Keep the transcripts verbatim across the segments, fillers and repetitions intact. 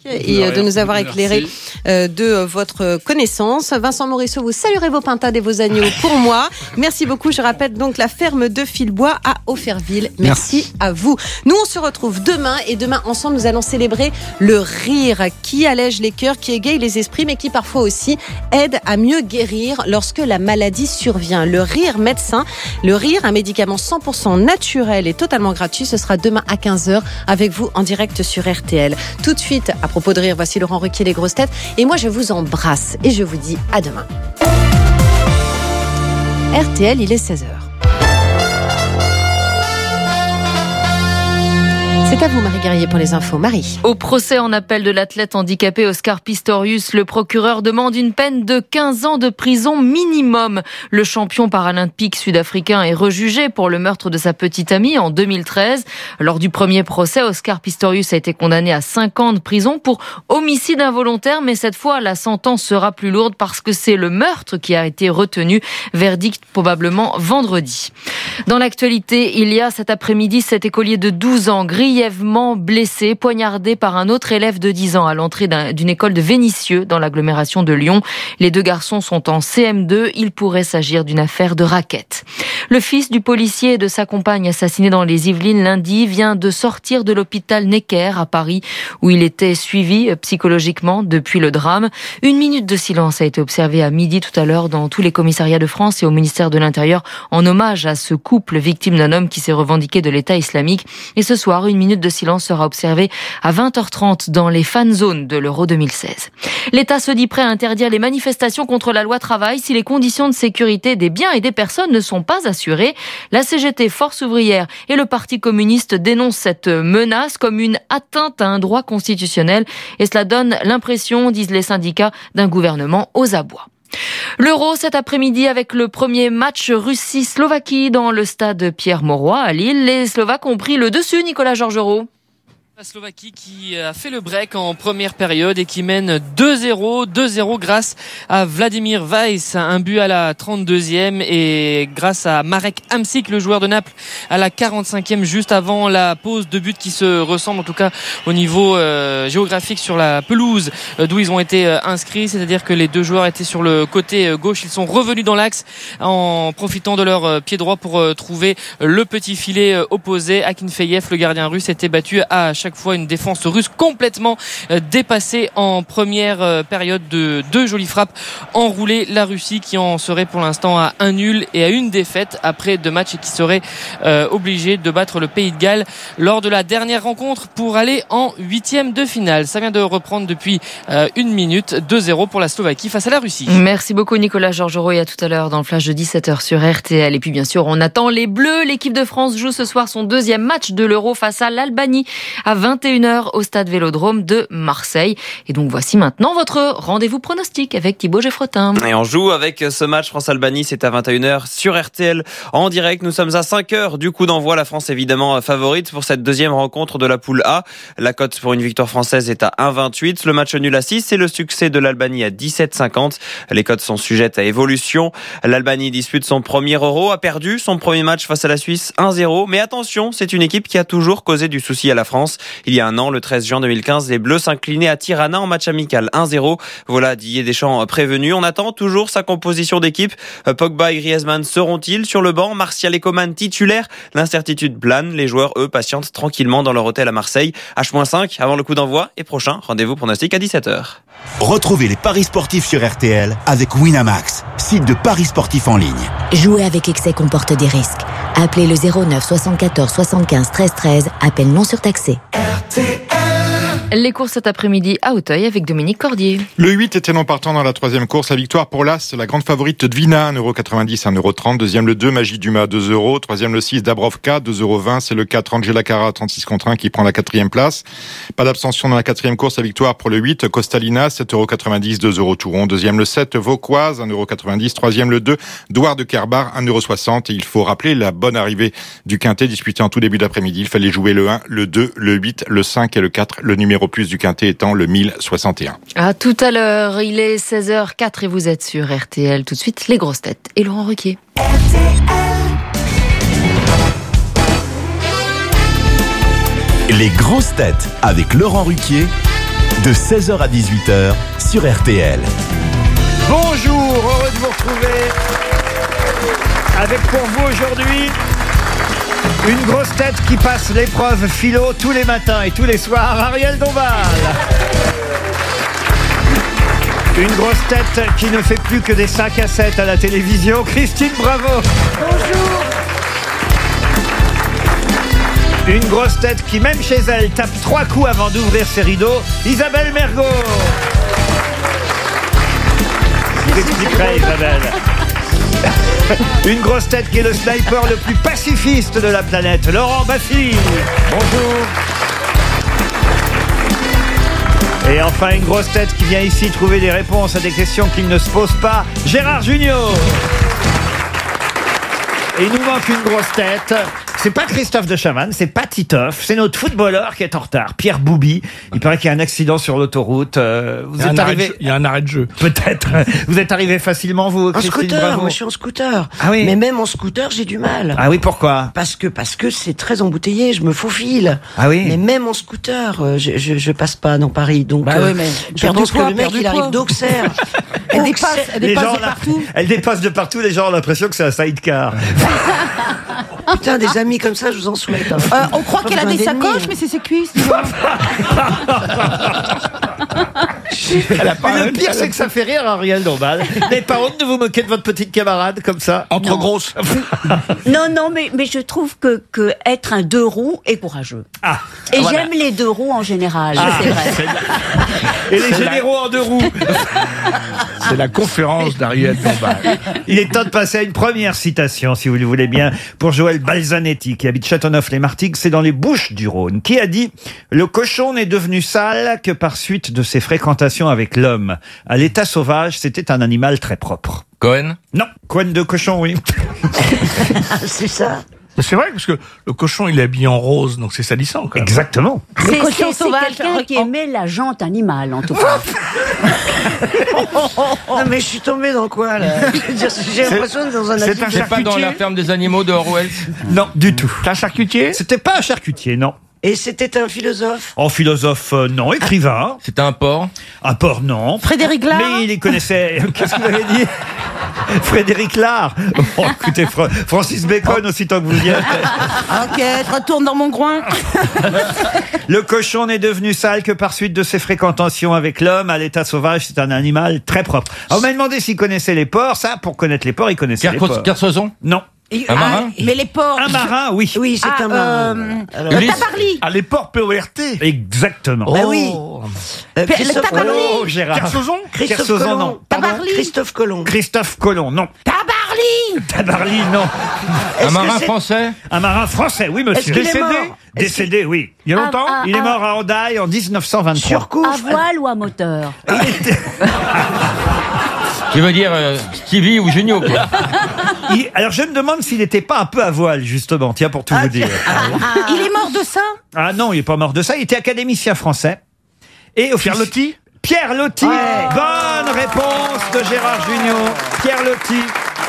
et euh, de nous avoir éclairé euh, de euh, votre connaissance. Vincent Morisseau, vous saluerez vos pintades et vos agneaux pour moi. Merci beaucoup. Je rappelle donc la ferme de Filbois à Offerville. Merci, Merci à vous. Nous, on se retrouve demain et demain, ensemble, nous allons célébrer le rire qui allège les cœurs, qui égaye les esprits, mais qui parfois aussi aide à mieux guérir lorsque la maladie survient. Le rire médecin, le rire, un médicament cent pour cent naturel et totalement gratuit. Ce sera demain à quinze heures avec vous en direct sur R T L. Tout de suite, à propos de rire, voici Laurent Ruquier, les grosses têtes. Et moi, je vous embrasse et je vous dis à demain. R T L, il est seize heures. C'est à vous, Marie Guerrier, pour les infos. Marie. Au procès en appel de l'athlète handicapé Oscar Pistorius, le procureur demande une peine de quinze ans de prison minimum. Le champion paralympique sud-africain est rejugé pour le meurtre de sa petite amie en deux mille treize. Lors du premier procès, Oscar Pistorius a été condamné à cinq ans de prison pour homicide involontaire, mais cette fois, la sentence sera plus lourde parce que c'est le meurtre qui a été retenu. Verdict probablement vendredi. Dans l'actualité, il y a cet après-midi cet écolier de douze ans, grièvement blessé, poignardé par un autre élève de dix ans à l'entrée d'un, d'une école de Vénissieux dans l'agglomération de Lyon. Les deux garçons sont en C M deux. Il pourrait s'agir d'une affaire de raquette. Le fils du policier et de sa compagne assassinés dans les Yvelines lundi vient de sortir de l'hôpital Necker à Paris où il était suivi psychologiquement depuis le drame. Une minute de silence a été observée à midi tout à l'heure dans tous les commissariats de France et au ministère de l'Intérieur en hommage à ce couple victime d'un homme qui s'est revendiqué de l'État islamique. Et ce soir, une minute de silence sera observée à vingt heures trente dans les fan zones de l'Euro deux mille seize. L'État se dit prêt à interdire les manifestations contre la loi travail si les conditions de sécurité des biens et des personnes ne sont pas assurées. La C G T, Force ouvrière et le Parti communiste dénoncent cette menace comme une atteinte à un droit constitutionnel et cela donne l'impression, disent les syndicats, d'un gouvernement aux abois. L'Euro cet après-midi avec le premier match Russie-Slovaquie dans le stade Pierre-Mauroy à Lille. Les Slovaques ont pris le dessus, Nicolas Georgerot. La Slovaquie qui a fait le break en première période et qui mène deux zéro, deux zéro grâce à Vladimir Weiss, un but à la trente-deuxième et grâce à Marek Hamsik, le joueur de Naples, à la quarante-cinquième, juste avant la pause. Deux buts qui se ressemblent en tout cas au niveau euh, géographique sur la pelouse euh, d'où ils ont été euh, inscrits, c'est-à-dire que les deux joueurs étaient sur le côté euh, gauche. Ils sont revenus dans l'axe en profitant de leur euh, pied droit pour euh, trouver le petit filet euh, opposé. Akinfeyev, le gardien russe, était battu à chaque fois une défense russe complètement dépassée en première période de deux jolies frappes enroulées. La Russie qui en serait pour l'instant à un nul et à une défaite après deux matchs et qui serait euh, obligée de battre le Pays de Galles lors de la dernière rencontre pour aller en huitième de finale. Ça vient de reprendre depuis euh, une minute. deux zéro pour la Slovaquie face à la Russie. Merci beaucoup Nicolas Georgerot et à tout à l'heure dans le flash de dix-sept heures sur R T L. Et puis bien sûr on attend les Bleus. L'équipe de France joue ce soir son deuxième match de l'Euro face à l'Albanie à vingt et une heures au stade Vélodrome de Marseille. Et donc voici maintenant votre rendez-vous pronostic avec Thibaut Geffretin. Et on joue avec ce match France-Albanie, c'est à vingt et une heures sur R T L en direct. Nous sommes à cinq heures du coup d'envoi. La France évidemment favorite pour cette deuxième rencontre de la poule A. La cote pour une victoire française est à un virgule vingt-huit. Le match nul à six et le succès de l'Albanie à dix-sept virgule cinquante. Les cotes sont sujettes à évolution. L'Albanie dispute son premier Euro, a perdu son premier match face à la Suisse un zéro. Mais attention, c'est une équipe qui a toujours causé du souci à la France. Il y a un an, le treize juin deux mille quinze, les Bleus s'inclinaient à Tirana en match amical un zéro. Voilà, Didier Deschamps prévenu. On attend toujours sa composition d'équipe. Pogba et Griezmann seront-ils sur le banc? Martial et Coman titulaires? L'incertitude plane. Les joueurs, eux, patientent tranquillement dans leur hôtel à Marseille. H cinq avant le coup d'envoi. Et prochain, rendez-vous pronostic à dix-sept heures. Retrouvez les paris sportifs sur R T L avec Winamax, site de paris sportifs en ligne. Jouer avec excès comporte des risques. Appelez le zéro neuf soixante-quatorze soixante-quinze treize treize. Appel non surtaxé. R T L. Les courses cet après-midi à Auteuil avec Dominique Cordier. Le huit était non partant dans la troisième course. La victoire pour l'As, la grande favorite Dvina, un euro quatre-vingt-dix, un euro trente. Deuxième le deux, Magie Dumas, deux euros. Troisième le six, Dabrovka, deux euros vingt. C'est le quatre, Angela Cara, trente-six contre un, qui prend la quatrième place. Pas d'abstention dans la quatrième course. La victoire pour le huit, Costalina, sept euros quatre-vingt-dix, deux euros Touron. Deuxième le sept, Vauquoise, un euro quatre-vingt-dix. Troisième le deux, Douard de Kerbar, un euro soixante. Et il faut rappeler la bonne arrivée du Quintet disputé en tout début d'après-midi. Il fallait jouer le un, le deux, le huit, le cinq et le quatre. Le numéro plus du Quintet étant le mille soixante et un. À tout à l'heure, il est seize heures quatre et vous êtes sur R T L. Tout de suite, les grosses têtes et Laurent Ruquier. R T L. Les grosses têtes avec Laurent Ruquier de seize heures à dix-huit heures sur R T L. Bonjour, heureux de vous retrouver avec pour vous aujourd'hui une grosse tête qui passe l'épreuve philo tous les matins et tous les soirs, Ariel Dombal. Une grosse tête qui ne fait plus que des cinq à sept à la télévision, Christine Bravo. Bonjour. Une grosse tête qui, même chez elle, tape trois coups avant d'ouvrir ses rideaux, Isabelle Mergo. Je vous expliquerai, Isabelle. Une grosse tête qui est le sniper le plus pacifiste de la planète, Laurent Baffy. Bonjour. Et enfin, une grosse tête qui vient ici trouver des réponses à des questions qu'il ne se pose pas, Gérard Junior. Et il nous manque une grosse tête. C'est pas Christophe de Chavannes, c'est pas Titoff, c'est notre footballeur qui est en retard, Pierre Boubi. Il paraît qu'il y a un accident sur l'autoroute. Euh, vous êtes arrivé. Il y a un arrêt de jeu. Peut-être. Vous êtes arrivé facilement, vous, En Christine scooter, Bravo. moi je suis en scooter. Ah oui. Mais même en scooter, j'ai du mal. Ah oui, pourquoi? Parce que parce que c'est très embouteillé, je me faufile. Ah oui. Mais même en scooter, euh, je, je, je passe pas dans Paris. Donc Bah euh, oui, mais je perds du pense que poids, le mec perds du il arrive poids. d'Auxerre. Elle dépasse, elle Les dépasse gens, de là, partout. elle dépasse de partout, les gens ont l'impression que c'est un sidecar. Putain, des amis comme ça, je vous en souhaite. hein. Euh, on croit Pas qu'elle a des besoin d'ennemis. sacoches, mais c'est ses cuisses. Tu vois. Elle a pas Mais un- le pire, c'est que ça fait rire Ariel Dombal. Vous n'avez pas honte de vous moquer de votre petite camarade comme ça? Entre grosses. Non, non, mais, mais je trouve que, que être un deux roues est courageux. Ah, Et voilà. j'aime les deux roues en général, Ah, c'est vrai. c'est la- Et les généraux en deux roues. C'est la conférence d'Ariel Dombal. Il est temps de passer à une première citation, si vous le voulez bien, pour Joël Balzanetti, qui habite Châteauneuf-les-Martigues, c'est dans les Bouches-du-Rhône, qui a dit « Le cochon n'est devenu sale que par suite de ses fréquentations avec l'homme. À l'état sauvage, c'était un animal très propre. » Cohen. Non, Cohen de cochon, oui. C'est ça. C'est vrai, parce que le cochon, il est habillé en rose, donc c'est salissant, quand même. Exactement. C'est cochon c'est- c'est sauvage, quelqu'un qui en- aimait la jante animale, en tout cas. Non mais je suis tombé dans quoi là? J'ai l'impression d'être dans un C'est asile un de- C'est pas dans la ferme des animaux de Orwell. Non, du tout. C'est un charcutier. C'était pas un charcutier, non. Et c'était un philosophe. En philosophe, euh, non. Écrivain. C'était un porc. Un porc, non. Frédéric Lard. Mais il les connaissait. Qu'est-ce que vous avez dit? Frédéric Lard. Oh, écoutez, Fra- Francis Bacon, aussitôt que vous y êtes. Ok, je retourne dans mon groin. Le cochon n'est devenu sale que par suite de ses fréquentations avec l'homme. À l'état sauvage, c'est un animal très propre. Alors, on m'a demandé s'il connaissait les porcs. Ça, pour connaître les porcs, il connaissait les porcs. Kersozon. Non. Et- Un marin. Mais les porcs. Un marin, oui. Oui, c'est Ah, un marin. euh, Alors, Le Ulysse. tabarly. Ah, les porcs P O R T. Exactement. Bah oui. Euh, P- Christophe le tabarly. Colomb. Oh, Gérard. Kersozon. Christophe Kersozon, Colomb. non. Pardon, Tabarly. Christophe Colomb. Christophe Colomb, non. Tabarly. Tabarly, non. Un Est-ce marin que c'est- français. Un marin français, oui, monsieur. Est-ce qu'il est Décédé mort? Est-ce Décédé, oui. Il y a Ah, longtemps. ah, Il est ah. mort à Hendaye en dix-neuf cent vingt-trois. Surcouf. À voile ou à moteur? Tu veux dire euh, Stevie ou Junio, quoi. Il- alors je me demande s'il n'était pas un peu à voile, justement, tiens, pour tout vous dire. Il est mort de ça. Ah non, il n'est pas mort de ça, il était académicien français. Et au Pierre fils- Loti. Pierre Loti. Ouais. Bonne réponse de Gérard Junior. Pierre Loti.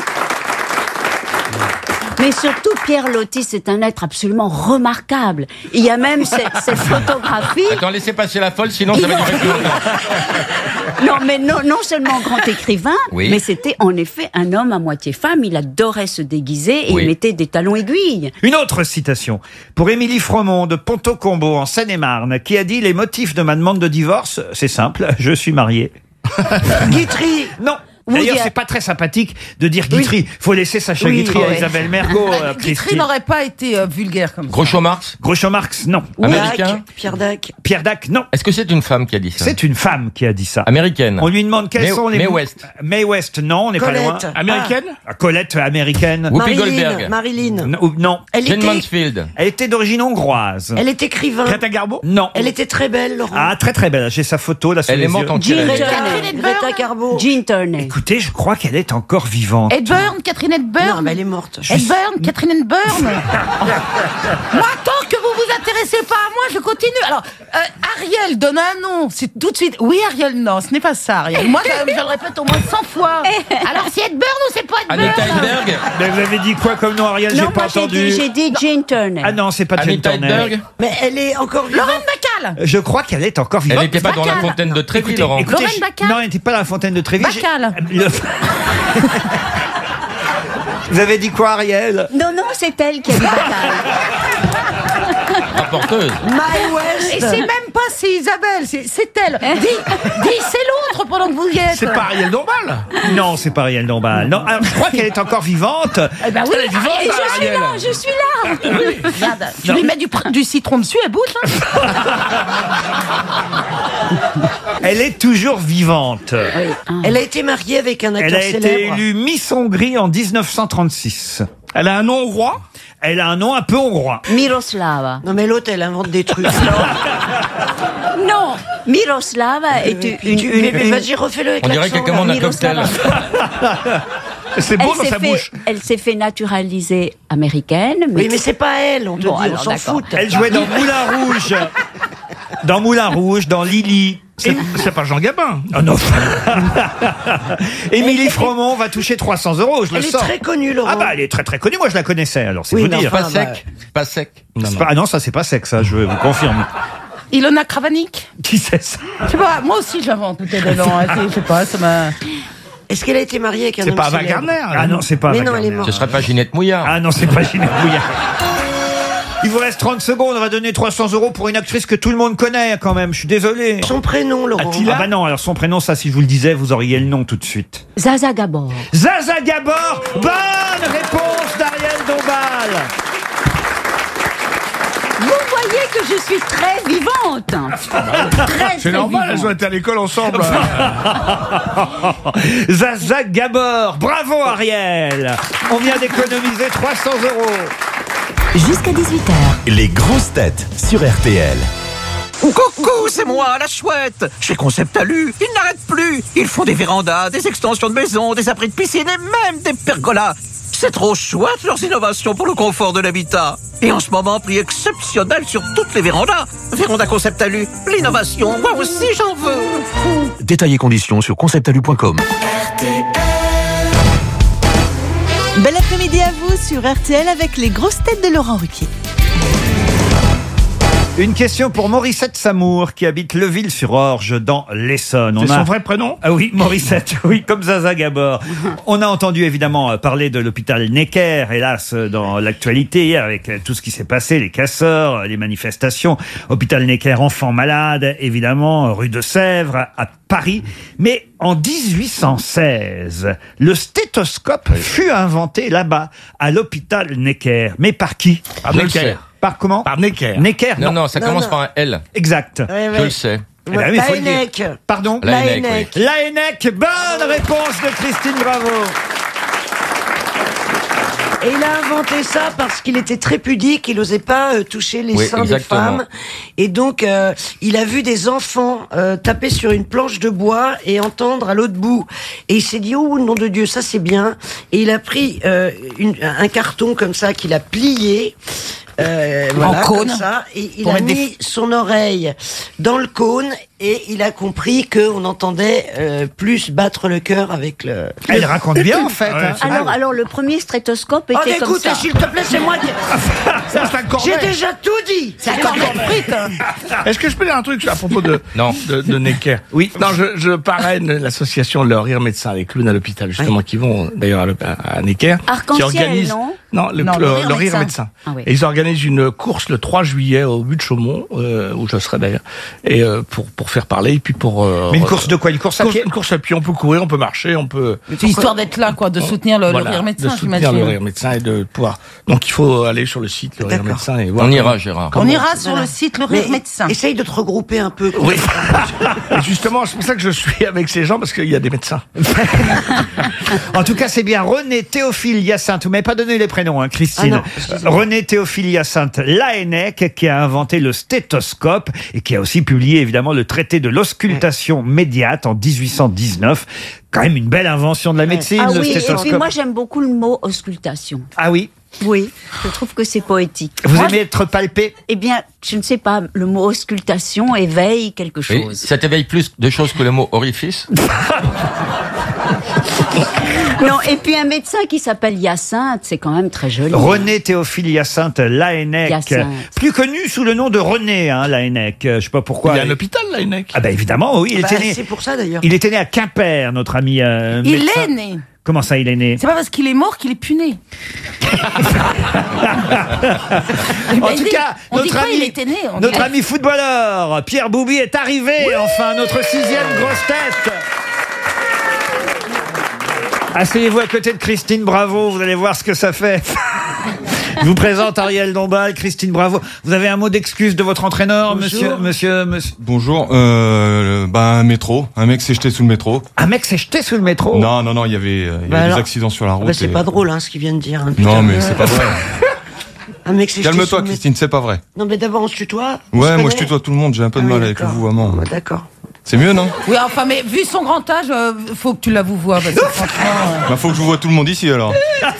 Mais surtout, Pierre Loti, c'est un être absolument remarquable. Il y a même cette, cette photographie. Attends, laissez passer la folle, sinon ça va durer plus longtemps. Non, mais non, non seulement grand écrivain, Oui. mais c'était en effet un homme à moitié femme. Il adorait se déguiser et Oui. il mettait des talons aiguilles. Une autre citation pour Émilie Fromont de Ponto-Combo en Seine-et-Marne qui a dit « Les motifs de ma demande de divorce, c'est simple, je suis marié. » Guitry. Non. Woody D'ailleurs, Allen. c'est pas très sympathique de dire Guitry. Faut laisser Sacha Oui, Guitry à ouais. Isabelle Mergo. euh, Guitry Christine. n'aurait pas été euh, vulgaire comme ça. Groucho Marx. Groucho Marx, non. Américain. Dac, Pierre Dac. Pierre Dac, non. Est-ce que c'est une femme qui a dit ça? C'est une femme qui a dit ça. Américaine. On lui demande quels Mae- sont les... Mae West. Mae West, non, on n'est pas loin. Colette. Américaine. Ah, Colette, américaine. Whoopi Marilyn. Goldberg. Marilyn. Non, ou- non. Elle Jane était, Mansfield. Elle était d'origine hongroise. elle est écrivain. Greta Garbo. Non. Elle était très belle, Laurent. Ah, très très belle. J'ai sa photo là sous Elle les est morte yeux. en quelle Jean année? Turner. Greta Garbo. Jean Turner. Écoutez, je crois qu'elle est encore vivante. Edburn, Catherine Edburn. Non, mais elle est morte. Edburn, Catherine Edburn. Moi, tant que vous vous intéressez pas à moi, je continue. Alors, euh, Ariel, donne un nom. C'est tout de suite. Oui, Ariel, non, ce n'est pas ça, Ariel. Moi, je, je le répète au moins cent fois. Alors, c'est Edburn ou c'est pas Edburn? Anita Hedberg. Mais vous avez dit quoi comme nom, Ariel? J'ai Non, pas moi j'ai entendu. dit, j'ai dit Jane Turner. Ah non, c'est pas Jane Anita Turner. Hedberg. Mais elle est encore vivante. Lorraine Bacal. Je crois qu'elle est encore vivante. Elle n'était pas dans la fontaine de Trévis, Écoutez, Laurent. écoutez, Lorraine je- Bacal. Non, elle n'était pas dans la fontaine de Trévis. Bacal. J'ai- le- Vous avez dit quoi, Ariel? Non, non, c'est elle qui a dit Bacal. Rapporteuse. My West. Et c'est même pas c'est Isabelle, c'est c'est elle. Dis, dis c'est l'autre pendant que vous y êtes. C'est pas Ariel Dombal. Non, c'est pas Ariel Dombal. Non, alors je crois qu'elle est encore vivante. Eh ben oui, Elle est vivante, et je suis Ariel. là, je suis là. Regarde, tu lui mets du, pr- du citron dessus, elle bouge. Hein. Elle est toujours vivante. Elle a été mariée avec un Elle acteur a été célèbre. élue Miss Hongrie en dix-neuf cent trente-six. Elle a un nom hongrois. Elle a un nom un peu hongrois. Miroslava. Non mais l'autre, elle invente des trucs. Non, Miroslava est Mais une... tu- une- mais- mais une- vas-y, refais-le avec On dirait l'accent, qu'elle commande là. un cocktail. C'est Elle beau dans s'est sa fait, bouche. elle s'est fait naturaliser américaine. Mais Oui, mais c'est pas elle, on te Bon, dit, on alors, s'en d'accord. fout. Elle jouait dans Moulin Rouge. Dans Moulin Rouge, dans Lily. C'est c'est pas Jean Gabin. Oh non. Émilie Fromont va toucher trois cents euros, je le Elle est sens. très connue, Laurent. Ah bah elle est très très connue, moi je la connaissais, alors c'est Oui, vous mais dire. enfin, Pas bah, sec. Pas sec. Non, C'est non. pas- ah non, ça c'est pas sec, ça, je vous confirme. Ilona Kravanik. Qui c'est ça? Je sais pas, moi aussi j'invente tout est dedans. hein, c'est- Je sais pas, ça m'a. Est-ce qu'elle a été mariée avec un C'est homme pas Ava célèbre? Gardner. Ah non, c'est pas Mais Ava non, elle est Gardner. morte. Ce serait pas Ginette Mouillard. Ah non, c'est pas Ginette Mouillard. Il vous reste trente secondes, on va donner trois cents euros pour une actrice que tout le monde connaît quand même, je suis désolé. Son prénom, Laurent. Ah bah non, alors son prénom, ça si je vous le disais, vous auriez le nom tout de suite. Zaza Gabor. Zaza Gabor, bonne réponse d'Ariel Dombal. Vous voyez que je suis très vivante. Très, C'est très normal, elles vivante. ont été à l'école ensemble. Zaza Gabor, bravo Ariel. On vient d'économiser trois cents euros. Jusqu'à dix-huit heures. Les grosses têtes sur R T L. Coucou, c'est moi, la chouette. Chez Concept Alu, ils n'arrêtent plus. Ils font des vérandas, des extensions de maisons, des abris de piscine et même des pergolas. C'est trop chouette, leurs innovations pour le confort de l'habitat. Et en ce moment, prix exceptionnel sur toutes les vérandas. Véranda Concept Alu, l'innovation, moi aussi j'en veux. Détails et conditions sur concept alu point com. Bel après-midi à vous sur R T L avec les grosses têtes de Laurent Ruquier. Une question pour Morissette Samour qui habite Leville-sur-Orge dans l'Essonne. C'est On a- son vrai prénom? Ah oui, Morissette, oui, comme Zaza Gabor. On a entendu évidemment parler de l'hôpital Necker, hélas, dans l'actualité, avec tout ce qui s'est passé, les casseurs, les manifestations. Hôpital Necker, enfants malades, évidemment, rue de Sèvres, à Paris. Mais en dix-huit cent seize, le stéthoscope fut inventé là-bas, à l'hôpital Necker. Mais par qui? Par Je le Necker. sais. Par comment? Par Necker. Necker, non. Non, non, ça Non, commence non. par un L. Exact. Ouais, Je ouais. le sais. Eh ben oui, il faut le dire. Laennec. Pardon? La Laennec. Laennec, oui. Laennec, bonne réponse de Christine Bravo. Et il a inventé ça parce qu'il était très pudique, il n'osait pas euh, toucher les Oui, seins exactement. des femmes. Et donc, euh, il a vu des enfants euh, taper sur une planche de bois et entendre à l'autre bout. Et il s'est dit, oh, nom de Dieu, ça c'est bien. Et il a pris euh, une, un carton comme ça qu'il a plié. Euh, voilà, cône. comme ça, et il Pour a mettre des- mis son oreille dans le cône et il a compris qu'on entendait euh, plus battre le cœur avec le... Elle raconte bien en fait. Ouais, hein. c'est Alors, alors, le premier stéthoscope Oh, était comme écoutez, ça. s'il te plaît, c'est moi qui... Ça, c'est un cornet. J'ai déjà tout dit. C'est un cornet de frites. hein. Est-ce que je peux dire un truc à propos de, Non. de, de Necker? Oui. Non, je, je parraine l'association Le Rire Médecin, les clowns à l'hôpital, justement, qui vont d'ailleurs à, l'hôp- à Necker. Arc-en-ciel, qui organise- non Non, le, Non, le- le Rire le Rire Médecin. Médecin. Ah oui. Et ils organisent une course le trois juillet au but de Chaumont, euh, où je serai d'ailleurs, et euh, pour pour faire parler, et puis pour. euh, Mais une course de quoi? Une course à course- pied? Une course à pied. On peut courir, on peut marcher, on peut. C'est histoire d'être là, quoi, de soutenir le, le Voilà, rire médecin, de soutenir j'imagine. le Rire Médecin et de pouvoir. Donc il faut aller sur le site Le Rire D'accord. Médecin et voir. On ira, comment- Gérard. On comment- ira sur Voilà. le site Le Rire Mais Médecin. Essaye de te regrouper un peu. Oui. Et justement, c'est pour ça que je suis avec ces gens, parce qu'il y a des médecins. En tout cas, c'est bien René Théophile Hyacinthe. Vous m'avez pas donné les prénoms, hein, Christine. Ah non, excusez-moi. René Théophile Hyacinthe Laennec, qui a inventé le stéthoscope et qui a aussi publié évidemment le traité de l'auscultation médiate en dix-huit cent dix-neuf. Quand même une belle invention de la médecine, Ah le oui, et stéthoscope. puis moi j'aime beaucoup le mot auscultation. Ah oui. Oui, je trouve que c'est poétique. Vous Moi, aimez être palpé? Eh bien, je ne sais pas, le mot auscultation éveille quelque chose. Oui, ça t'éveille plus de choses que le mot orifice. Non, et puis un médecin qui s'appelle Hyacinthe, c'est quand même très joli. René Théophile Hyacinthe Laennec, Hyacinthe. plus connu sous le nom de René hein, Laennec. Je sais pas pourquoi. Il y a un hôpital, Laennec. Ah ben évidemment, oui. Il Bah, était né. c'est pour ça d'ailleurs. Il était né à Quimper, notre ami. Euh, Il médecin. est né. Comment ça, il est né? C'est pas parce qu'il est mort qu'il est plus né. En tout cas, on dit notre pas ami, il était né. on notre dit- ami footballeur Pierre Bouby est arrivé. Enfin, notre sixième grosse tête. Asseyez-vous à côté de Christine Bravo, vous allez voir ce que ça fait. Je vous présente Ariel Dombal, Christine Bravo. Vous avez un mot d'excuse de votre entraîneur, Bonjour. monsieur, monsieur, monsieur. Bonjour, euh, bah un métro, un mec s'est jeté sous le métro. Un mec s'est jeté sous le métro. Non, non, non, il y avait, euh, il y Bah avait alors- des accidents sur la route. Bah, c'est et- pas drôle hein, ce qu'il vient de dire. hein, Non, putain. mais c'est pas vrai. Un mec s'est jeté sous Calme-toi, le Christine, c'est pas vrai. métro. Non, mais d'abord on se tutoie. on Ouais, se moi je connaît. tutoie tout le monde, j'ai un peu de Ah oui, mal avec le d'accord. vouvoiement. Ouais, d'accord. C'est mieux, non? Oui, enfin, mais vu son grand âge, euh, faut que tu l'avoues vois. Parce que franchement, euh, Bah faut que je vois tout le monde ici alors.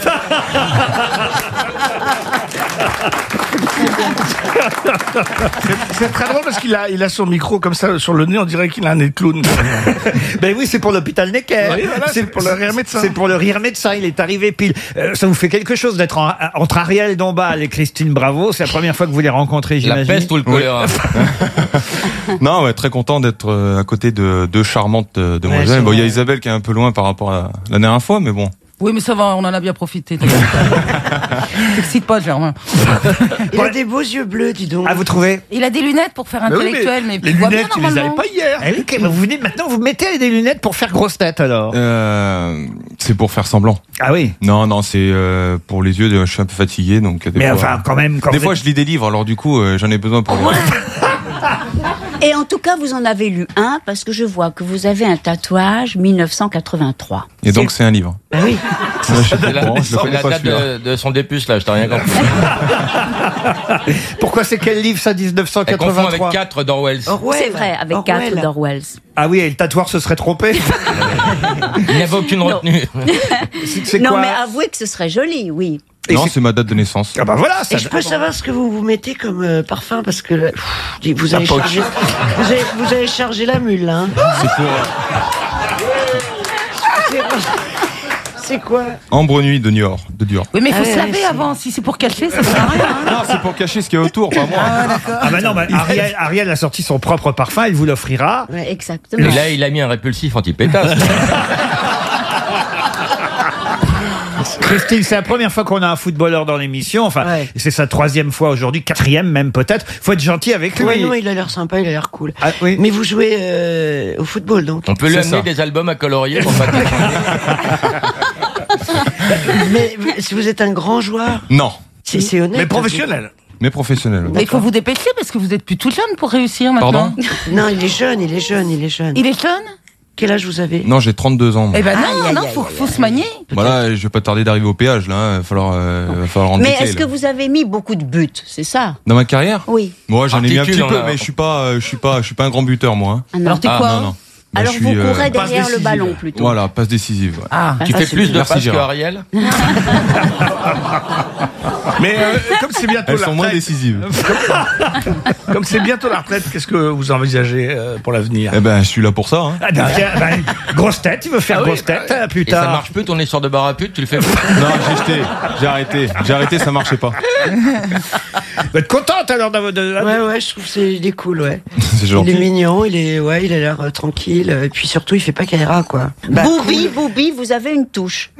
C'est- C'est très drôle parce qu'il a, il a son micro comme ça sur le nez, on dirait qu'il a un nez de clown. Ben oui, c'est pour l'hôpital Necker. Oui, voilà, c'est pour le rire médecin. C'est pour le rire médecin. Il est arrivé pile. Euh, ça vous fait quelque chose d'être en- entre Ariel Dombal et Christine Bravo. C'est la première fois que vous les rencontrez, La j'imagine. peste ou le choléra. Non, ouais, très content d'être euh, à côté de deux charmantes euh, demoiselles. c'est Bon, il y a vrai. Isabelle qui est un peu loin par rapport à la dernière fois, mais bon. oui, mais ça va, on en a bien profité. T'excites pas, Germain. Il a des beaux yeux bleus, dis donc. Ah, vous trouvez? Il a des lunettes pour faire Mais oui, intellectuel, mais, les il voit bien lunettes, tu les avais normalement. pas hier. Eh oui, vous venez maintenant, vous mettez des lunettes pour faire grosse tête alors. Euh, c'est pour faire semblant. Ah oui. Non, non, c'est euh, pour les yeux. de- Je suis un peu fatigué, donc. Des Mais fois, enfin, quand même, quand des vous fois, êtes- je lis des livres, alors du coup, euh, j'en ai besoin pour. Et en tout cas, vous en avez lu un parce que je vois que vous avez un tatouage mille neuf cent quatre-vingt-trois. Et donc, c'est un livre. Ah oui. Ouais, je sais pas C'est la, comment, je le c'est connais la pas, date celui-là. de, de son dépuce, là, je t'ai rien compris. Pourquoi c'est quel livre ça, Elle confond dix-neuf cent quatre-vingt-trois? avec quatre d'Orwell. Orwell. C'est vrai, avec Orwell. quatre d'Orwells. Ah oui, et le tatoueur se serait trompé. Il n'y avait aucune retenue. C'est c'est Non, quoi? mais avouez que ce serait joli, oui. Et Non, c'est- c'est ma date de naissance. Ah bah voilà, ça. Et je peux savoir ce que vous vous mettez comme euh, parfum parce que là, pff, vous, avez La poche. chargé, vous, avez, vous avez chargé la mule là. hein. C'est pour C'est quoi? Ambre Nuit de Dior. De Dior. Oui, mais il faut Ah se ouais, laver c'est- avant. Si c'est pour cacher, ça sert à rien. hein. Non, c'est pour cacher ce qu'il y a autour, pas moi. Ah bah non, bah, Ariel, Ariel a sorti son propre parfum, il vous l'offrira. Ouais, exactement. Et là, il a mis un répulsif anti-pétasse. Christine, c'est la première fois qu'on a un footballeur dans l'émission. Enfin, Ouais. c'est sa troisième fois aujourd'hui, quatrième même peut-être. Faut être gentil avec lui. Ouais, non, il a l'air sympa, il a l'air cool. Ah, oui. Mais vous jouez euh, au football donc. On peut lui C'est amener ça. des albums à colorier pour pas Mais vous- si vous êtes un grand joueur, Non, c'est c'est honnête. Mais professionnel. mais professionnel. Mais il faut vous dépêcher parce que vous êtes plus tout jeune pour réussir maintenant. Pardon? Non, il est jeune, il est jeune, il est jeune. Il est jeune? Quel âge vous avez? Non, j'ai trente-deux ans. moi. Eh ben non, Aïe, aïe, non, aïe, faut, aïe, faut se manier. Voilà, je vais pas tarder d'arriver au péage là. hein. Il va falloir, euh, va falloir rendre Mais les clés, est-ce là. que vous avez mis beaucoup de buts, c'est ça? Dans ma carrière? Oui. Moi, j'en ai mis un Particule, petit peu, on a- mais je suis pas, euh, je suis pas, je suis pas un grand buteur, moi. hein. Ah non. Alors t'es Ah, quoi? Non, non. Bah, Alors je vous suis, euh, courez passe derrière le décisive. ballon plutôt. Voilà, passe décisive. ouais. Ah, Tu ça, fais c'est plus de Merci, passes que Gérard. Ariel. Mais euh, comme c'est bientôt Elles la sont moins retraite, décisives. comme c'est bientôt la retraite, qu'est-ce que vous envisagez euh, pour l'avenir? Eh ben, je suis là pour ça. Hein. Ah, bah, tiens, bah, grosse tête, il veut faire Ah oui, grosse bah tête, euh, plus Et ça tard. marche plus ton histoire de bar à pute, tu le fais plus. Non, j'ai jeté, j'ai arrêté, j'ai arrêté, ça marchait pas. Vous êtes contente alors de, de- Ouais, ouais, je trouve que c'est il est cool, ouais. C'est Il est gentil. mignon, il est, ouais, il a l'air euh, tranquille, et puis surtout, il fait pas caïra, quoi. Bah, Boubi, cool. Boubi, vous avez une touche.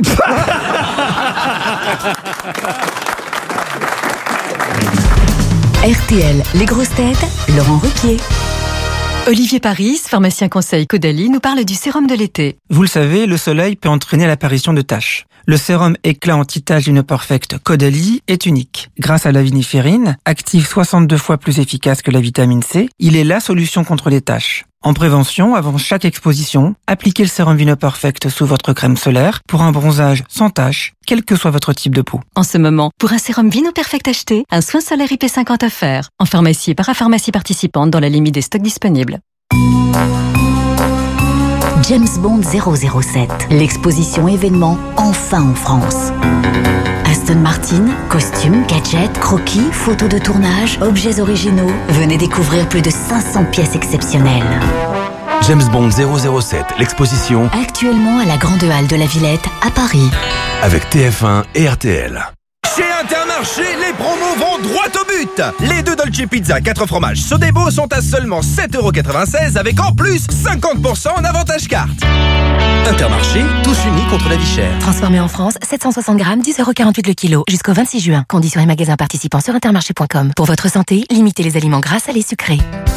R T L, les grosses têtes, Laurent Ruquier. Olivier Paris, pharmacien conseil Caudalie, nous parle du sérum de l'été. Vous le savez, le soleil peut entraîner l'apparition de taches. Le sérum éclat anti-taches Perfect Caudalie est unique. Grâce à la viniférine, active soixante-deux fois plus efficace que la vitamine C, il est la solution contre les taches. En prévention, avant chaque exposition, appliquez le sérum Perfect sous votre crème solaire pour un bronzage sans taches, quel que soit votre type de peau. En ce moment, pour un sérum Vino Perfect acheté, un soin solaire I P cinquante offert. En pharmacie et parapharmacie participante dans la limite des stocks disponibles. James Bond zéro zéro sept, l'exposition événement enfin en France. Aston Martin, costumes, gadgets, croquis, photos de tournage, objets originaux. Venez découvrir plus de cinq cents pièces exceptionnelles. James Bond zéro zéro sept, l'exposition. Actuellement à la Grande Halle de la Villette, à Paris. Avec T F un et R T L. Chez Intermarché, les promos vont droit au but. Les deux Dolce Pizza quatre fromages Sodebo sont à seulement sept euros quatre-vingt-seize avec en plus cinquante pour cent en avantage carte. Intermarché, tous unis contre la vie chère. Transformé en France, sept cent soixante grammes, dix euros quarante-huit le kilo. Jusqu'au vingt-six juin. Conditions et magasins participants sur intermarché point com. Pour votre santé, limitez les aliments gras, salés, sucrés.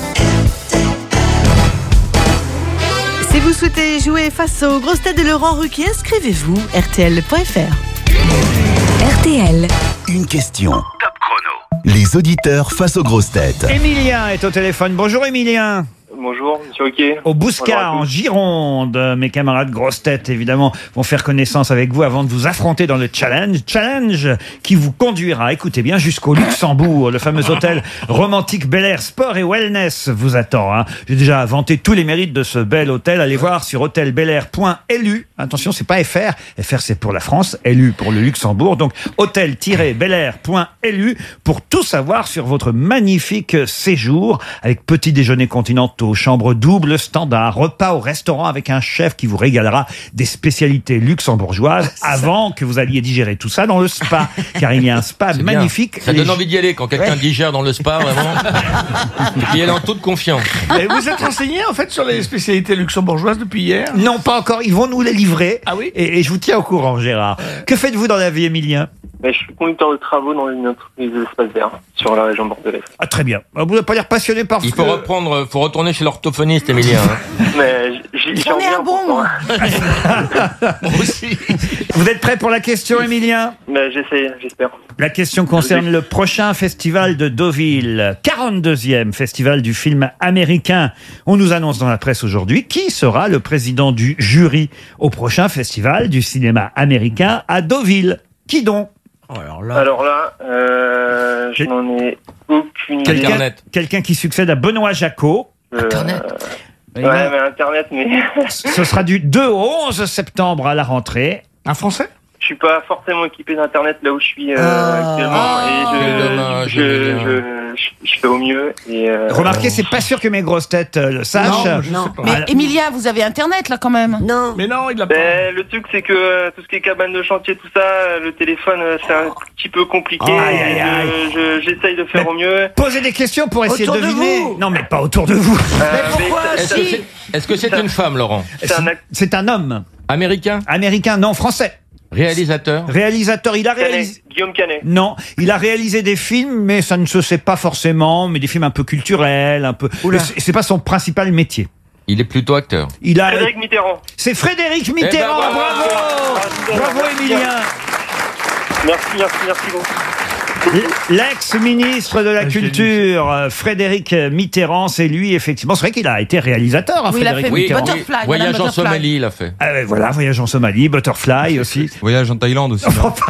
Si vous souhaitez jouer face aux grosses têtes de Laurent Ruquier, inscrivez-vous R T L point F R. R T L. Une question. Top chrono. Les auditeurs face aux grosses têtes. Émilien est au téléphone. Bonjour Émilien. Bonjour, monsieur Ruquier. Au Bouscat, en Gironde. Mes camarades grosses têtes, évidemment, vont faire connaissance avec vous avant de vous affronter dans le challenge. Challenge qui vous conduira, écoutez bien, jusqu'au Luxembourg. Le fameux hôtel romantique Bel Air Sport et Wellness vous attend. Hein. J'ai déjà vanté tous les mérites de ce bel hôtel. Allez voir sur hôtel bel air point L U. Attention, c'est pas F R. F R, c'est pour la France. L U pour le Luxembourg. Donc, hôtel tiret bel air point L U pour tout savoir sur votre magnifique séjour avec petit déjeuner continentaux, chambre double standard, repas au restaurant avec un chef qui vous régalera des spécialités luxembourgeoises avant que vous alliez digérer tout ça dans le spa. Car il y a un spa C'est magnifique. bien. Ça donne envie d'y aller quand quelqu'un ouais. digère dans le spa, vraiment. Et elle est en toute confiance. Et vous êtes renseigné en fait sur les spécialités luxembourgeoises depuis hier? Non, pas encore. Ils vont nous les livrer. Ah oui? Et, et je vous tiens au courant, Gérard. Ouais. Que faites-vous dans la vie, Émilien? Je suis conducteur de travaux dans une entreprise d'espace vert sur la région bordelaise. Ah, très bien. Vous n'avez pas l'air passionné par... Il faut que... reprendre, faut retourner chez l'orthophoniste, Émilien. Hein. Mais j'ai J'en ai un bon, moi. Moi aussi. Vous êtes prêt pour la question, Émilien? Mais j'essaie, j'espère. La question concerne le prochain festival de Deauville, quarante-deuxième festival du film américain. On nous annonce dans la presse aujourd'hui qui sera le président du jury au prochain festival du cinéma américain à Deauville. Qui donc? Oh, alors là, alors là euh, je n'en ai aucune idée. Quelqu'un, quelqu'un qui succède à Benoît Jacot. Euh, Internet. Ouais, mais Internet, mais... Ce sera du deux au onze septembre à la rentrée. Un Français? Je suis pas forcément équipé d'internet là où je suis euh, ah, actuellement ah, et je, dommage, je, je, je, je fais au mieux. Et euh, Remarquez, c'est pas sûr que mes grosses têtes euh, le sachent. Non, non. Mais Emilia, vous avez internet là quand même? Non. Mais non, il l'a pas. Ben, le truc c'est que euh, tout ce qui est cabane de chantier, tout ça, le téléphone euh, c'est un petit peu compliqué. Aïe, aïe, aïe. Je, je, j'essaye de faire mais au mieux. Posez des questions pour essayer autour de deviner. De non, mais pas autour de vous. Euh, mais pourquoi mais Est-ce si que c'est, est-ce que c'est une femme, Laurent? C'est un, c'est un homme. Américain? Américain, non, français. Réalisateur? Réalisateur, il a réalisé... Canet. Guillaume Canet. Non, il a réalisé des films, mais ça ne se sait pas forcément, mais des films un peu culturels, un peu... C'est, c'est pas son principal métier. Il est plutôt acteur. Il a... Frédéric Mitterrand. C'est Frédéric Mitterrand, eh ben, bravo ah, Bravo, Émilien. Merci, merci, merci beaucoup. L'ex-ministre de la Culture, Frédéric Mitterrand, c'est lui, effectivement. C'est vrai qu'il a été réalisateur, hein, oui, Frédéric il a fait Mitterrand. Butterfly, oui, Voyage en Somalie, il a fait. Ah, ouais, voilà, Voyage en Somalie, Butterfly aussi. Voyage en Thaïlande aussi.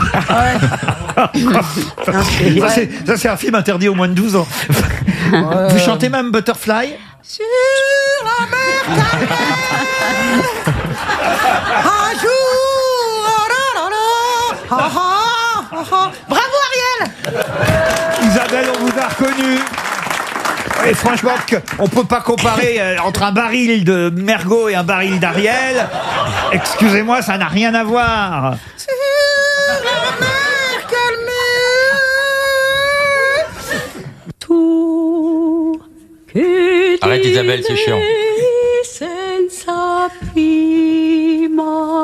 ça, c'est, ça, c'est un film interdit aux moins de douze ans. Euh... Vous chantez même Butterfly? Sur la mer, un jour, bravo Ariel. Isabelle, on vous a reconnu. Et franchement, on peut pas comparer euh, entre un baril de Mergot et un baril d'Ariel. Excusez-moi, ça n'a rien à voir. Sur la mer calmée, tout que arrête Isabelle, c'est chiant. Senza prima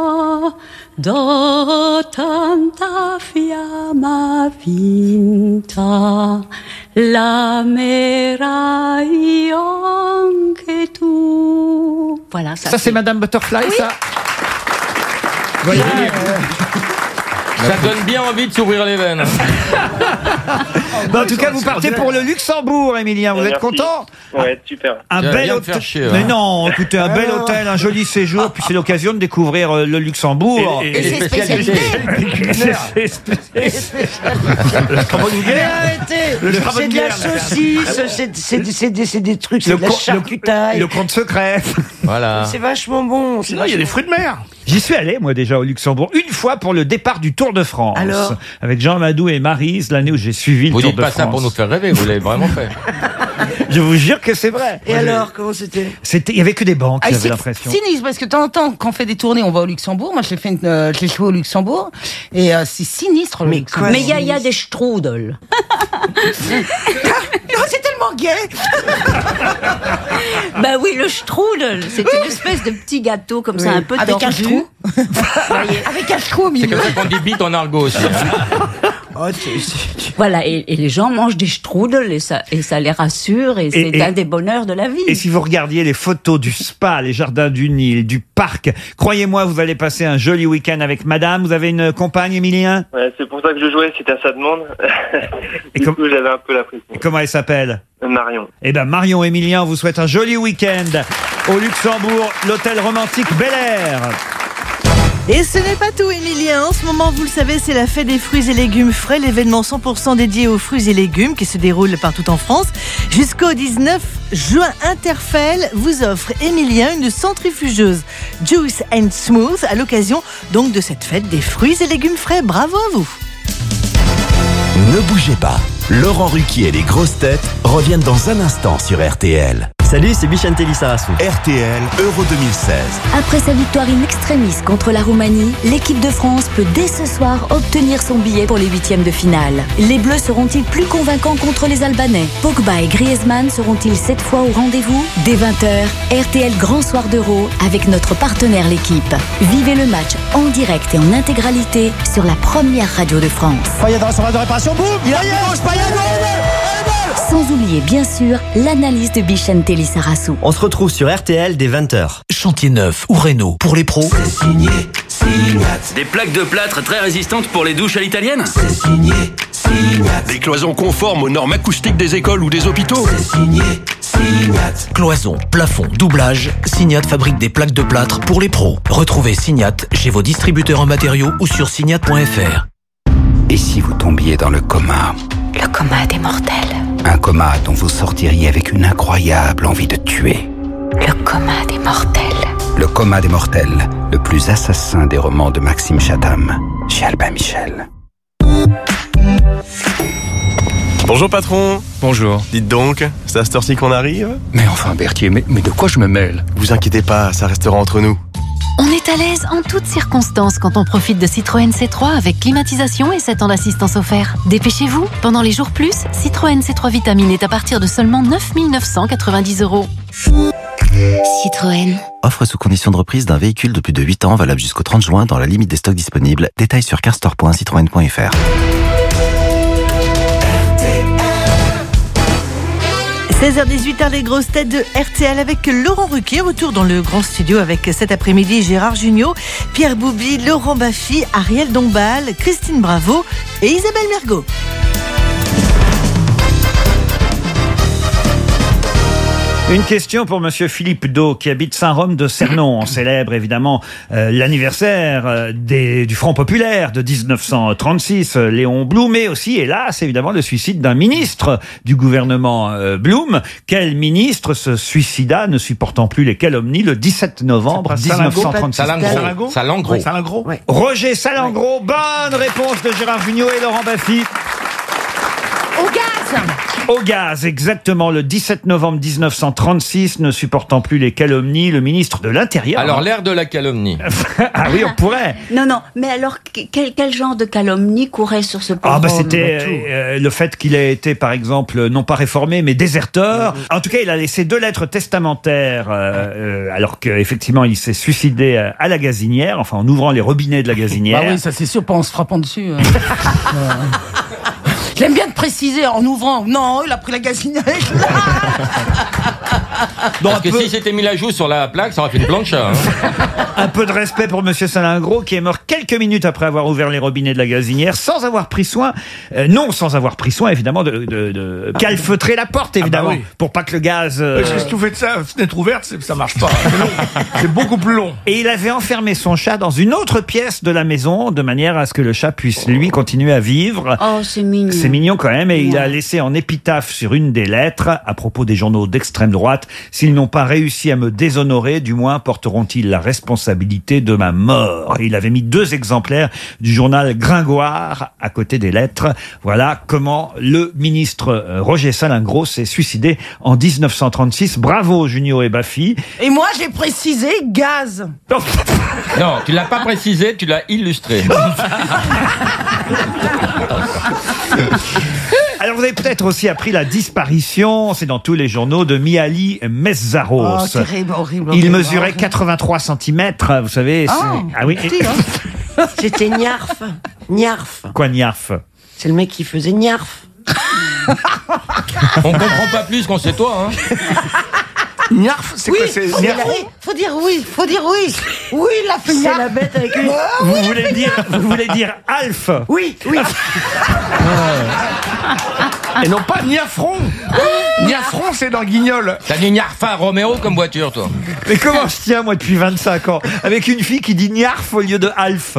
do tanta fiamma vinta l'amerai anche tu. Voilà, ça, ça c'est... c'est Madame Butterfly, oui. Ça voyez, euh... Ça donne bien envie de s'ouvrir les veines. Bon, en tout cas, vous partez pour le Luxembourg, Émilien. Vous Merci. êtes content? Ouais, super. Un tu bel hôtel. Chier, mais hein. non, écoutez, un bel ah hôtel, un joli séjour, puis c'est l'occasion de découvrir euh, le Luxembourg. Et, et, et, et les spécialités. C'est de la saucisse, c'est, c'est, c'est, des, c'est des trucs, c'est le de la charcutaille. Le, le compte secret. Voilà. C'est vachement bon. Sinon, il y a des fruits de mer. J'y suis allé, moi, déjà, au Luxembourg, une fois pour le départ du Tour de France. Alors avec Jean Amadou et Maryse, l'année où j'ai suivi le Vous Tour dites de pas France. ça pour nous faire rêver, vous l'avez vraiment fait. Je vous jure que c'est vrai. Et alors, comment c'était? C'était, il y avait que des banques, Ah, j'avais c'est l'impression. sinistre parce que de temps en temps, quand on fait des tournées, on va au Luxembourg. Moi, je l'ai fait, une, euh, je l'ai joué au Luxembourg et euh, c'est sinistre. Le Mais Luxembourg. Mais il y, a- il y a des strudels. Non, c'est tellement gay. Ben oui, le strudel, c'est une espèce de petit gâteau comme ça, Oui. un peu Avec un tordu. trou. Avec un trou au C'est milieu. comme ça qu'on dit bite en argot aussi. hein. Oh, c'est- c'est- Voilà, et, et les gens mangent des strudels et ça, et ça les rassure et c'est et- un des bonheurs de la vie. Et si vous regardiez les photos du spa, les jardins du Nil, du parc, croyez-moi, vous allez passer un joli week-end avec madame. Vous avez une compagne, Emilien? Ouais, c'est pour ça que je jouais, c'était à sa demande. du coup, j'avais un peu la pression. Comment elle s'appelle? Marion. Eh ben, Marion et Emilien, on vous souhaite un joli week-end au Luxembourg, l'hôtel romantique Bel Air. Et ce n'est pas tout, Emilien. En ce moment, vous le savez, c'est la fête des fruits et légumes frais, l'événement cent pour cent dédié aux fruits et légumes qui se déroule partout en France. Jusqu'au dix-neuf juin, Interfell vous offre, Emilien, une centrifugeuse Juice and Smooth à l'occasion donc de cette fête des fruits et légumes frais. Bravo à vous. Ne bougez pas. Laurent Ruquier et les grosses têtes reviennent dans un instant sur R T L. Salut, c'est Bichente Lissarassou. R T L Euro deux mille seize. Après sa victoire in extremis contre la Roumanie, l'équipe de France peut dès ce soir obtenir son billet pour les huitièmes de finale. Les Bleus seront-ils plus convaincants contre les Albanais? Pogba et Griezmann seront-ils cette fois au rendez-vous? Dès vingt heures, R T L Grand Soir d'Euro avec notre partenaire l'équipe. Vivez le match en direct et en intégralité sur la première radio de France. Payet dans la surface de réparation, boum, il a gauche, Payet, Sans oublier bien sûr l'analyse de Bichente Lissarassou. On se retrouve sur R T L dès vingt heures. Chantier neuf ou réno pour les pros. C'est signé Signat. Des plaques de plâtre très résistantes pour les douches à l'italienne. C'est signé Signat. Des cloisons conformes aux normes acoustiques des écoles ou des hôpitaux. C'est signé Signat. Cloison, plafond, doublage, Signat fabrique des plaques de plâtre pour les pros. Retrouvez Signat chez vos distributeurs en matériaux ou sur signat point f r. Et si vous tombiez dans le coma? Le coma des mortels. Un coma dont vous sortiriez avec une incroyable envie de tuer. Le coma des mortels. Le coma des mortels, le plus assassin des romans de Maxime Chatham, chez Albin Michel. Bonjour patron. Bonjour. Dites donc, c'est à cette heure-ci qu'on arrive? Mais enfin Berthier, mais, mais de quoi je me mêle? Vous inquiétez pas, ça restera entre nous. On est à l'aise en toutes circonstances quand on profite de Citroën C trois avec climatisation et sept ans d'assistance offert. Dépêchez-vous, pendant les jours plus, Citroën C trois Vitamine est à partir de seulement neuf mille neuf cent quatre-vingt-dix euros. Citroën. Offre sous condition de reprise d'un véhicule de plus de huit ans valable jusqu'au trente juin dans la limite des stocks disponibles. Détails sur carstore point citroën point f r. seize heures dix-huit, les grosses têtes de R T L avec Laurent Ruquier. Retour dans le grand studio avec cet après-midi Gérard Jugnot, Pierre Boubi, Laurent Baffy, Ariel Dombal, Christine Bravo et Isabelle Mergo. Une question pour Monsieur Philippe Do, qui habite Saint-Rome de Cernon. On célèbre évidemment euh, l'anniversaire euh, des, du Front Populaire de dix-neuf cent trente-six, euh, Léon Blum, mais aussi, hélas, évidemment, le suicide d'un ministre du gouvernement euh, Blum. Quel ministre se suicida, ne supportant plus les calomnies, le dix-sept novembre dix-neuf cent trente-six? Salingro. Salingro. Salingro. Ouais. Roger Salingro. Bonne réponse de Gérard Jugnot et Laurent Baffy. Au gaz. Au gaz, exactement, le dix-sept novembre dix-neuf cent trente-six, ne supportant plus les calomnies, le ministre de l'Intérieur. Alors, l'ère de la calomnie. Ah oui, on pourrait. Non, non, mais alors, quel, quel genre de calomnie courait sur ce pauvre Ah bah homme? c'était euh, le fait qu'il ait été, par exemple, non pas réformé, mais déserteur. En tout cas, il a laissé deux lettres testamentaires, euh, euh, alors qu'effectivement, il s'est suicidé euh, à la gazinière, enfin en ouvrant les robinets de la gazinière. Bah oui, ça c'est sûr, pas en se frappant dessus. hein. Euh, J'aime bien de préciser en ouvrant. Non, il a pris la gazinière. Parce que si s'était mis la joue sur la plaque, ça aurait fait une plancha. Hein. Un peu de respect pour Monsieur Salingro, qui est mort quelques minutes après avoir ouvert les robinets de la gazinière, sans avoir pris soin, euh, non, sans avoir pris soin, évidemment, de, de, de calfeutrer la porte, évidemment, Ah bah oui. pour pas que le gaz... euh, Parce que si tu fais de ça, fenêtre ouverte, c'est- ça marche pas. C'est long. C'est beaucoup plus long. Et il avait enfermé son chat dans une autre pièce de la maison, de manière à ce que le chat puisse, lui, continuer à vivre. Oh, c'est mignon. C'est mignon quand même, et il a laissé en épitaphe sur une des lettres, à propos des journaux d'extrême droite, S'ils n'ont pas réussi à me déshonorer, du moins porteront-ils la responsabilité de ma mort. Et il avait mis deux exemplaires du journal Gringoire à côté des lettres. Voilà comment le ministre Roger Salingros s'est suicidé en dix-neuf cent trente-six. Bravo Junio et Baffy. Et moi, j'ai précisé gaz. Non, tu l'as pas précisé, tu l'as illustré. Alors vous avez peut-être aussi appris la disparition, c'est dans tous les journaux, de Mihaly Meszaros. Oh, terrible, horrible. Il horrible. mesurait quatre-vingt-trois centimètres, vous savez. Oh, c'est- ah oui. petit, hein. C'était Niarf. Niarf. Quoi, Niarf? C'est le mec qui faisait Niarf. On comprend pas plus qu'on sait toi, hein. Niarf, c'est Oui, quoi c'est faut dire Niarf oui, faut dire oui, faut dire oui. Oui, il a fait C'est Niarf. la bête avec une... Vous voulez dire, vous voulez dire Alf? Oui, oui. Et non pas Niafron. Niafron, c'est dans Guignol. T'as dit Niarfa Romeo comme voiture, toi. Mais comment je tiens, moi, depuis vingt-cinq ans, avec une fille qui dit Niarf au lieu de Alf?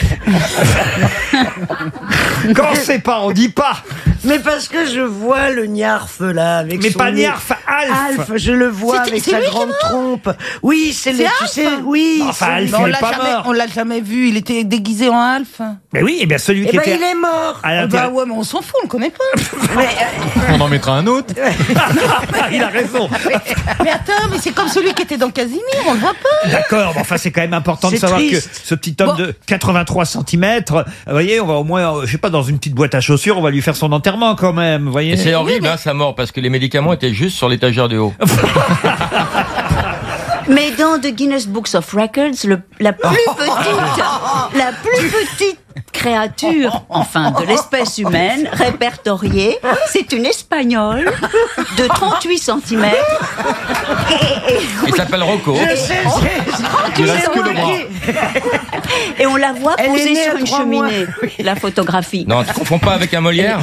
Quand on sait pas, on dit pas. Mais parce que je vois le Niarf là avec Mais son pas nez. Niarf, Alf. Alf, je le vois C'est- avec c'est sa lui qui est grande mort trompe. Oui, c'est le, C'est tu Alf. sais, oui. Enfin, c'est- Alf, Mais il on est l'a pas jamais, mort. on l'a jamais vu. Il était déguisé en Alf. Mais oui, et bien celui Eh qui ben, était il est mort. à Bah l'intérieur. ouais, mais on s'en fout, on le connaît pas. Mais, euh, On en mettra un autre. Il a raison. Mais attends, mais c'est comme celui qui était dans Casimir, on le voit pas. D'accord, mais enfin c'est quand même important de C'est savoir triste. que ce petit homme Bon. de quatre-vingt-trois centimètres, vous voyez, on va au moins, euh, je sais pas, dans une petite boîte à chaussures, on va lui faire son enterrement quand même, vous voyez. Et c'est horrible, hein, sa mort, parce que les médicaments étaient juste sur l'étagère du haut. Mais dans The Guinness Books of Records, le- la plus petite, la plus petite créature, enfin, de l'espèce humaine répertoriée, c'est une espagnole de trente-huit centimètres. Il s'appelle Rocco. je sais, Il reste que le bras. Et on la voit Elle est posée née sur à une trois mois. cheminée, la photographie. Non, tu confonds pas avec un Molière.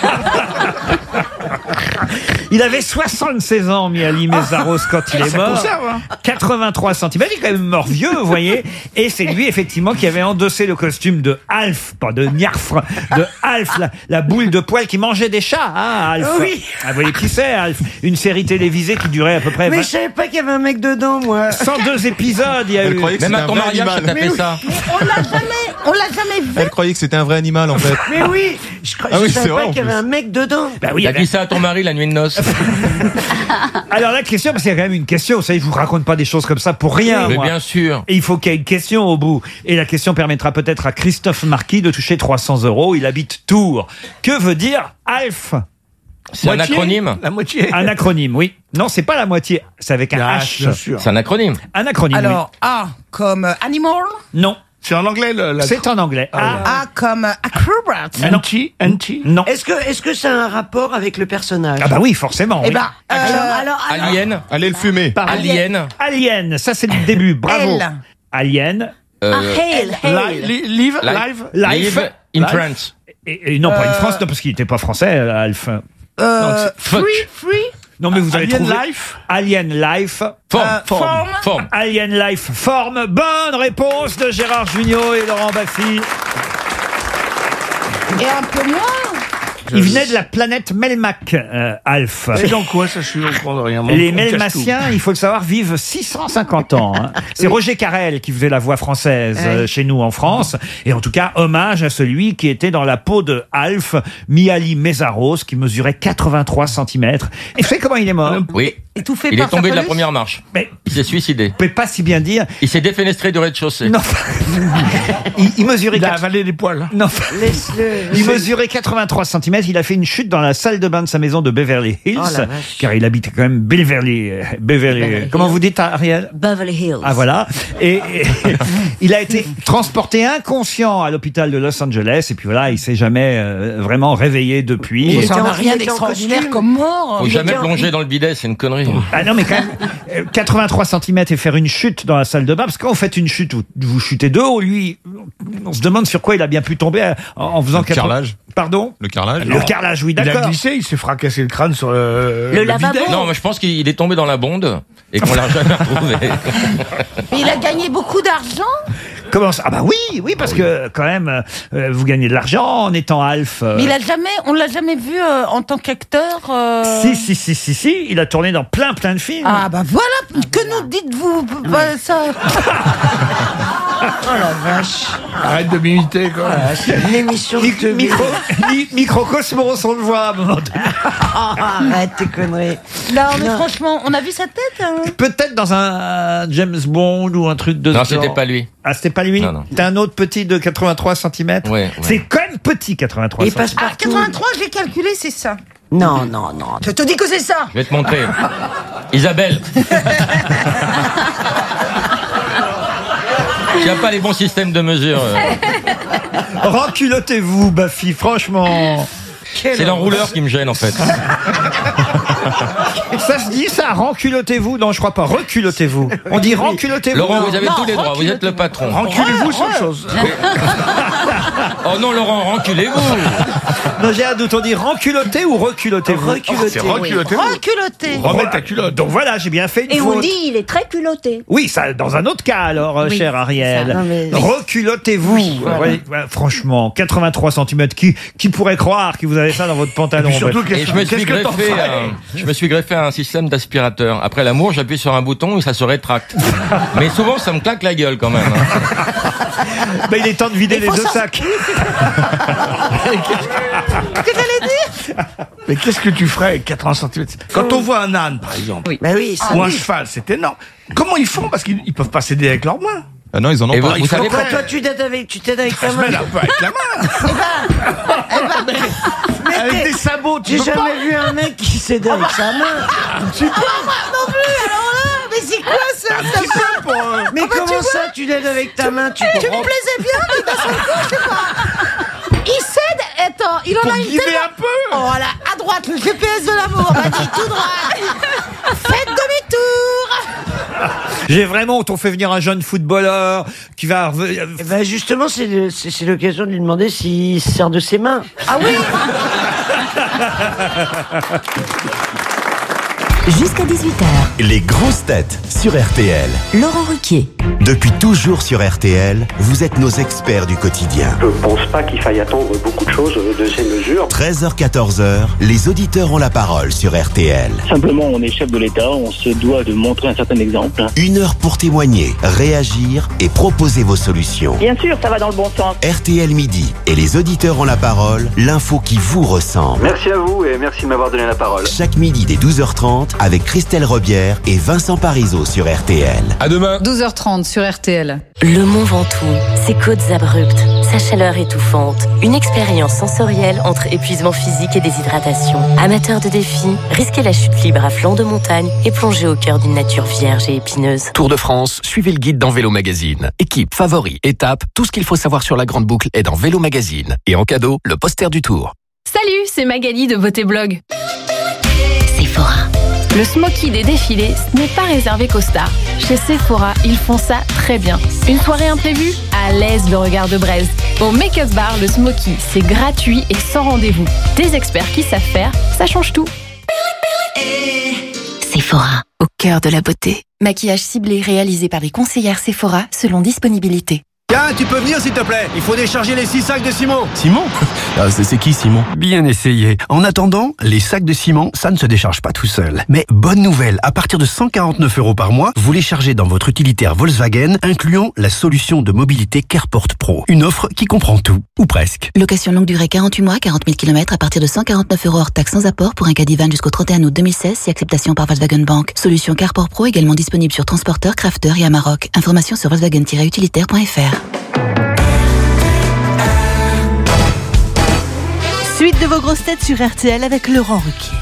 Il avait soixante-seize ans, Mihaly Meszaros, quand il est Ça mort. conserve, hein. quatre-vingt-trois centimètres, il est quand même mort vieux, vous voyez. Et c'est lui, effectivement, qui avait endossé le costume de Alf, pas de Niarfre, de Alf, la, la boule de poil qui mangeait des chats, hein, Alf. Oui. Ah, vous voyez qui c'est, Alf? Une série télévisée qui durait à peu près mais vingt je savais pas qu'il y avait un mec dedans, moi. cent deux épisodes, il y a Elle eu. croyait que Même c'était à un ton vrai mariage, t'as animal. tapé oui. ça. On l'a jamais, on l'a jamais vu. Elle croyait que c'était un vrai animal en fait. Mais oui, je, crois- Ah je oui, savais c'est vrai, pas en qu'il y avait plus. un mec dedans. Bah oui, T'as ben- dit ça à ton mari la nuit de noces. alors la question, parce qu'il y a quand même une question, vous savez, je vous raconte pas des choses comme ça pour rien, Mais moi. bien sûr. Et il faut qu'il y ait une question au bout. Et la question permettra peut-être à Christophe Marquis de toucher trois cents euros. Il habite Tours. Que veut dire Alf? C'est un Moitié acronyme. La moitié. Un acronyme, oui. Non, c'est pas la moitié. C'est avec un Ah, H. bien sûr. C'est un acronyme. Un acronyme, Alors, A comme euh, animal. oui. Non. C'est en anglais, le, la... C'est en anglais. Ah, A comme euh, acrobat. ah, non. Anti, anti. Non. Est-ce que, est-ce que ça a un rapport avec le personnage? Ah bah oui, forcément. Eh oui. ben, euh, alors, alors, Alien. Allez le fumer. Alien. Alien, ça c'est le début. Bravo. Elle. Alien. Euh, Hail, hail. Li- li- Live, Live. live. Life. Live in France. Et, et non, pas une Euh. France, non, parce qu'il n'était pas français, Alf. Euh, Fuck. free, free. Non, mais vous avez Alien trouvé. Life. Alien Life. Forme. Euh, forme. forme. Forme. Alien Life Forme. Bonne réponse de Gérard Jugnot et Laurent Baffy. Et un peu moins. Il venait de la planète Melmac, euh, Alf. C'est dans quoi ça? Je suis au courant de rien. Mon- Les on cache Melmaciens, il faut le savoir, vivent six cent cinquante ans. hein. C'est Roger Carrel qui faisait la voix française euh, chez nous en France. Et en tout cas, hommage à celui qui était dans la peau de Alf, Mihaly Meszaros, qui mesurait quatre-vingt-trois centimètres. Et vous savez comment il est mort? Oui. Étouffé Il par est tombé sa de la peluche. première marche. Mais Il s'est suicidé. vous pouvez pas si bien dire. Il s'est défenestré du rez-de-chaussée. Non. il, il mesurait Il a quatre- avalé les poils. Non. laisse-le. Il mesurait quatre-vingt-trois centimètres. Il a fait une chute dans la salle de bain de sa maison de Beverly Hills, Oh la vache. car il habitait quand même Beverly. euh, Beverly. Beverly Comment Hills. vous dites, Ariel? Beverly Hills. Ah voilà. Et, et il a été transporté inconscient à l'hôpital de Los Angeles. Et puis voilà, il s'est jamais euh, vraiment réveillé depuis. Ça était n'a en- rien il était en d'extraordinaire costume. comme mort. Faut Il jamais était en- plonger dans le bidet, c'est une connerie. Ah non, mais quand même, euh, quatre-vingt-trois centimètres et faire une chute dans la salle de bain, parce que quand vous faites une chute, vous, vous chutez de haut, lui, on se demande sur quoi il a bien pu tomber euh, en, en faisant Le quatre- carrelage. Pardon? Le carrelage. Le carrelage, oui, Il a d'accord. glissé, il s'est fracassé le crâne sur le, Le lavabo. bidet. Non, mais je pense qu'il est tombé dans la bonde et qu'on l'a jamais retrouvé. Mais il a gagné beaucoup d'argent. Comment ça? Ah bah oui, oui, parce que quand même, euh, vous gagnez de l'argent en étant Alf. euh. Mais il a jamais, on l'a jamais vu euh, en tant qu'acteur. euh, Si, si, si, si, si, il a tourné dans plein, plein de films. Ah bah voilà, que nous dites-vous bah, ça. Oh la vache. Arrête de m'imiter, quoi. Ah, c'est une émission Mi- de micro, mi- Microcosmos, on le voit à un moment donné. Arrête tes conneries. Non, mais franchement, on a vu sa tête. Hein. Peut-être dans un James Bond ou un truc de Non, ce genre. c'était pas lui. Ah, c'était pas lui. Non, non. C'était un autre petit de quatre-vingt-trois centimètres. Ouais, ouais. C'est quand même petit, quatre-vingt-trois Il centimètres. passe Ah, partout. quatre-vingt-trois, j'ai calculé, c'est ça. Non, non, non. Je te dis que c'est ça. Je vais te montrer. Isabelle. Il n'y a pas les bons systèmes de mesure. euh. Renculottez-vous, Bafi, franchement. C'est l'enrouleur qui me gêne en fait. Ça se dit ça, renculottez-vous? Non, je crois pas. Reculottez-vous. On dit renculottez-vous. Laurent, vous avez Non, tous les droits, vous êtes le patron. Renculez-vous, c'est autre chose. Oh non, Laurent, renculez-vous. Non, j'ai un doute. On dit renculottez ou reculottez-vous? C'est reculotté. Reculotté. Remets ta culotte. Donc voilà, j'ai bien fait une Et on faute. dit il est très culotté. Oui, ça, dans un autre cas alors, euh, Oui, cher Ariel. ça. Non, mais- Reculottez-vous. Ouais, ouais, franchement, quatre-vingt-trois centimètres. Qui, qui pourrait croire que vous avez ça dans votre pantalon? Surtout, en fait Et je me suis qu'est-ce que t'en greffé, ferais un, je me suis greffé un système d'aspirateur. Après l'amour, j'appuie sur un bouton et ça se rétracte. Mais souvent, ça me claque la gueule quand même. hein. Ben, il est temps de vider Il les faut deux s'en- sacs. Qu'est-ce que t'allais dire? Mais qu'est-ce que tu ferais avec quatre-vingts centimètres? Quand on voit un âne, par exemple, Bah oui, ça. ou un cheval, c'est énorme. Comment ils font? Parce qu'ils ils peuvent pas s'aider avec leurs mains. Ah non, ils en ont Et pas. vous, vous savez Pourquoi pas toi tu t'aides avec, tu t'aides avec ta Je main? mêle un peu avec la main. Avec des sabots, tu J'ai peux pas. jamais vu un mec qui s'aide avec sa main. Tu peux. Non plus, alors là, mais c'est quoi ça, Un ça petit peu pour. euh, Mais bah, tu comment vois. ça tu t'aides avec ta main? Tu Tu me comprends? plaisais bien, mais d'un seul coup, je sais pas. Il cède, attends, il en Pour a une guider tellement... un peu. Oh voilà, à droite, le G P S de l'amour, m'a dit tout droit. Faites demi-tour. J'ai vraiment, on fait venir un jeune footballeur qui va. revenir- Eh ben justement, c'est le- c'est c'est l'occasion de lui demander s'il se sert de ses mains. Ah oui. Jusqu'à dix-huit heures, Les grosses têtes sur R T L. Laurent Ruquier. Depuis toujours sur R T L, vous êtes nos experts du quotidien. Je pense pas qu'il faille attendre beaucoup de choses de ces mesures. treize heures quatorze heures, les auditeurs ont la parole sur R T L. Simplement, on est chef de l'État, on se doit de montrer un certain exemple. Une heure pour témoigner, réagir et proposer vos solutions. Bien sûr, ça va dans le bon sens. R T L Midi et les auditeurs ont la parole, l'info qui vous ressemble. Merci à vous et merci de m'avoir donné la parole. Chaque midi dès douze heures trente avec Christelle Robière et Vincent Parisot sur R T L. À demain. douze heures trente sur R T L. Le Mont Ventoux, ses côtes abruptes, sa chaleur étouffante, une expérience sensorielle entre épuisement physique et déshydratation. Amateurs de défis, risquez la chute libre à flanc de montagne et plongez au cœur d'une nature vierge et épineuse. Tour de France, suivez le guide dans Vélo Magazine. Équipe, favoris, étapes, tout ce qu'il faut savoir sur la grande boucle est dans Vélo Magazine. Et en cadeau, le poster du Tour. Salut, c'est Magali de Beauté Blog. Sephora. Le smoky des défilés, ce n'est pas réservé qu'aux stars. Chez Sephora, ils font ça très bien. Une soirée imprévue? À l'aise le regard de braise. Au Make-up Bar, le smoky, c'est gratuit et sans rendez-vous. Des experts qui savent faire, ça change tout. Sephora, au cœur de la beauté. Maquillage ciblé réalisé par les conseillères Sephora selon disponibilité. Tiens, tu peux venir s'il te plaît. Il faut décharger les six sacs de Simon. Simon Ah, c'est c'est qui Simon? Bien essayé. En attendant, les sacs de ciment, ça ne se décharge pas tout seul. Mais bonne nouvelle, à partir de cent quarante-neuf euros par mois, vous les chargez dans votre utilitaire Volkswagen, incluant la solution de mobilité CarePort Pro. Une offre qui comprend tout, ou presque. Location longue durée quarante-huit mois, quarante mille kilomètres à partir de cent quarante-neuf euros hors taxe sans apport pour un Cadivan jusqu'au trente et un août deux mille seize si acceptation par Volkswagen Bank. Solution CarePort Pro également disponible sur Transporteur, Crafter et Amarok. Information sur volkswagen tiret utilitaire point f r. Suite de vos grosses têtes sur R T L avec Laurent Ruquier.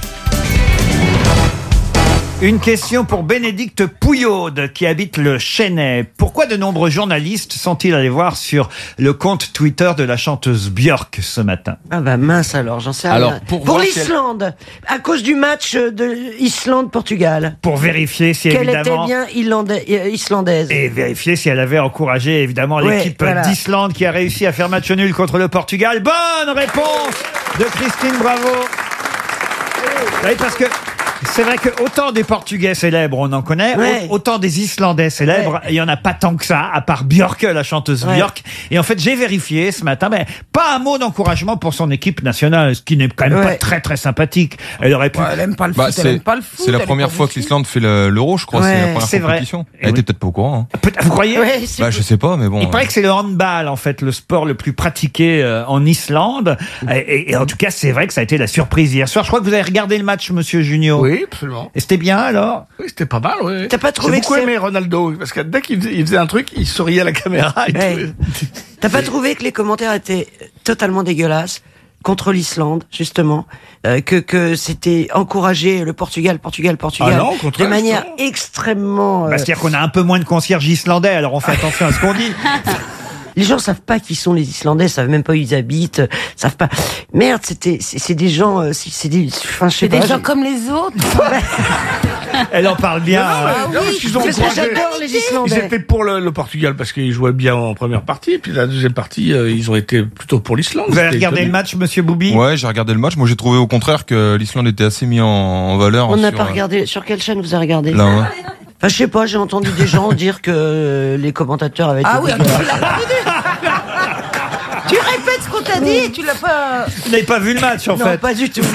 Une question pour Bénédicte Pouillaude qui habite le Chesnay. Pourquoi de nombreux journalistes sont-ils allés voir sur le compte Twitter de la chanteuse Björk ce matin? Ah bah mince alors, j'en sais Alors, rien. pour Pour voir si l'Islande, à cause du match de Islande-Portugal. Pour vérifier si Qu'elle évidemment... était bien irlandais- euh, islandaise. Et vérifier si elle avait encouragé évidemment Ouais, l'équipe voilà. d'Islande qui a réussi à faire match nul contre le Portugal. Bonne réponse de Christine Bravo. Oui, parce que C'est vrai que autant des Portugais célèbres, on en connaît, Ouais. au- autant des Islandais célèbres, il y en a pas tant que ça, à part Björk, la chanteuse Ouais. Björk. Et en fait, j'ai vérifié ce matin, mais pas un mot d'encouragement pour son équipe nationale, ce qui n'est quand même pas Ouais. très très sympathique. Elle aurait pu. Elle aime pas le Bah, foot, elle c'est aime pas le foot. c'est la elle est première pas fois du que l'Islande fait le- l'Euro, je crois. Ouais, c'est la première c'est vrai. compétition. Et Elle oui. était peut-être pas au courant. hein. Peut- Vous croyez Ouais, c'est Bah, je sais pas, mais bon. Il paraît que c'est le handball, en fait, le sport le plus pratiqué euh, en Islande. Et, et- et en tout cas, c'est vrai que ça a été la surprise hier soir. Je crois que vous avez regardé le match, monsieur Junio. Oui, absolument. Et c'était bien, alors? Oui, c'était pas mal, oui. T'as pas trouvé J'ai que beaucoup c'est- aimé Ronaldo, parce que dès qu'il faisait, il faisait un truc, il souriait à la caméra et Ouais. tout. T'as pas trouvé que les commentaires étaient totalement dégueulasses contre l'Islande, justement, euh, que que c'était encourager le Portugal, Portugal, Portugal, Ah non, au contraire, de manière justement. extrêmement. euh, Bah, c'est-à-dire qu'on a un peu moins de concierges islandais, alors on fait attention à ce qu'on dit. Les gens savent pas qui sont les Islandais, savent même pas où ils habitent, euh, savent pas. Merde, c'était, c'est c'est des gens, euh, c'est c'est des, enfin, je sais C'est pas. des gens j'ai- comme les autres. Elle en parle bien. Non, mais- hein. non, parce qu'ils ont parce que encouragé- j'adore les Ils Islandais. étaient pour le, le Portugal parce qu'ils jouaient bien en première partie, et puis la deuxième partie, euh, ils ont été plutôt pour l'Islande. Vous avez C'était regardé le étonnant. match, monsieur Boubi? Ouais, j'ai regardé le match. Moi, j'ai trouvé au contraire que l'Islande était assez mis en, en valeur. On n'a sur, pas euh, regardé. Sur quelle chaîne vous avez regardé? Là, ouais. Enfin, je sais pas. J'ai entendu des gens dire que euh, les commentateurs avaient été Ah oui, tu dégueulasses. l'as pas entendu. Tu répètes ce qu'on t'a dit et tu l'as pas. Vous n'avez pas vu le match, en Non, fait. pas du tout.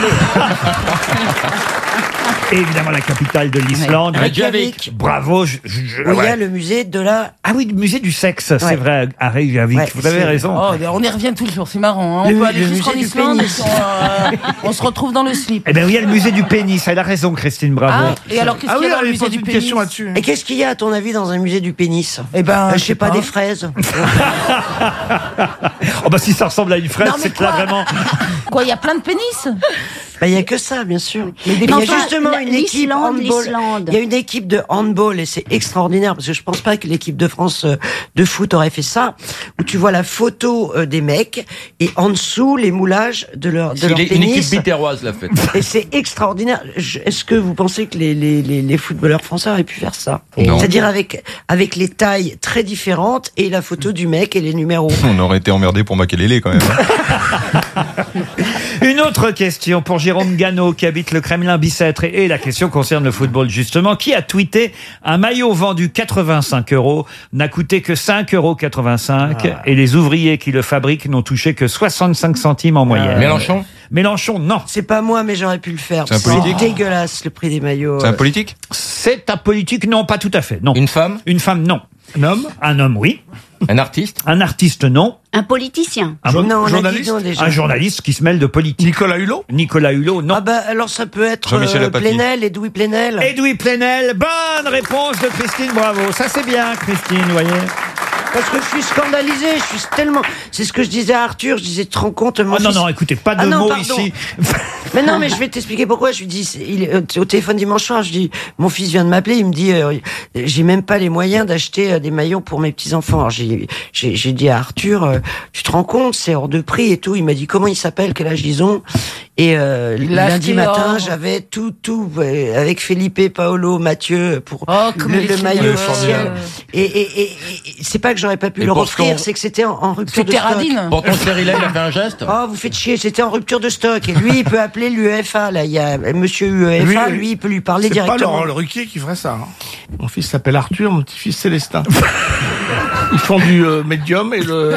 Et évidemment, la capitale de l'Islande. Reykjavik. Bravo. Je, je- je- Où il y ouais. a le musée de la. Ah oui, le musée du sexe, c'est Ouais. vrai, à Reykjavik. Ouais, Vous avez c'est- raison. Oh, on y revient toujours, c'est marrant. Hein. On Le- peut aller le jusqu'en musée du Islande et pénis. puis on, euh, on se retrouve dans le slip. Eh bien, oui, il y a le musée du pénis. Elle a raison, Christine, bravo. Ah, et alors qu'est-ce Ah qu'il oui, y a dans elle le avait musée posé du une pénis question là-dessus. Et qu'est-ce qu'il y a, à ton avis, dans un musée du pénis? Eh ben, Euh, je sais pas, des fraises. Oh bah si ça ressemble à une fraise, Non, mais c'est que là quoi vraiment. Quoi, il y a plein de pénis? Bah, il y a que ça, bien sûr. Mais il y Mais a enfin, justement la- une équipe l'Islande, handball. l'Islande. Il y a une équipe de handball et c'est extraordinaire parce que je pense pas que l'équipe de France euh, de foot aurait fait ça. Où tu vois la photo euh, des mecs et en dessous les moulages de leur de C'est leur une, une équipe pénis. bitéroise, la fête. Et c'est extraordinaire. Je- Est-ce que vous pensez que les, les, les, les footballeurs français auraient pu faire ça? Non. C'est-à-dire avec, avec les tailles très différentes et la photo du mec et les numéros. On aurait été emmerdé pour Makelele quand même. hein. Une autre question pour Jérôme Gano qui habite le Kremlin-Bicêtre et, et la question concerne le football justement. Qui a tweeté un maillot vendu quatre-vingt-cinq euros n'a coûté que cinq euros quatre-vingt-cinq Ah. et les ouvriers qui le fabriquent n'ont touché que soixante-cinq centimes en moyenne. Mélenchon Mélenchon, non. C'est pas moi, mais j'aurais pu le faire. C'est un C'est politique dégueulasse le prix des maillots. C'est un politique C'est un politique, non, pas tout à fait, non. Une femme Une femme, non. Un homme? Un homme, oui. Un artiste Un artiste, non. Un politicien. Un, Non, on a dit journaliste non déjà. un journaliste qui se mêle de politique. Nicolas Hulot? Nicolas Hulot, non. Ah bah alors ça peut être Jean-Michel euh, Apathy. Plenel, Edoui Plenel. Edoui Plenel, bonne réponse de Christine, bravo. Ça c'est bien, Christine, vous voyez. Parce que je suis scandalisé, je suis tellement. C'est ce que je disais à Arthur, je disais, tu te rends compte, mon Oh non, fils- non, écoutez, pas de Ah non, mots pardon. ici. Mais non, mais je vais t'expliquer pourquoi. Je lui dis, c'est- il est euh, au téléphone dimanche soir, je dis, mon fils vient de m'appeler, il me dit, euh, j'ai même pas les moyens d'acheter euh, des maillots pour mes petits enfants. Alors j'ai, j'ai, j'ai dit à Arthur, euh, tu te rends compte, c'est hors de prix et tout. Il m'a dit comment il s'appelle, quel âge ils ont. Et euh, l'a lundi acheté matin, hors. j'avais tout, tout euh, avec Felipe, Paolo, Mathieu pour Oh, comme le, il le est maillot généreux. officiel. Et, et, et, et c'est pas que j'aurais pas pu Et le pour ce offrir, qu'on- c'est que c'était en, en rupture de C'était stock. radine. Pourtant, Cyril, il a fait un geste. Oh, vous faites chier, c'était en rupture de stock. Et lui, il peut appeler l'UEFA, là. Il y a monsieur UEFA, lui, il peut lui parler C'est pas directement. Laurent Le Ruquier qui ferait ça. hein. Mon fils s'appelle Arthur, mon petit-fils Célestin. Ils font du euh, médium et le.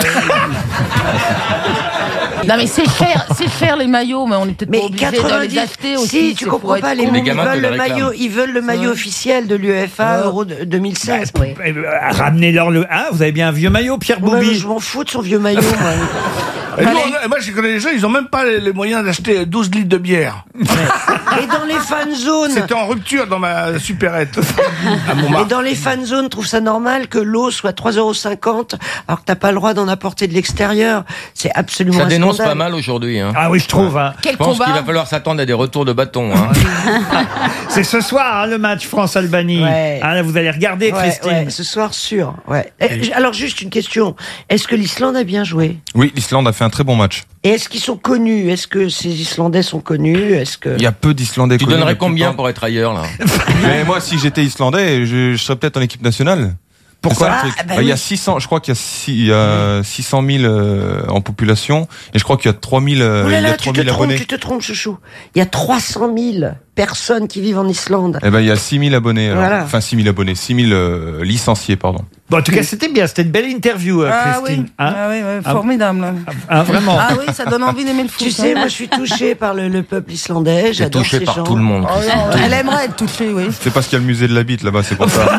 Non mais c'est cher, c'est cher les maillots, mais on est peut-être Mais pas obligé de quatre-vingt-dix, les acheter aussi. si, tu c'est comprends pour être pas, les, con. ils gamins te veulent le le maillot, réclament. ils veulent le maillot officiel de l'UEFA Euro de- deux mille seize. Eh ben, Ramenez-leur le. Ah, vous avez bien un vieux maillot, Pierre Ouais, Boubi. je m'en fous de son vieux maillot, moi. Et nous, on- moi, je connais les gens, ils ont même pas les, les moyens d'acheter douze litres de bière. Et dans les fan zones. C'était en rupture dans ma supérette. À Et Montmartre. dans les fan zones, trouve ça normal que l'eau soit trois euros cinquante alors que t'as pas le droit d'en apporter de l'extérieur. C'est absolument Ça un dénonce scandale. pas mal aujourd'hui. Hein. Ah oui, je trouve. Hein. Quel Je pense combat qu'il va falloir s'attendre à des retours de bâton. Hein. C'est ce soir hein, le match France-Albanie. Ouais. Ah, là, vous allez regarder, Ouais, Christine. ouais, ce soir, sûr. Ouais. Et- alors, juste une question. Est-ce que l'Islande a bien joué? Oui, l'Islande a fait un très bon match. Et est-ce qu'ils sont connus? Est-ce que ces Islandais sont connus? Est-ce que... Il y a peu d'Islandais Tu connus, donnerais la combien plupart. pour être ailleurs là? Mais moi, si j'étais Islandais, je, je serais peut-être en équipe nationale. Pourquoi C'est ça, le Ah, truc. bah Bah, Il y a oui. six cents, je crois qu'il y a, six, il y a six cent mille euh, en population, et je crois qu'il y a trois mille, euh, Oh il là y a là, tu te trois mille trompes, abonnés. tu te trompes, chouchou. Il y a trois cent mille personnes qui vivent en Islande. Eh ben, il y a six mille abonnés, alors. Voilà. Enfin, six mille abonnés, six mille euh, licenciés, pardon. Bon, en tout cas, c'était bien, c'était une belle interview, euh, Ah Christine. oui, Hein ah oui, oui, Ah, formidable. ah, vraiment. Ah oui, ça donne envie d'aimer le foot. Tu sais, hein. moi, je suis touchée par le, le peuple islandais. J'adore touchée ces par gens. tout le monde, Oh non, elle aimerait être touchée, oui. C'est parce qu'il y a le musée de la bite là-bas, c'est pour ça.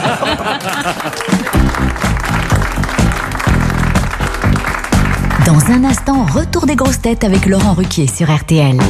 Dans un instant, retour des grosses têtes avec Laurent Ruquier sur R T L.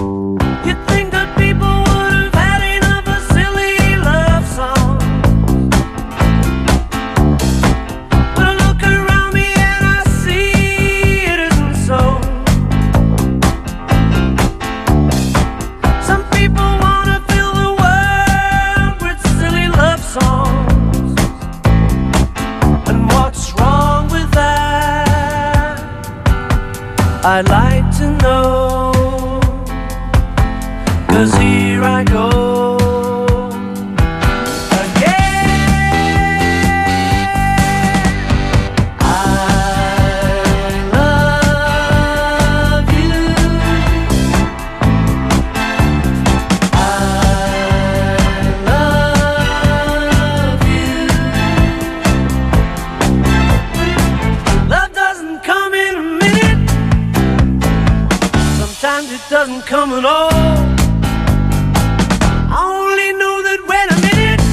I'd like to know, 'cause here I go again. I love you. I love you. Love doesn't come in a minute. Sometimes it doesn't come at all. I only know that when I'm in it,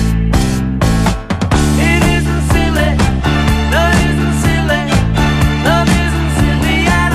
it isn't silly. Love isn't silly. Love isn't silly at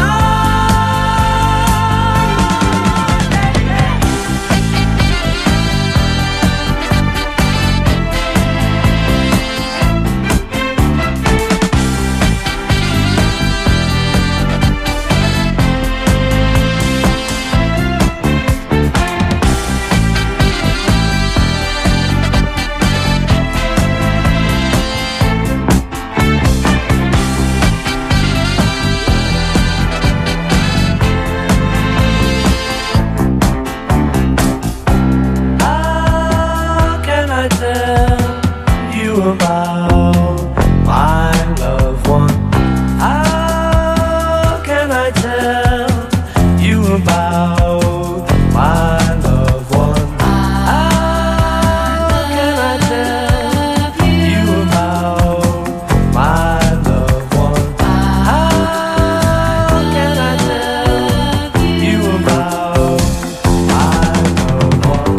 How can I tell you about my loved one? How can I tell you about my loved one? How can I tell you about my loved one? How can I tell you about my loved one?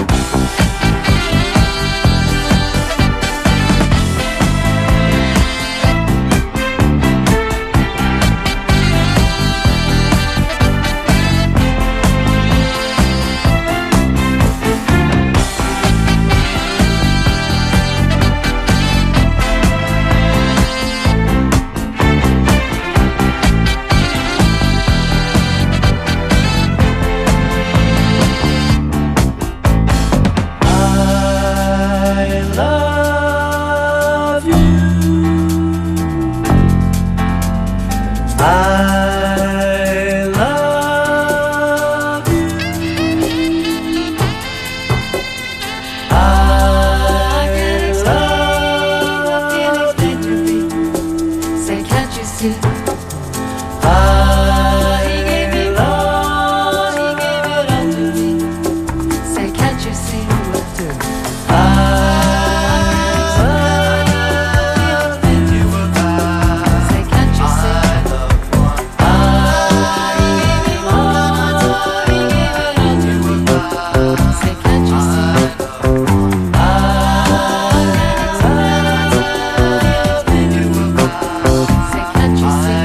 I love you. I love you. I love you. Say, can't you see? I He gave me love, he gave it all to me. Say, can't you see? Say, can't you see? Say, can't you see? Say, can't you see?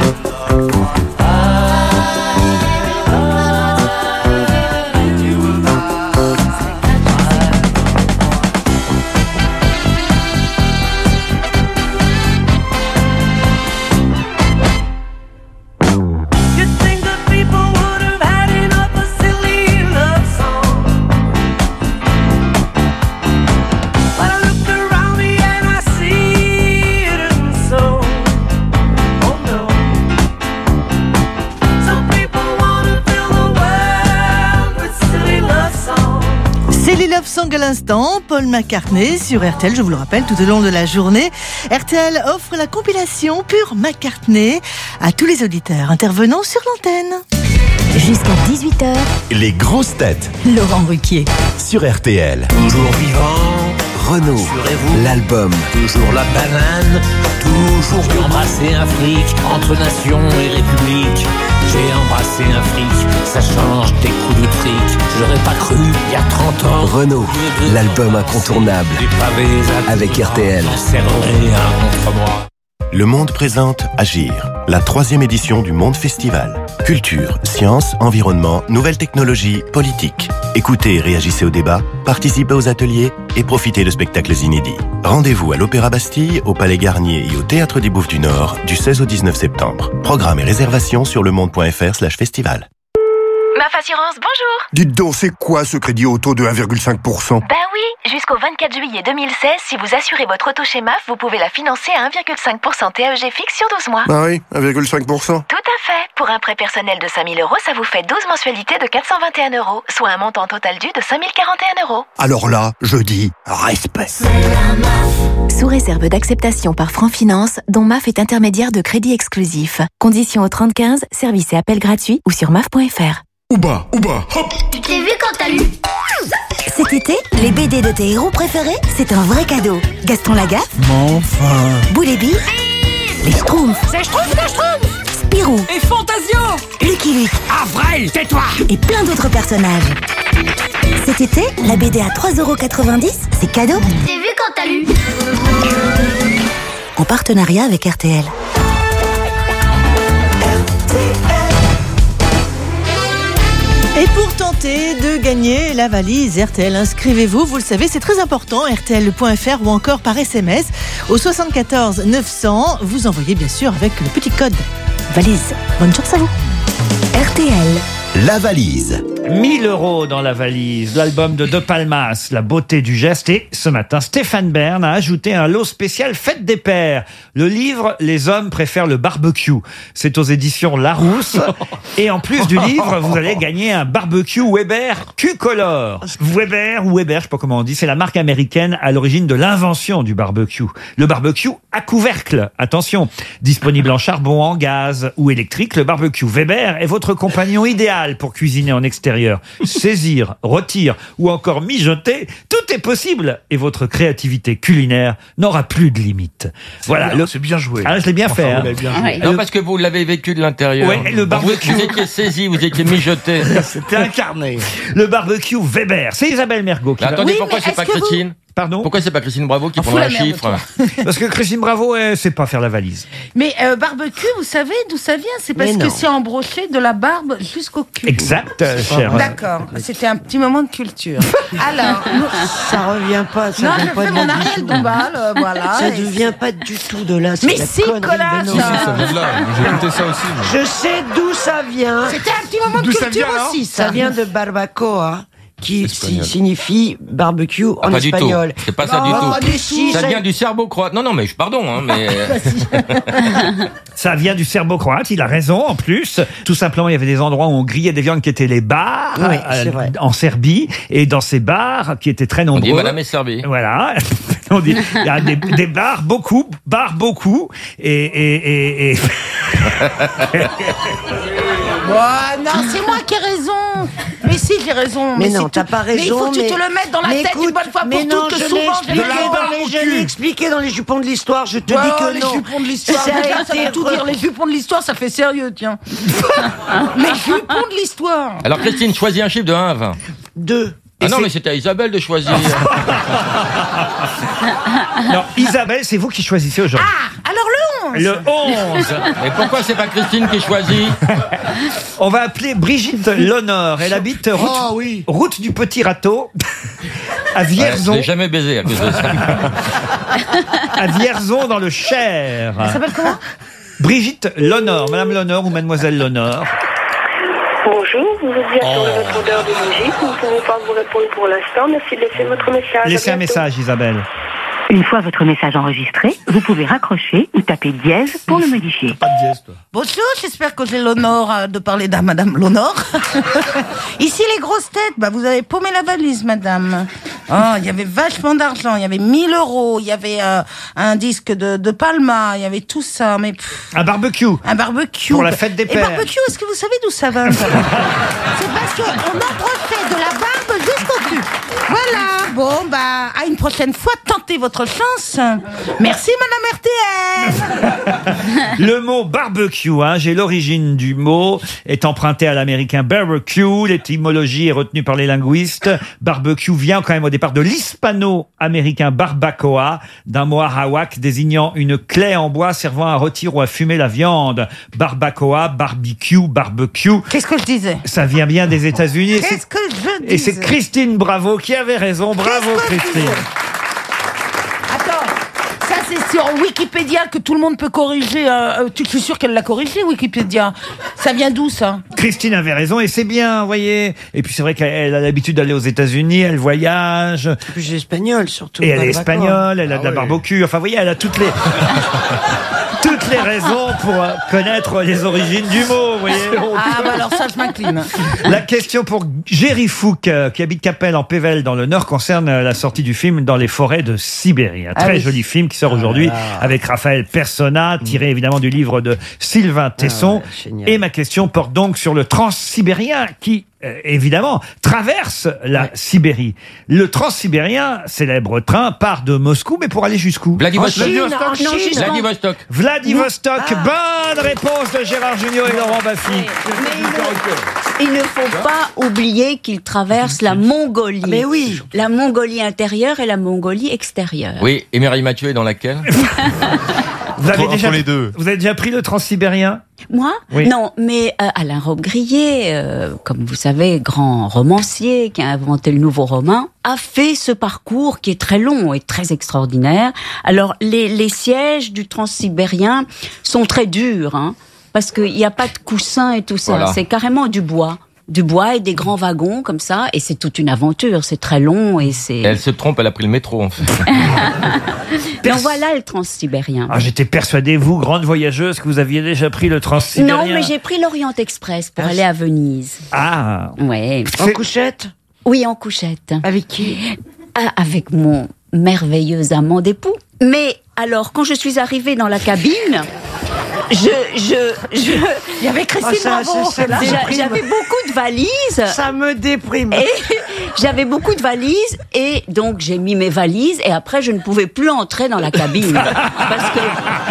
Love Song à l'instant, Paul McCartney sur R T L, je vous le rappelle, tout au long de la journée. R T L offre la compilation Pure McCartney à tous les auditeurs intervenant sur l'antenne. Jusqu'à dix-huit heures, Les grosses têtes Laurent Ruquier. sur R T L. Toujours vivant, Renaud, rassurez-vous. l'album. Toujours la banane, toujours j'ai embrassé un fric, entre nation et république. J'ai embrassé un fric, ça change des coups de fric. J'aurais pas cru il y a trente ans. Renaud, l'album incontournable. Des pavés à Avec R T L. n'en seront rien contre moi. Le Monde présente Agir, la troisième édition du Monde Festival. Culture, sciences, environnement, nouvelles technologies, politique. Écoutez et réagissez au débat, participez aux ateliers et profitez de spectacles inédits. Rendez-vous à l'Opéra Bastille, au Palais Garnier et au Théâtre des Bouffes du Nord du seize au dix-neuf septembre. Programme et réservation sur lemonde.fr slash festival. M A F Assurance, bonjour. Dites donc, c'est quoi ce crédit auto de un virgule cinq pour cent? Ben oui, jusqu'au vingt-quatre juillet deux mille seize, si vous assurez votre auto chez M A F, vous pouvez la financer à un virgule cinq pour cent T A E G fixe sur douze mois. Ah oui, un virgule cinq pour cent. Tout à fait. Pour un prêt personnel de cinq mille euros, ça vous fait douze mensualités de quatre cent vingt et un euros, soit un montant total dû de cinq mille quarante et un euros. Alors là, je dis respect. Sous réserve d'acceptation par Franc Finance, dont M A F est intermédiaire de crédit exclusif. Conditions au trente quinze, service et appel gratuit ou sur M A F point F R. Ouba, ouba, hop. Tu t'es vu quand t'as lu? Cet été, les B D de tes héros préférés, c'est un vrai cadeau. Gaston Lagaffe, Mais enfin. Boulébi, les Schtroumpfs, C'est Schtroumpf, c'est Schtroumpf. Spirou, Et Fantasio. Lucky Luke Avril, tais-toi. et plein d'autres personnages. Cet été, la B D à trois euros quatre-vingt-dix, c'est cadeau. T'es vu quand t'as lu? En partenariat avec R T L. Et pour tenter de gagner la valise R T L, inscrivez-vous, vous le savez, c'est très important, R T L point F R ou encore par S M S au soixante-quatorze neuf cents. Vous envoyez bien sûr avec le petit code valise. Bonne chance à vous. R T L. La valise. mille euros dans la valise, l'album de De Palmas, La beauté du geste. Et ce matin, Stéphane Bern a ajouté un lot spécial Fête des Pères. Le livre Les hommes préfèrent le barbecue. C'est aux éditions Larousse. Et en plus du livre, vous allez gagner un barbecue Weber Q-Color. Weber ou Weber, je sais pas comment on dit, c'est la marque américaine à l'origine de l'invention du barbecue. Le barbecue à couvercle, attention. Disponible en charbon, en gaz ou électrique, le barbecue Weber est votre compagnon idéal pour cuisiner en extérieur. Saisir, rôtir ou encore mijoter, tout est possible et votre créativité culinaire n'aura plus de limite. Voilà, bien, le... c'est bien joué. Ah, je l'ai bien Enfin, fait. vous hein. l'avez bien Ah joué. oui. Non, parce que vous l'avez vécu de l'intérieur. Ouais, le barbecue. Vous, vous étiez saisi, vous étiez mijoté. C'était incarné. Le barbecue Weber. C'est Isabelle Mergo qui Mais va- attendez, Oui, pourquoi mais c'est pas est-ce que vous- Christine Pardon Pourquoi c'est pas Christine Bravo qui On prendra un fout la merde, chiffre Parce que Christine Bravo, elle sait pas faire la valise. Mais euh, barbecue, vous savez d'où ça vient? C'est parce Mais que non. c'est embroché de la barbe jusqu'au cul. Exact, euh, cher. D'accord, c'était un petit moment de culture. Alors, nous- Ça revient pas, ça non, vient je pas fais de mon là du Ariel tout. Dombal, euh, voilà. Ça Et- ne vient pas du tout de là. c'est Mais de la si, connerie, Colin, mais non. ça- Ça vient de là, j'ai écouté ça aussi. moi. Je sais d'où ça vient. C'était un petit moment de D'où ça culture vient, alors aussi, ça. Ça vient de barbacoa, qui Espagnol. si- signifie barbecue Ah, en pas du tout. espagnol. C'est pas ça Non, du pas tout. du tout, Ça ça- vient du serbo-croate. Non, non, mais je pardon, hein, mais Ça vient du serbo-croate, il a raison en plus. Tout simplement, il y avait des endroits où on grillait des viandes qui étaient les bars Oui, euh, c'est vrai. en Serbie. Et dans ces bars, qui étaient très on nombreux... dit Madame est servie. Voilà. On dit, il y a des, des bars, beaucoup, bars, beaucoup. Et... et, et, et... Ouais, non, c'est moi qui ai raison. Mais si, j'ai raison. Mais c'est non, tout. t'as pas raison. Mais il faut que tu te le mettes dans la mais tête écoute, une bonne fois pour mais non, toutes, que je souvent, l'ai j'ai expliqué raison. dans les- je l'ai expliqué dans les jupons de l'histoire. Je te Ouais, dis que les non. jupons de l'histoire. Ça a Tiens, ça été veut tout re- dire. Les jupons de l'histoire, ça fait sérieux, tiens. Les jupons de l'histoire. Alors Christine, choisis un chiffre de un à vingt. Deux. Ah non, mais c'était à Isabelle de choisir. Non, Isabelle, c'est vous qui choisissez aujourd'hui. Ah, alors le onze. Le onze. Mais pourquoi c'est pas Christine qui choisit? On va appeler Brigitte Lonor. Elle habite route, Ah oui. route du Petit Râteau, à Ouais, je Vierzon, l'ai jamais baisé à cause de ça. à Vierzon dans le Cher. Ça s'appelle comment? Brigitte Lonor, Madame Lonor ou Mademoiselle Lonor. Bonjour, vous êtes bien sur le répondeur de musique. Nous ne pouvons pas vous répondre pour l'instant. Merci de laisser votre message. À Laissez un bientôt. message, Isabelle. Une fois votre message enregistré, vous pouvez raccrocher ou taper dièse pour le modifier. Bonjour, j'espère que j'ai l'honneur euh, de parler à Madame L'Honneur. Ici les grosses têtes, bah vous avez paumé la valise, Madame. Oh, il y avait vachement d'argent, il y avait mille euros, il y avait euh, un disque de, de Palma, il y avait tout ça, mais... pff, Un barbecue. un barbecue. Pour la fête des Et pères. barbecue, est-ce que vous savez d'où ça va? C'est parce qu'on approchait de la barbe jusqu'au cul. Voilà, bon, bah, à une prochaine fois, tentez votre chance. Merci, Madame R T L. Le mot barbecue, hein, j'ai l'origine du mot, est emprunté à l'américain barbecue. L'étymologie est retenue par les linguistes. Barbecue vient quand même au départ de l'hispano-américain barbacoa, d'un mot arawak désignant une claie en bois servant à rôtir ou à fumer la viande. Barbacoa, barbecue, barbecue. Qu'est-ce que je disais? Ça vient bien des États-Unis. et Qu'est-ce c'est- que je disais? Et c'est Christine Bravo qui avait raison. Bravo, Qu'est-ce que je Christine. disais? Attends, ça c'est sur Wikipédia que tout le monde peut corriger. euh, euh, tu- je suis sûr qu'elle l'a corrigé, Wikipédia. Ça vient d'où, ça? Christine avait raison et c'est bien, vous voyez. Et puis c'est vrai qu'elle a l'habitude d'aller aux États-Unis, elle voyage. Et puis j'ai espagnol surtout. Et elle est Barbacoa. espagnole, elle a de la Ah oui. barbecue. Enfin, vous voyez, elle a toutes les toutes les raisons pour euh, connaître les origines du mot, vous voyez. Ah bah alors ça, je m'incline. La question pour Géry Fouque, euh, qui habite Capelle en Pével dans le Nord, concerne euh, la sortie du film Dans les forêts de Sibérie. Un Ah très oui. joli film qui sort aujourd'hui avec Raphaël Persona, tiré évidemment du livre de Sylvain Tesson. Et ma question porte donc sur le transsibérien qui, euh, évidemment, traverse la Sibérie. Le transsibérien, célèbre train, part de Moscou, mais pour aller jusqu'où? Vladivostok. En Chine, en Chine. Vladivostok. Vladivostok. Ah. Bonne réponse de Gérard Junior et Laurent Baffy. Il ne faut pas oublier qu'il traverse la Mongolie. Mais oui. La Mongolie intérieure et la Mongolie extérieure. Oui, et Mireille Mathieu est dans laquelle? Vous avez, Entre- déjà, entre les deux. vous avez déjà pris le transsibérien? Moi Oui. Non, mais euh, Alain Robbe-Grillet, euh, comme vous savez, grand romancier qui a inventé le nouveau roman, a fait ce parcours qui est très long et très extraordinaire. Alors, les, les sièges du transsibérien sont très durs, hein, parce qu'il n'y a pas de coussin et tout ça. Voilà. C'est carrément du bois. Du bois et des grands wagons comme ça, et c'est toute une aventure, c'est très long et c'est... Et elle se trompe, elle a pris le métro en fait. Donc voilà le transsibérien. Ah, j'étais persuadé, vous, grande voyageuse, que vous aviez déjà pris le transsibérien. Non, mais j'ai pris l'Orient Express pour aller à Venise. Ah. Ouais. En couchette? Oui, en couchette. Avec qui? Ah, avec mon merveilleux amant d'époux. Mais alors, quand je suis arrivée dans la cabine, je, je, je... Il y avait Christine Oh, ça, Bravo. ça, ça me J'a- déprime. J'avais beaucoup de valises. Ça me déprime. Et j'avais beaucoup de valises et donc j'ai mis mes valises et après je ne pouvais plus entrer dans la cabine parce que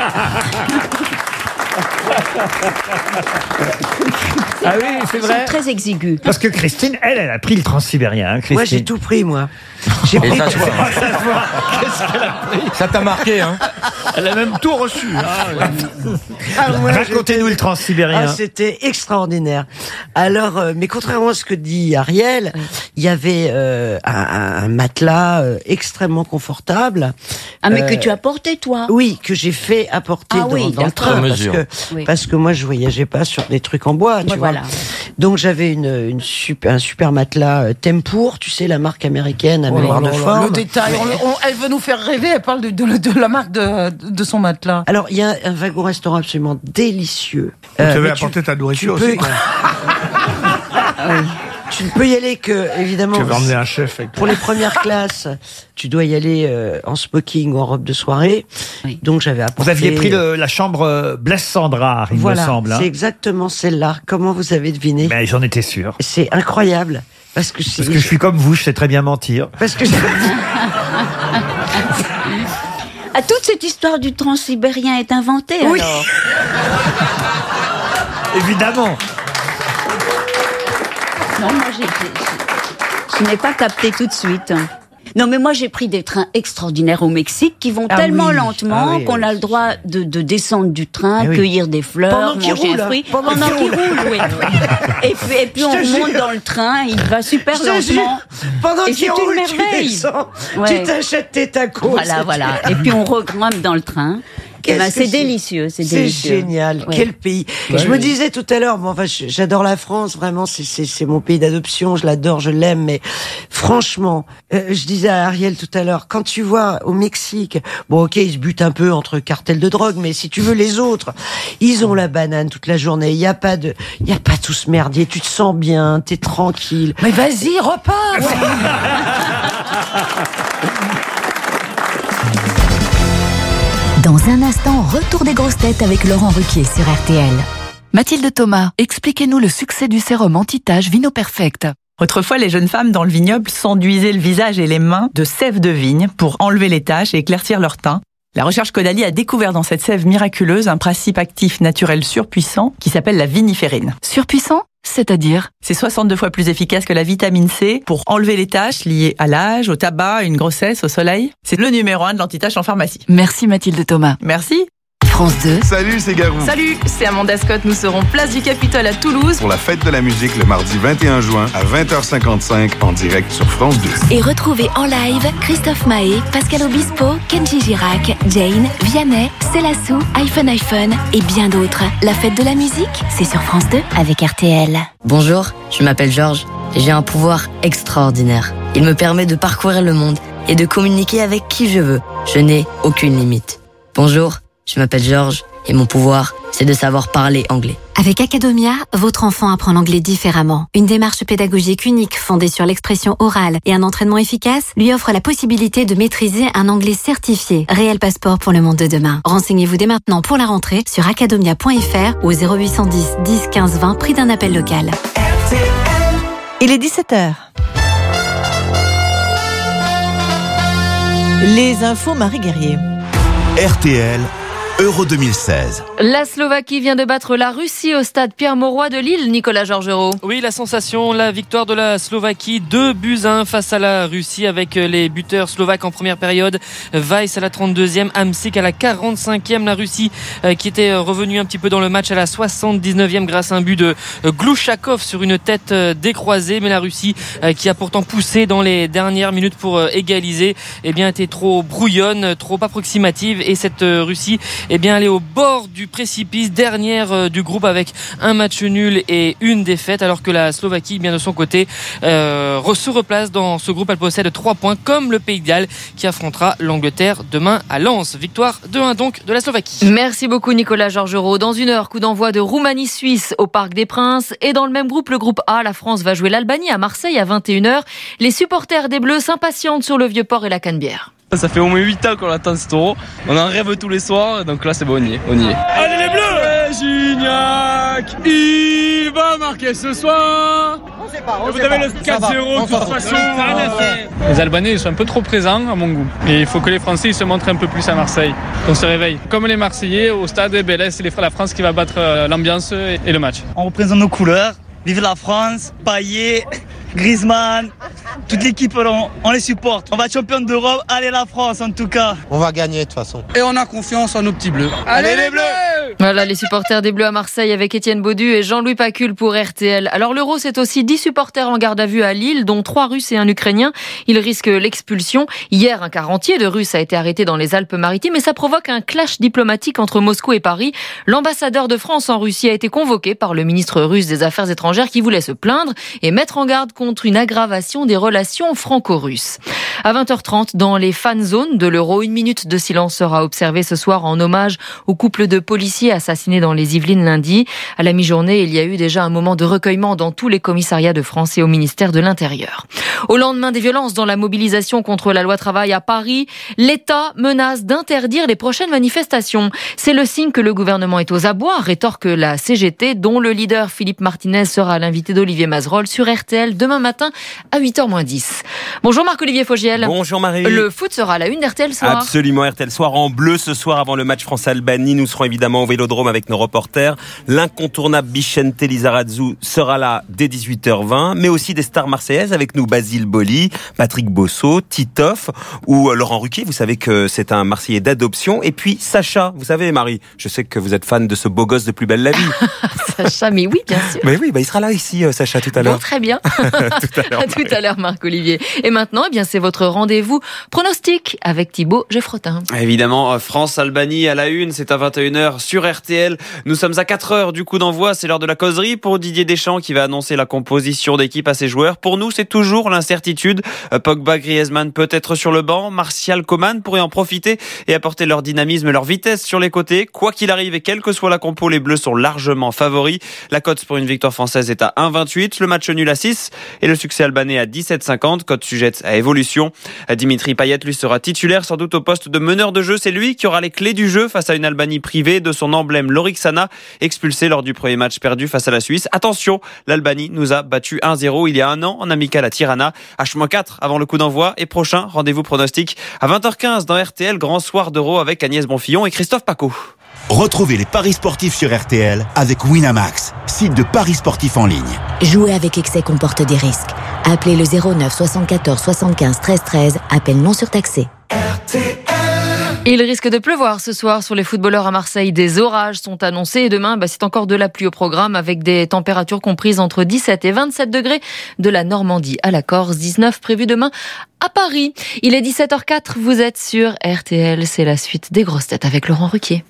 Ah oui, c'est ils vrai. sont très exigus. Parce que Christine, elle, elle a pris le transsibérien, hein, Christine. Moi, j'ai tout pris, moi. J'ai Et pris ça tout. se voit. Qu'est-ce qu'elle a pris? Ça t'a marqué, hein? Elle a même tout reçu. Ah, ouais, Racontez-nous le transsibérien. Ah, c'était extraordinaire. Alors, euh, mais contrairement à ce que dit Ariel, il y avait euh, un, un- un matelas euh, extrêmement confortable. Ah mais Euh, que tu as porté toi. Oui, que j'ai fait apporter Ah dans, oui, dans le d'accord. train Sur parce mesure. que Oui. parce que moi je voyageais pas sur des trucs en bois, tu Ouais, vois. voilà. Donc j'avais une, une super un super matelas euh, Tempour, tu sais la marque américaine à Oh là mémoire là de là, forme. le détail, on le- on- elle veut nous faire rêver, elle parle de, de- de la marque de, de son matelas. Alors il y a un wagon restaurant absolument délicieux. Tu Euh, avais mais apporté ta nourriture tu aussi. peux- quoi. Tu ne peux y aller que évidemment. Tu avais emmené un chef avec toi. Pour les premières classes, tu dois y aller euh, en smoking ou en robe de soirée. Donc j'avais apporté. Vous aviez pris le- la chambre euh, Blaise Sandrard, il Voilà, me semble. hein. c'est exactement celle-là. Comment vous avez deviné? Mais j'en étais sûr. C'est incroyable. Parce que, c'est- Parce que je suis comme vous, je sais très bien mentir. Parce que Ah, toute cette histoire du transsibérien est inventée Oui. alors. Évidemment. Non, moi j'ai, j'ai- je n'ai pas capté tout de suite. Non, mais moi j'ai pris des trains extraordinaires au Mexique qui vont Ah tellement oui. lentement Ah oui, qu'on oui. a le droit de, de descendre du train, Ah oui. cueillir des fleurs, Pendant qu'il manger roule, un fruit. pendant Pendant qu'il qu'il roule. roule, oui. Et puis, et puis Je on te monte jure. dans le train, il va super Je te jure, lentement. pendant Et qu'il c'est roule, une tu merveille. descends, Ouais. tu t'achètes tes tacos. Voilà, c'est- voilà. Et puis on regrimpe dans le train. Qu'est-ce Bah, que c'est délicieux, c'est C'est délicieux. génial. Ouais. Quel pays. Ouais. Je me disais tout à l'heure, bon, enfin, je- j'adore la France, vraiment, c'est, c'est, c'est mon pays d'adoption, je l'adore, je l'aime, mais franchement, euh, je disais à Ariel tout à l'heure, quand tu vois au Mexique, bon, ok, ils se butent un peu entre cartels de drogue, mais si tu veux les autres, ils ont la banane toute la journée, il y a pas de, il y a pas tout ce merdier, tu te sens bien, t'es tranquille. Mais vas-y, repars. Dans un instant, retour des grosses têtes avec Laurent Ruquier sur R T L. Mathilde Thomas, expliquez-nous le succès du sérum anti-taches Vino Perfect. Autrefois, les jeunes femmes dans le vignoble s'enduisaient le visage et les mains de sève de vigne pour enlever les taches et éclaircir leur teint. La recherche Caudalie a découvert dans cette sève miraculeuse un principe actif naturel surpuissant qui s'appelle la viniférine. Surpuissant ? C'est-à-dire ? C'est soixante-deux fois plus efficace que la vitamine C pour enlever les taches liées à l'âge, au tabac, à une grossesse, au soleil. C'est le numéro un de l'anti-tache en pharmacie. Merci Mathilde Thomas. Merci. France deux. Salut, c'est Garou. Salut, c'est Amanda Scott. Nous serons place du Capitole à Toulouse. Pour la fête de la musique le mardi vingt et un juin à vingt heures cinquante-cinq en direct sur France deux. Et retrouvez en live Christophe Mahé, Pascal Obispo, Kenji Girac, Jane, Vianney, Célassou, iPhone iPhone et bien d'autres. La fête de la musique, c'est sur France deux avec R T L. Bonjour, je m'appelle Georges et j'ai un pouvoir extraordinaire. Il me permet de parcourir le monde et de communiquer avec qui je veux. Je n'ai aucune limite. Bonjour, je m'appelle Georges et mon pouvoir, c'est de savoir parler anglais. Avec Academia, votre enfant apprend l'anglais différemment. Une démarche pédagogique unique fondée sur l'expression orale et un entraînement efficace lui offre la possibilité de maîtriser un anglais certifié. Réel passeport pour le monde de demain. Renseignez-vous dès maintenant pour la rentrée sur academia point f r ou zéro huit cent dix, dix, quinze, vingt, prix d'un appel local. Il est dix-sept heures. Les infos Marie Guerrier. R T L, Euro deux mille seize. La Slovaquie vient de battre la Russie au stade Pierre-Mauroy de Lille, Nicolas Georgerot. Oui, la sensation, la victoire de la Slovaquie, deux buts à un face à la Russie avec les buteurs slovaques en première période. Weiss à la trente-deuxième, Hamsik à la quarante-cinquième. La Russie euh, qui était revenue un petit peu dans le match à la soixante-dix-neuvième grâce à un but de euh, Glouchakov sur une tête euh, décroisée. Mais la Russie euh, qui a pourtant poussé dans les dernières minutes pour euh, égaliser, eh bien, était trop brouillonne, trop approximative. Et cette euh, Russie, eh bien, elle est au bord du précipice, dernière euh, du groupe avec un match nul et une défaite, alors que la Slovaquie, bien de son côté, euh, se replace dans ce groupe. Elle possède trois points, comme le Pays de Galles qui affrontera l'Angleterre demain à Lens. Victoire deux un donc de la Slovaquie. Merci beaucoup Nicolas Georgerot. Dans une heure, coup d'envoi de Roumanie-Suisse au Parc des Princes. Et dans le même groupe, le groupe A, la France va jouer l'Albanie à Marseille à vingt et une heures. Les supporters des Bleus s'impatientent sur le Vieux-Port et la Canebière. Ça fait au moins huit ans qu'on attend cet euro. On en rêve tous les soirs, donc là c'est bon, on y est. On y est. Allez les Bleus! Gignac, il va marquer ce soir. On sait pas, on Vous sait avez pas. Le quatre zéro de toute façon. Les Albanais ils sont un peu trop présents à mon goût. Et il faut que les Français ils se montrent un peu plus à Marseille. On se réveille. Comme les Marseillais au stade, eh ben là, c'est la France qui va battre l'ambiance et le match. On représente nos couleurs. Vive la France, Payet, Griezmann, toute l'équipe, on, on les supporte. On va être champion d'Europe, allez la France en tout cas. On va gagner de toute façon. Et on a confiance en nos petits bleus. Allez, allez les Bleus! Voilà les supporters des Bleus à Marseille avec Étienne Baudu et Jean-Louis Pacul pour R T L. Alors l'Euro, c'est aussi dix supporters en garde à vue à Lille, dont trois Russes et un Ukrainien. Ils risquent l'expulsion. Hier, un quart entier de Russes a été arrêté dans les Alpes-Maritimes et ça provoque un clash diplomatique entre Moscou et Paris. L'ambassadeur de France en Russie a été convoqué par le ministre russe des Affaires étrangères qui voulait se plaindre et mettre en garde contre une aggravation des relations franco-russes. À vingt heures trente, dans les fan zones de l'Euro, une minute de silence sera observée ce soir en hommage au couple de policiers assassinés dans les Yvelines lundi. À la mi-journée, il y a eu déjà un moment de recueillement dans tous les commissariats de France et au ministère de l'Intérieur. Au lendemain des violences dans la mobilisation contre la loi travail à Paris, l'État menace d'interdire les prochaines manifestations. C'est le signe que le gouvernement est aux abois, rétorque la C G T, dont le leader Philippe Martinez sera l'invité d'Olivier Mazerolle sur R T L demain matin à huit heures moins dix. Bonjour Marc-Olivier Fogiel. Bonjour Marie. Le foot sera à la une d'R T L soir. Absolument, R T L soir en bleu ce soir avant le match France-Albanie. Nous serons évidemment au Vélodrome avec nos reporters. L'incontournable Bichente Lizarazu sera là dès dix-huit heures vingt, mais aussi des stars marseillaises avec nous, Basile Boli, Patrick Bosso, Titoff ou Laurent Ruquier. Vous savez que c'est un Marseillais d'adoption. Et puis Sacha, vous savez Marie, je sais que vous êtes fan de ce beau gosse de Plus belle la vie. Sacha, mais oui, bien sûr. Mais oui, bah il sera là ici, Sacha, tout à l'heure. Bon, très bien. tout à l'heure. À tout à l'heure, Marc-Olivier. Et maintenant, eh bien, c'est votre rendez-vous pronostic avec Thibaut Geoffrotin. Évidemment, France-Albanie à la une, c'est à vingt et une heures sur R T L. Nous sommes à quatre heures du coup d'envoi, c'est l'heure de la causerie pour Didier Deschamps qui va annoncer la composition d'équipe à ses joueurs. Pour nous, c'est toujours l'incertitude. Pogba, Griezmann peut être sur le banc, Martial, Coman pourraient en profiter et apporter leur dynamisme et leur vitesse sur les côtés. Quoi qu'il arrive et quelle que soit la compo, les Bleus sont largement favoris. La cote pour une victoire française est à un virgule vingt-huit, le match nul à six et le succès albanais à dix-sept virgule cinquante, cote sujette à évolution. Dimitri Payet lui sera titulaire sans doute au poste de meneur de jeu. C'est lui qui aura les clés du jeu face à une Albanie privée de son emblème Loriksana, expulsé lors du premier match perdu face à la Suisse. Attention, l'Albanie nous a battu un zéro il y a un an en amical à Tirana. H quatre avant le coup d'envoi et prochain rendez-vous pronostic à vingt heures quinze dans R T L, grand soir d'Euro avec Agnès Bonfillon et Christophe Paco. Retrouvez les paris sportifs sur R T L avec Winamax, site de paris sportifs en ligne. Jouer avec excès comporte des risques. Appelez le zéro neuf soixante-quatorze soixante-quinze treize treize, appel non surtaxé. Il risque de pleuvoir ce soir sur les footballeurs à Marseille. Des orages sont annoncés et demain, bah, c'est encore de la pluie au programme avec des températures comprises entre dix-sept et vingt-sept degrés de la Normandie à la Corse. dix-neuf prévu demain à Paris. Il est dix-sept heures quatre, vous êtes sur R T L. C'est la suite des grosses têtes avec Laurent Ruquier.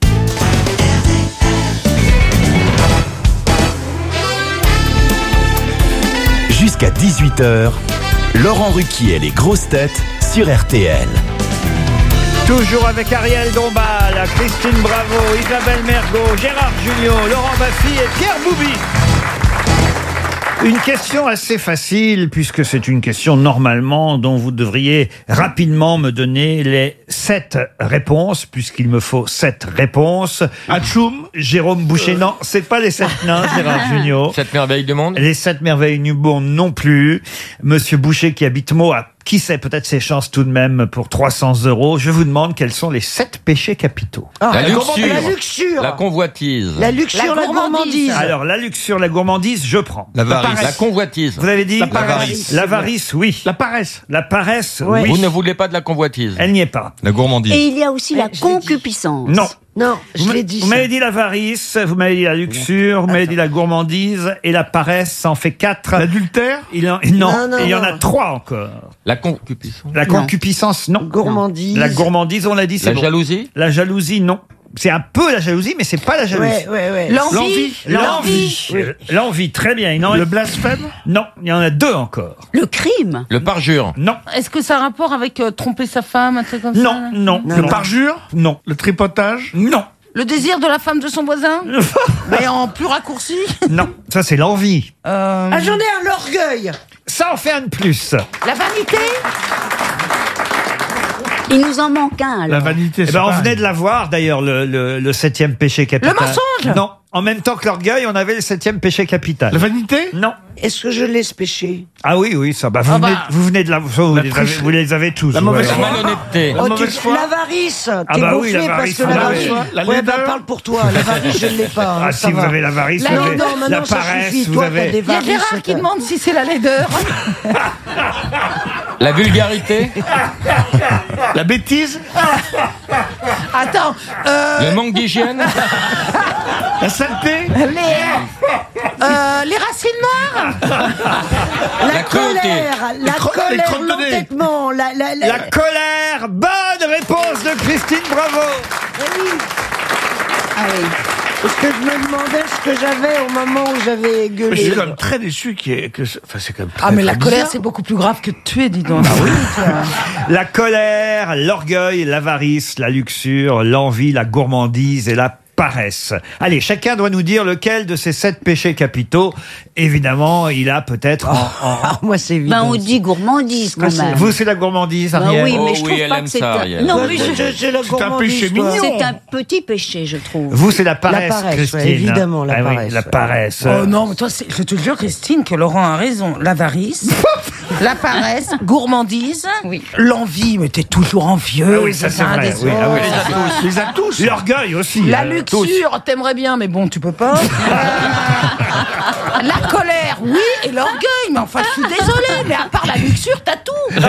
Jusqu'à dix-huit heures, Laurent Ruquier et les grosses têtes sur R T L. Toujours avec Ariel Dombal, Christine Bravo, Isabelle Mergot, Gérard Jugnot, Laurent Baffy et Pierre Bouby. Une question assez facile, puisque c'est une question normalement dont vous devriez rapidement me donner les sept réponses, puisqu'il me faut sept réponses. Atchoum, Jérôme Boucher, non, c'est pas les sept nains, Gérard Jugnot. Sept merveilles du monde. Les sept merveilles du monde non plus. Monsieur Boucher qui habite Meaux a qui sait peut-être ses chances tout de même pour trois cents euros. Je vous demande quels sont les sept péchés capitaux. Ah, la, la, luxure, la luxure, la convoitise, la luxure, la, la gourmandise. Alors la luxure, la gourmandise, je prends. La, la, la convoitise. Vous avez dit la paresse. L'avarice, oui. La paresse. La paresse, ouais. oui. Vous ne voulez pas de la convoitise. Elle n'y est pas. La gourmandise. Et il y a aussi la concupiscence. Non. Non, je vous l'ai dit. Vous m'avez dit l'avarice, vous m'avez dit la luxure, vous m'avez dit la gourmandise et la paresse, ça en fait quatre. L'adultère il en, Non, non, non, il y en non. a trois encore. La concupiscence. La concupiscence, non. Gourmandise. La gourmandise, on l'a dit, c'est La bon. jalousie. La jalousie, non. C'est un peu la jalousie, mais c'est pas la jalousie. Ouais, ouais, ouais. L'envie. L'envie. Oui. L'envie, très bien. Il en Le reste- blasphème. Non, il y en a deux encore. Le crime. Le parjure. Non, Est-ce que ça a un rapport avec euh, tromper sa femme, un truc comme ça non, là non. Le parjure. Non, Le tripotage. non, Le désir de la femme de son voisin Mais en plus raccourci non. Ça, c'est l'envie. euh, Ah, j'en ai un, l'orgueil. Ça en fait un de plus. La vanité Il nous en manque un, La alors. vanité. Eh c'est ben, on pareil. venait de la voir, d'ailleurs, le, le, le septième péché capital. Le mensonge. Non. En même temps que l'orgueil, on avait le septième péché capital. La vanité. Non. Est-ce que je laisse pécher? Ah oui, oui, ça. Bah, vous, Ah venez, bah. vous venez de la, vous, La les avez, triche- vous les avez tous. La ouais. mauvaise La foi. malhonnêteté. La Oh, mauvaise tu- foi. L'avarice. Ah T'es bah oui, gonflé l'avarice, parce que ah bah l'avarice. oui. La Ouais, bah laideur. parle pour toi. L'avarice, je ne l'ai pas. hein, Ah, ça si vous va. avez l'avarice, Non, vous non, avez non, la maintenant, ça paresse, suffit. vous Toi, avez- t'as des Il y a varices. Gérard qui demande si c'est la laideur. La vulgarité. La bêtise. Attends, euh, Le manque d'hygiène. La saleté. les, euh, les racines noires. La, La cruauté. colère, la cro- les colère, crottes de nez. l'entêtement, la, la, la, La colère. Bonne réponse de Christine Bravo. Ah oui. Parce que je me demandais ce que j'avais au moment où j'avais Mais je gueulé. suis quand même très déçu qu'il y ait que. ce- Enfin, c'est quand même. Très, Ah, mais très la colère, bizarre. c'est beaucoup plus grave que de tuer, dis donc. Ah oui, La colère, l'orgueil, l'avarice, la luxure, l'envie, la gourmandise et la paresse. Allez, chacun doit nous dire lequel de ces sept péchés capitaux, évidemment, il a peut-être en... en- Ah, moi, c'est évident. Ben, on dit gourmandise, quand Ah, c'est- même. Vous, c'est la gourmandise, Ben Ariel oui, mais Oh je oui, trouve elle pas aime que c'est ça, un... Ariel. Non, Ouais, mais je- je... je- j'ai la C'est un gourmandise, péché toi. mignon. c'est un petit péché, je trouve. Vous, c'est la paresse, La paresse, Christine. ouais, évidemment, la Ah oui, paresse, la ouais. paresse. Oh non, mais toi, c'est- je te jure, Christine, que Laurent a raison. L'avarice, la paresse, gourmandise, l'envie, mais t'es toujours envieux. Ah oui, ça, c'est un vrai, des oui, ah oui. autres. Les a tous. L'orgueil aussi. La euh, luxure, t'aimerais bien, mais bon, tu peux pas. Euh, la colère, oui, et l'orgueil, mais enfin, je suis désolée, mais à part la luxure, t'as tout.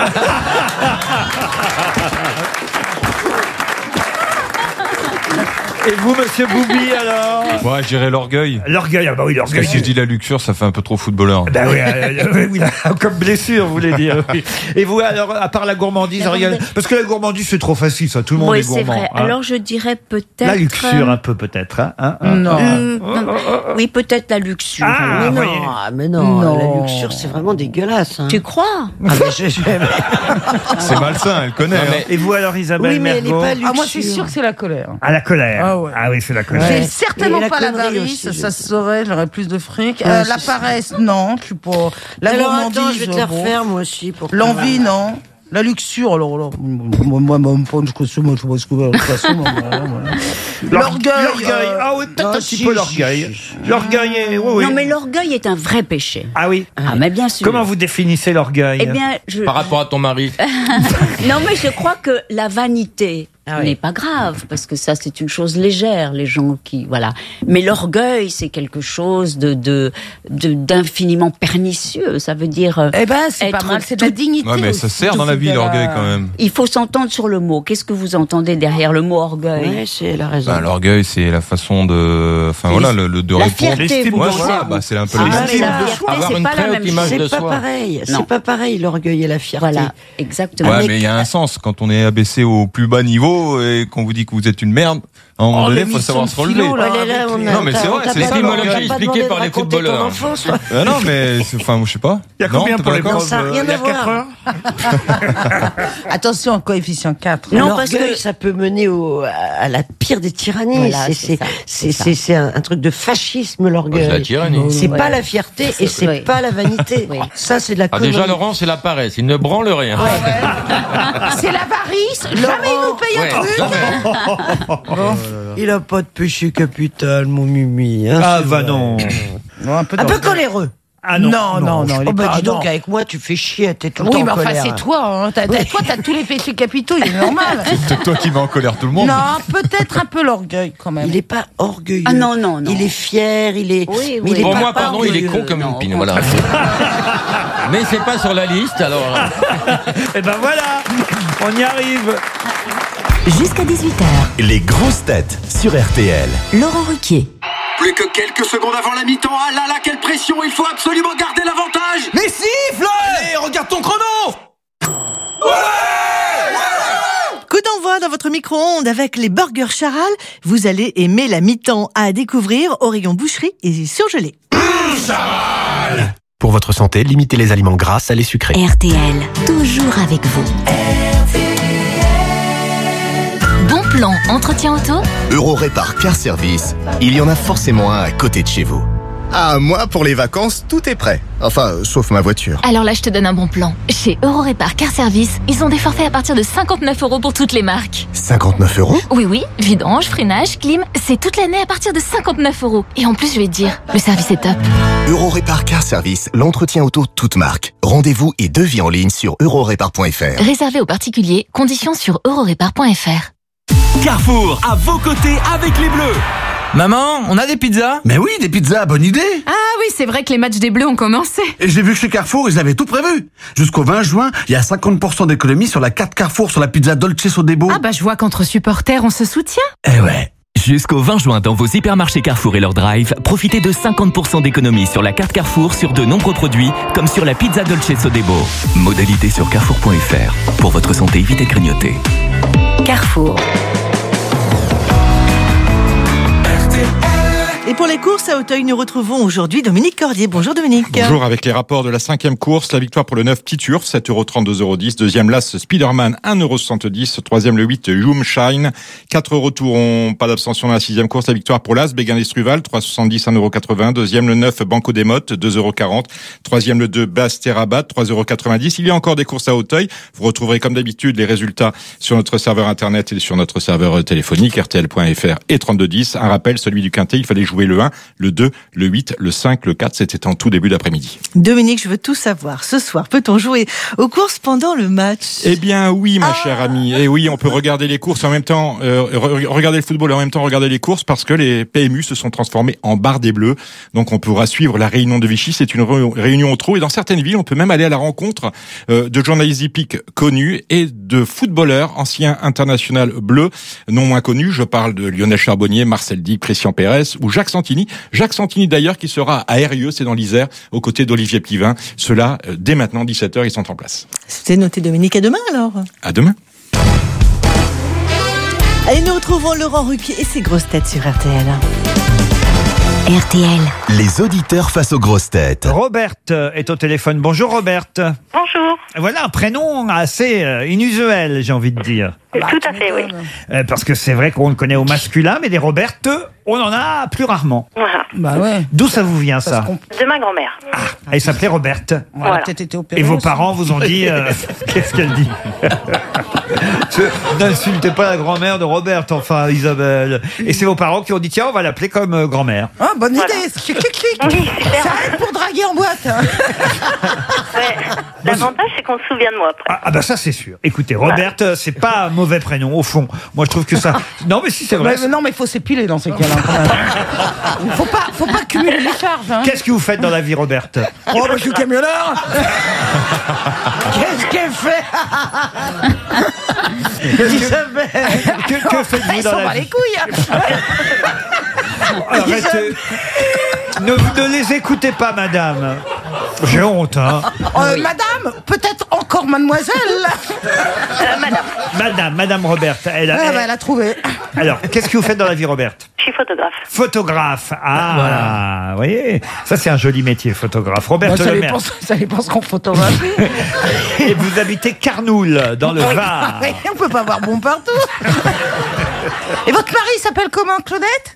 Et vous, monsieur Boubi, alors? Moi, je dirais l'orgueil. L'orgueil, ah bah oui, Parce l'orgueil. que si je dis la luxure, ça fait un peu trop footballeur. Ben oui, euh, oui, oui, comme blessure, vous voulez dire. Oui. Et vous, alors, à part la gourmandise, La Ariel, gourmandise. parce que la gourmandise, c'est trop facile, ça, tout le monde Oui, est c'est gourmand. vrai. hein. Alors je dirais peut-être. La luxure, un peu, peut-être. Hein, hein, hein. Non. Hum, non. Oui, peut-être la luxure. Ah, mais, non, voyez. ah, mais non, Non. la luxure, c'est vraiment dégueulasse. Hein. Tu crois? Ah, mais je- je- C'est malsain, elle connaît. hein. Et vous, alors, Isabelle Oui, mais elle n'est Mergo? pas luxure. Ah, moi, c'est sûr que c'est la colère. À la colère. Ah ouais. Ah oui, c'est la colère. C'est Ouais. certainement Et la pas la connerie varice, aussi, je ça se saurait, j'aurais plus de fric. Ouais, Euh, c'est la ça. paresse, non, je suis pas. La Alors gourmandise, attends, je vais te la bon. refaire moi aussi. Pour L'envie, non. La luxure, alors là, moi, moi, même pas, je consomme, moi, je sais pas ce que de toute façon, moi, voilà, voilà. L'orgueil. L'orgueil. euh, Ah oui, peut-être ah, un petit si, peu si, l'orgueil. si, si. L'orgueil est. Oui, oui. Non, mais l'orgueil est un vrai péché. Ah oui. Ah, mais bien sûr. Comment vous définissez l'orgueil? Eh bien, je. Par rapport à ton mari. Non, mais je crois que la vanité Ah oui. n'est pas grave, parce que ça, c'est une chose légère, les gens qui. Voilà. Mais l'orgueil, c'est quelque chose de, de, de- d'infiniment pernicieux. Ça veut dire. euh, Eh ben, c'est pas être mal, c'est de la tout- dignité. Ouais, mais ça aussi. sert dans la C'est vie, de l'orgueil, quand même. Il faut s'entendre sur le mot. Qu'est-ce que vous entendez derrière le mot orgueil? Ouais, c'est elle a raison. Ben, l'orgueil, c'est la façon de, enfin voilà, le, le de La répondre. fierté, vous Ouais, pensez, voilà, vous. bah, c'est un peu Ah, l'estime mais la de fierté, soi. Avoir c'est une pas très la haute même image chose. de C'est pas soi. pareil. Non. C'est pas pareil l'orgueil et la fierté. Voilà, exactement. Ouais, mais il y a un sens. Quand on est abaissé au plus bas niveau et qu'on vous dit que vous êtes une merde, à un moment Oh, donné, il faut l'émission savoir de se relever. philo, là. Ouais, là, là, on a- Non, mais on c'est t'a- vrai, on t'a c'est pas ça, demandé- l'orgueil on t'a pas expliqué demandé par de les raconter footballeurs. ton enfance, toi. Euh, non, mais c'est- enfin, je sais pas. Il y a Non, combien t'es pour pas les d'accord profs? Ça a rien Il y a à voir. quatre heures. Attention, coefficient quatre. Non, parce L'orgueil, que- ça peut mener au, à la pire des tyrannies. Voilà, c'est c'est c'est ça, c'est c'est c'est c'est un, un truc de fascisme l'orgueil. C'est la tyrannie. C'est Ouais. pas la fierté et c'est Oui. pas la vanité. Oui. Ça c'est de la Ah, connerie. déjà, Laurent, c'est la paresse. Il ne branle rien. C'est l'avarice. Jamais il nous paye un Ouais, truc. jamais. Il a pas de péché capital, mon Mimi. Hein, Ah c'est bah vrai. non. Non, un peu Un peu d'orgueil. coléreux. Ah non. Non, non, non, il Oh est bah pas- dis donc, non. avec moi tu fais chier, t'es tout le Oui, temps mais en enfin, colère. c'est toi. Hein. T'as, t'as- toi, t'as tous les péchés capitaux, il est normal. C'est peut-être toi qui mets en colère tout le monde. Non, peut-être un peu l'orgueil quand même. Il est pas orgueilleux. Ah non, non, non. Il est fier, il est. Oui, mais oui. il est Pour pas moi, pardon, il est con orgueilleux. comme Non, une pine. au Voilà. Mais c'est pas sur la liste, alors. Et ben voilà, on y arrive. Jusqu'à dix-huit heures, Les grosses têtes sur R T L. Laurent Ruquier. Plus que quelques secondes avant la mi-temps. Ah là là, quelle pression. Il faut absolument garder l'avantage. Mais siffle! Allez, regarde ton chrono! Coup d'envoi dans votre micro-ondes avec les burgers Charal. Vous allez aimer la mi-temps à découvrir au rayon boucherie et surgelé. Pour votre santé, limitez les aliments gras, salés, sucrés. R T L, toujours avec vous. Bon plan, entretien auto? Eurorépar Car Service, il y en a forcément un à côté de chez vous. Ah, moi, pour les vacances, tout est prêt. Enfin, euh, sauf ma voiture. Alors là, je te donne un bon plan. Chez Eurorépar Car Service, ils ont des forfaits à partir de cinquante-neuf euros pour toutes les marques. cinquante-neuf euros? Oui, oui, vidange, freinage, clim, c'est toute l'année à partir de cinquante-neuf euros. Et en plus, je vais te dire, le service est top. Eurorépar Car Service, l'entretien auto toute marque. Rendez-vous et devis en ligne sur eurorépar point f r. Réservé aux particuliers, conditions sur eurorépar point f r. Carrefour, à vos côtés avec les Bleus. Maman, on a des pizzas? Mais oui, des pizzas, bonne idée. Ah oui, c'est vrai que les matchs des Bleus ont commencé. Et j'ai vu que chez Carrefour, ils avaient tout prévu. Jusqu'au vingt juin, il y a cinquante pour cent d'économie sur la carte Carrefour sur la pizza Dolce Sodebo. Ah bah je vois qu'entre supporters, on se soutient. Eh ouais. Jusqu'au vingt juin dans vos hypermarchés Carrefour et leur drive, profitez de cinquante pour cent d'économie sur la carte Carrefour sur de nombreux produits, comme sur la pizza Dolce Sodebo. Modalité sur carrefour point f r. Pour votre santé, évitez de grignoter. Carrefour. Et pour les courses à Auteuil, nous retrouvons aujourd'hui Dominique Cordier. Bonjour Dominique. Bonjour, avec les rapports de la cinquième course, la victoire pour le neuf Petit Turf, sept euros trente, deux euros dix. Deuxième l'As Spiderman, un euro soixante-dix. Troisième le huit Joom Shine, quatre euros Touron. Pas d'abstention dans la sixième course, la victoire pour l'As Béguin Estruval, trois euros soixante-dix, un euro quatre-vingts. Deuxième le neuf Banco des Mottes, deux euros quarante. Troisième le deux Basterabat, trois euros quatre-vingt-dix. Il y a encore des courses à Auteuil. Vous retrouverez comme d'habitude les résultats sur notre serveur internet et sur notre serveur téléphonique R T L point F R et trente-deux dix. Un rappel, celui du Quintet, il fallait jouer jouer le un, le deux, le huit, le cinq, le quatre. C'était en tout début d'après-midi. Dominique, je veux tout savoir. Ce soir, peut-on jouer aux courses pendant le match? Eh bien oui, ma chère amie. Et oui, on peut regarder les courses en même temps, euh, re- regarder le football et en même temps regarder les courses parce que les P M U se sont transformés en bar des Bleus. Donc on pourra suivre la réunion de Vichy. C'est une re- réunion au trot. Et dans certaines villes, on peut même aller à la rencontre euh, de journalistes hippiques connus et de footballeurs anciens internationaux bleus non moins connus. Je parle de Lionel Charbonnier, Marcel Dick, Christian Pérez ou Jacques Santini. Jacques Santini d'ailleurs qui sera à Eyrieux, c'est dans l'Isère, aux côtés d'Olivier Plivin. Cela, euh, dès maintenant, dix-sept heures, ils sont en place. C'est noté, Dominique. À demain alors. À demain. Allez, nous retrouvons Laurent Ruquier et ses grosses têtes sur R T L. R T L. Les auditeurs face aux grosses têtes. Robert est au téléphone. Bonjour Robert. Bonjour. Voilà un prénom assez euh, inusuel, j'ai envie de dire. Tout à fait, oui. Euh, parce que c'est vrai qu'on le connaît au masculin, mais des Robertes, on en a plus rarement. Voilà. Bah ouais. D'où ça vous vient ça? De ma grand-mère. Ah, elle s'appelait Roberte. Voilà. Et vos parents vous ont dit euh, qu'est-ce qu'elle dit? N'insultez pas la grand-mère de Roberte, enfin Isabelle. Et c'est vos parents qui ont dit tiens, on va l'appeler comme euh, grand-mère. Ah, bonne Voilà. idée. Clic, clic, clic. Oui, super. Ça aide pour draguer en boîte. Ouais. L'avantage, c'est qu'on se souvient de moi après. Ah, ah bah ça c'est sûr. Écoutez, Roberte, euh, c'est pas un mauvais prénom au fond. Moi je trouve que ça. Non mais si c'est vrai. Mais non, mais il faut s'épiler dans ces cas-là. quand même. Faut pas, faut pas cumuler les charges. Hein. Qu'est-ce que vous faites dans la vie, Roberte? Oh, bah, je suis camionneur. Qu'est-ce qu'elle fait? Isabelle. Que, que faites-vous Ils dans s'en la bat vie? les couilles. Arrêtez. Ne, ne les écoutez pas, madame. J'ai honte, hein. Euh, Madame, peut-être encore mademoiselle. Euh, madame, Madame, madame Roberte. Elle a, Ah, elle- bah, elle a trouvé. Alors, qu'est-ce que vous faites dans la vie, Roberte? je suis photographe. Photographe. Ah, vous voyez, ça c'est un joli métier, photographe. Roberte Bah, ça, Lemaire. dépend, ça dépend ce qu'on photographie. Et vous habitez Carnoul, dans le Var. Oui, on peut pas avoir bon partout. Et votre mari s'appelle comment, Claudette?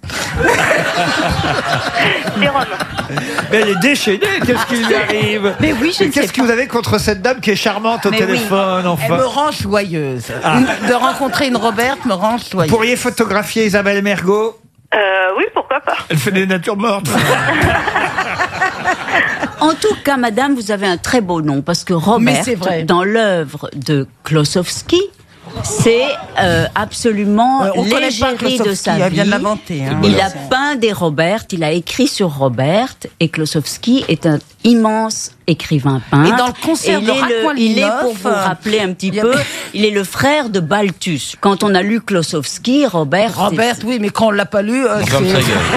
Jérôme. Mais elle est déchaînée, qu'est-ce qui lui arrive? Mais oui, je ne sais Qu'est-ce que vous avez contre cette dame qui est charmante au Mais oui. téléphone, Elle enfin? me rend joyeuse. Ah. Une- de rencontrer une Roberte me rend Vous joyeuse. pourriez photographier Isabelle Mergot? Euh, oui, pourquoi pas. Elle fait des natures mortes. En tout cas, madame, vous avez un très beau nom parce que Mais Robert, c'est vrai. dans l'œuvre de Klosowski, c'est euh, absolument Euh, on connaît pas l'égérie de Klosowski, sa elle vie. vient de l'inventer, hein. Il a peint des Robert, il a écrit sur Robert, et Klosowski est un immense écrivain peintre. Et dans le concert Et de il est, le- il est, Rachmaninoff, pour vous euh, rappeler un petit il y a- peu, il est le frère de Balthus. Quand on a lu Klosowski, Robert... c'est- Robert, oui, mais quand on l'a pas lu, euh, On ferme c'est- sa gueule.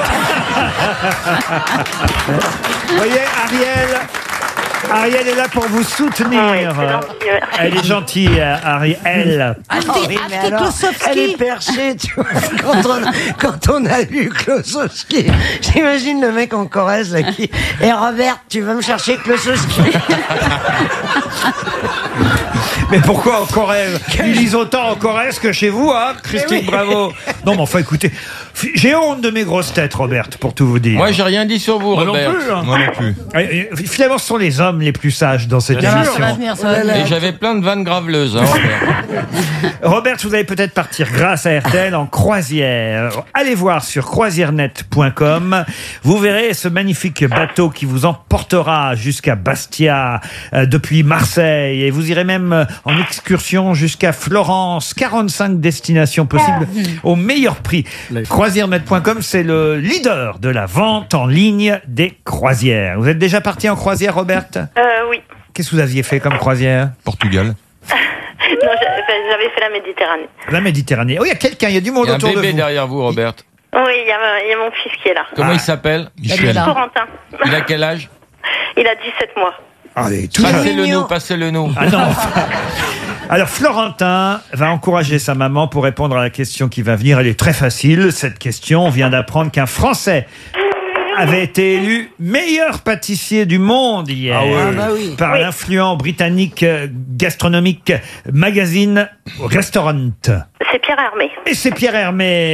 Vous voyez, Ariel, Ariel est là pour vous soutenir. Oui, c'est gentil, merci. Elle est gentille, Ariel. Achetez, Oh, oui, mais achetez alors, Klosowski. elle est perchée, tu vois. Quand on, quand on a lu Klosowski, j'imagine le mec en Corrèze là, qui. Et Robert, tu vas me chercher Klosowski. Mais pourquoi en Corrèze? Ils lisent autant en Corrèze que chez vous, hein, Christine Bravo. Non, mais enfin, écoutez, f- j'ai honte de mes grosses têtes, Robert, pour tout vous dire. Moi, j'ai rien dit sur vous, Moi non Robert. plus, hein. Moi non plus. Et- et Finalement, ce sont les hommes les plus sages dans cette Bien sûr. émission. Ça va venir, ça va Et venir. j'avais plein de vannes graveleuses, hein, Robert. Robert, vous allez peut-être partir grâce à R T L en croisière. Allez voir sur croisièrenet point com. Vous verrez ce magnifique bateau qui vous emportera jusqu'à Bastia euh, depuis Marseille. Et vous irez même euh, en excursion jusqu'à Florence. quarante-cinq destinations possibles au meilleur prix. croisièrenet point com, c'est le leader de la vente en ligne des croisières. Vous êtes déjà parti en croisière, Robert? Euh, oui. Qu'est-ce que vous aviez fait comme croisière? Portugal. Non, j'a- enfin, j'avais fait la Méditerranée. La Méditerranée. Oh, il y a quelqu'un, il y a du monde Il y a un autour de bébé vous. derrière vous, Robert. Oui, il y, a ma- il y a mon fils qui est là. Comment il s'appelle? Michel. Corentin. Il a quel âge? Il a dix-sept mois. Allez, tout Passez-le nous, passez-le nous. Ah non. Alors Florentin va encourager sa maman pour répondre à la question qui va venir. Elle est très facile, cette question. On vient d'apprendre qu'un Français avait été élu meilleur pâtissier du monde hier Ah ouais. Ah bah oui. par Oui. l'influent britannique euh, gastronomique magazine Restaurant. C'est Pierre Hermé. Et c'est Pierre Hermé.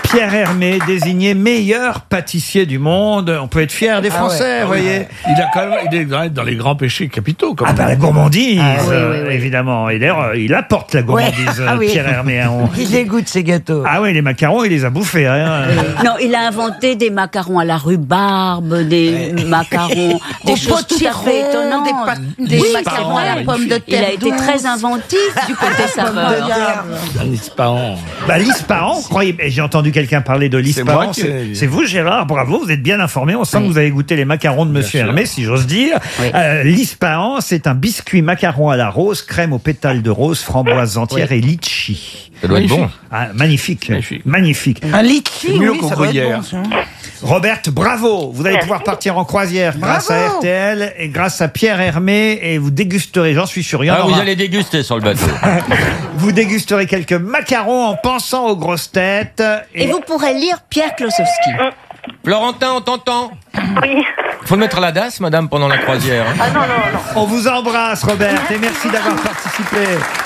Pierre Hermé, désigné meilleur pâtissier du monde. On peut être fier des Français, vous voyez. Il a quand même, il est dans- dans les grands péchés capitaux. Quand Ah même. bah la gourmandise, Ah, oui, euh, oui, oui. évidemment. Et d'ailleurs, euh, il apporte la gourmandise, Ouais. euh, Ah oui. Pierre Hermé. hein. On- Il dégoûte ses gâteaux. Ah oui, les macarons, il les a bouffés. Hein. Non, il a inventé des macarons à la rhubarbe, des macarons, des Au choses tout à potiron, fait étonnantes. des pa- des macarons à la pomme de terre Il a été douce. très inventif du côté saveur. Un Ispahan. Bah, l'Ispahan, croyez, et j'ai entendu quelqu'un parler de C'est moi l'Ispahan. qui C'est l'ai- c'est vous, Gérard, bravo, vous êtes bien informé. On sent Oui. que vous avez goûté les macarons de Monsieur sûr. Hermé, si j'ose dire. Oui. Euh, L'Ispahan, c'est un biscuit macaron à la rose, crème aux pétales de rose, framboises entières et litchi. Ça doit être bon. Ah, magnifique, Magnifique. magnique. Un litchi, mieux oui, qu'au ça doit être gruyère. bon, ça. Robert, bravo. Vous allez Merci. pouvoir partir en croisière grâce à Bravo. R T L et grâce à Pierre Hermé et vous dégusterez, j'en suis sûr, il y en Ah, vous aura. allez déguster sur le bateau. Vous dégusterez quelques macarons en pensant aux grosses têtes. Et vous pourrez lire Pierre Klosowski. Florentin, on t'entend. Oui. Faut le mettre à la D A S, madame, pendant la croisière. hein. Ah non, non, non. On vous embrasse, Robert, et merci d'avoir participé.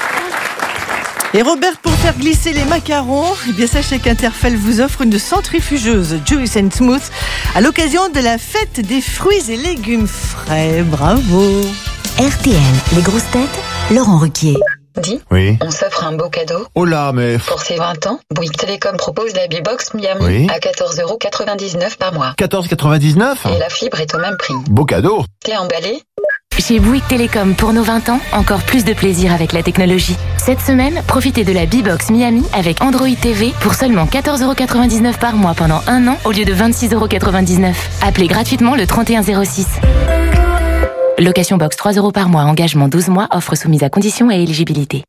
Et Robert, pour faire glisser les macarons, eh bien sachez qu'Interfell vous offre une centrifugeuse Juice and Smooth à l'occasion de la fête des fruits et légumes frais. Bravo. R T L, les grosses têtes, Laurent Ruquier. Dis, Oui. on s'offre un beau cadeau. Oh là, mais... Pour ses vingt ans, Bouygues Télécom propose la B-Box Miami Oui. à quatorze euros quatre-vingt-dix-neuf par mois. quatorze quatre-vingt-dix-neuf. Et la fibre est au même prix. Beau cadeau. T'es emballé? Chez Bouygues Télécom, pour nos vingt ans, encore plus de plaisir avec la technologie. Cette semaine, profitez de la B-Box Miami avec Android T V pour seulement quatorze euros quatre-vingt-dix-neuf par mois pendant un an au lieu de vingt-six euros quatre-vingt-dix-neuf. Appelez gratuitement le trente et un zéro six. Location box trois euros par mois, engagement douze mois, offre soumise à conditions et éligibilité.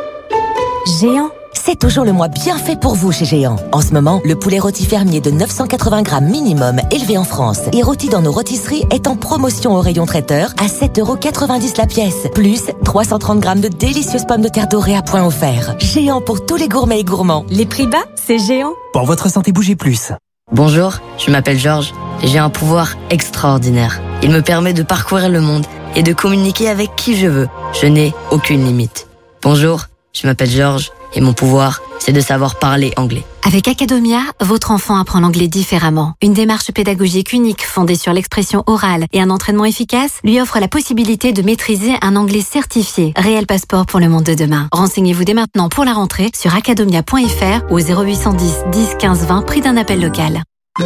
Géant, c'est toujours le mois bien fait pour vous chez Géant. En ce moment, le poulet rôti fermier de neuf cent quatre-vingts grammes minimum élevé en France et rôti dans nos rôtisseries est en promotion au rayon traiteur à sept euros quatre-vingt-dix la pièce. Plus trois cent trente grammes de délicieuses pommes de terre dorées à point offert. Géant pour tous les gourmets et gourmands. Les prix bas, c'est Géant. Pour votre santé, bougez plus. Bonjour, je m'appelle Georges. J'ai un pouvoir extraordinaire. Il me permet de parcourir le monde et de communiquer avec qui je veux. Je n'ai aucune limite. Bonjour, je m'appelle Georges et mon pouvoir, c'est de savoir parler anglais. Avec Academia, votre enfant apprend l'anglais différemment. Une démarche pédagogique unique fondée sur l'expression orale et un entraînement efficace lui offre la possibilité de maîtriser un anglais certifié. Réel passeport pour le monde de demain. Renseignez-vous dès maintenant pour la rentrée sur academia point f r ou zéro huit cent dix, dix, quinze, vingt, prix d'un appel local.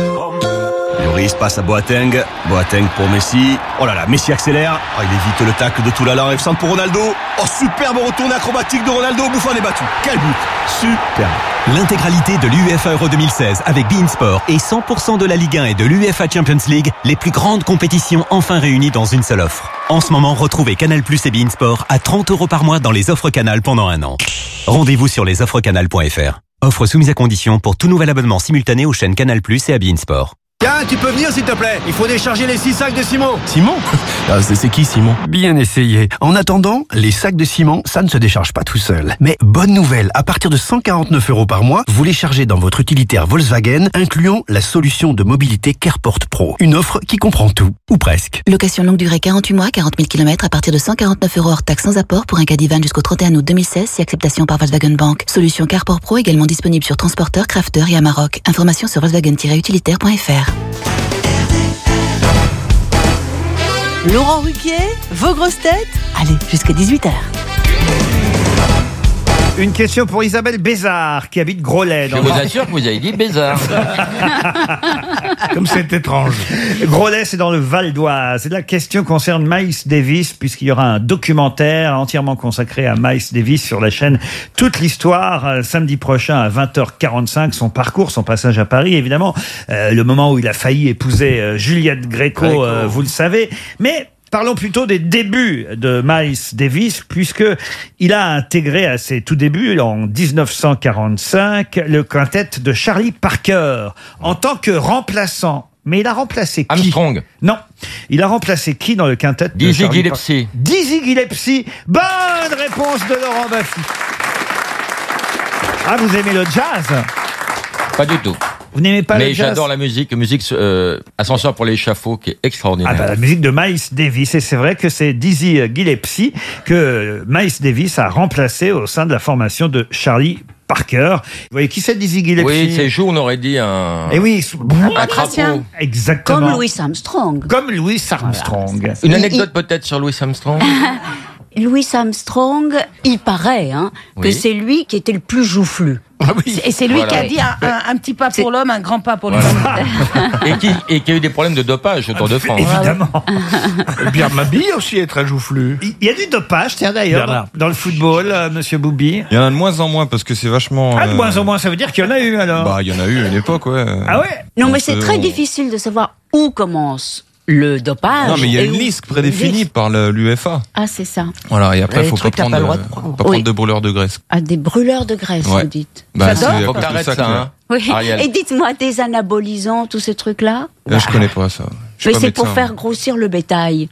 Lloris passe à Boateng. Boateng pour Messi. Oh là là, Messi accélère. Oh, il évite le tacle de Toulala. F-centre pour Ronaldo. Oh, superbe retourné acrobatique de Ronaldo. Buffon est battu. Quel but. Superbe. L'intégralité de l'UEFA Euro deux mille seize avec beIN Sport et cent pour cent de la Ligue un et de l'UEFA Champions League, les plus grandes compétitions enfin réunies dans une seule offre. En ce moment, retrouvez Canal+ et beIN Sport à trente euros par mois dans les offres Canal pendant un an. Rendez-vous sur les offres canal point f r. Offre soumise à condition pour tout nouvel abonnement simultané aux chaînes Canal+ et à beIN Sport. Tiens, tu peux venir s'il te plaît. Il faut décharger les six sacs de Simon. Simon ah, C'est c'est qui Simon Bien essayé. En attendant, les sacs de ciment, ça ne se décharge pas tout seul. Mais bonne nouvelle, à partir de cent quarante-neuf euros par mois, vous les chargez dans votre utilitaire Volkswagen, incluant la solution de mobilité CarePort Pro. Une offre qui comprend tout, ou presque. Location longue durée quarante-huit mois, quarante mille kilomètres à partir de cent quarante-neuf euros hors taxe sans apport pour un Cadivan jusqu'au trente et un août deux mille seize, si acceptation par Volkswagen Bank. Solution CarePort Pro également disponible sur Transporteur, Crafter et Amarok. Information sur volkswagen tiret utilitaire point f r. Laurent Ruquier, vos grosses têtes, allez, jusqu'à dix-huit heures. Une question pour Isabelle Bézard, qui habite Groslay. Je vous assure que vous avez dit Bézard. Comme c'est étrange. Groslay, c'est dans le Val d'Oise. La question concerne Miles Davis, puisqu'il y aura un documentaire entièrement consacré à Miles Davis sur la chaîne Toute l'Histoire, euh, samedi prochain à vingt heures quarante-cinq. Son parcours, son passage à Paris, évidemment, euh, le moment où il a failli épouser euh, Juliette Gréco, Gréco. euh, vous le savez. Mais parlons plutôt des débuts de Miles Davis, puisque il a intégré à ses tout débuts, en dix-neuf cent quarante-cinq, le quintet de Charlie Parker, en tant que remplaçant. Mais il a remplacé qui? Armstrong. Non. Il a remplacé qui dans le quintet de Dizzy Charlie Gillespie. Parker? Dizzy Gillespie. Bonne réponse de Laurent Baffy. Ah, vous aimez le jazz? Pas du tout. Vous n'aimez pas Mais le jazz? j'adore la musique, musique euh, Ascenseur pour l'échafaud, qui est extraordinaire. Ah bah, la musique de Miles Davis. Et c'est vrai que c'est Dizzy Gillespie que Miles Davis a remplacé au sein de la formation de Charlie par cœur. Vous voyez qui c'est Dizzy Gillespie? Oui, c'est jour, on aurait dit un. Et oui, un crapaud. Exactement. Comme Louis Armstrong. Comme Louis Armstrong. Une anecdote peut-être sur Louis Armstrong. Louis Armstrong, il paraît hein, Oui. que c'est lui qui était le plus joufflu. Et c'est lui Voilà. qui a dit un, un- un petit pas pour l'homme, un grand pas pour Voilà. l'humanité. et, qui, et qui a eu des problèmes de dopage au Tour de France. Évidemment. Pierre Mabille aussi est très joufflu. Il y a du dopage, tiens d'ailleurs, Bernard. dans le football, euh, monsieur Boubi. Il y en a de moins en moins parce que c'est vachement. Ah, de euh, moins en moins, ça veut dire qu'il y en a eu alors. Bah, il y en a eu à une époque, ouais. Ah ouais Non, mais Donc, c'est euh, très on- difficile de savoir où commence le dopage. Non, mais il y a et une où- liste prédéfinie par l'U F A. Ah, c'est ça. Voilà, et après, Les il faut pas trucs, t'as prendre, pas le droit euh, de prendre. pas Oui. prendre de brûleurs de graisse. Ah, des brûleurs de graisse, Ouais. vous dites. Bah, Ça c'est dort à Faut cause que de t'arrêtes ça ça, que- hein. Oui. Ariel. Et dites-moi, des anabolisants, tous ces trucs-là Là, je connais pas ça. Je suis Mais pas c'est pour médecin. faire grossir le bétail.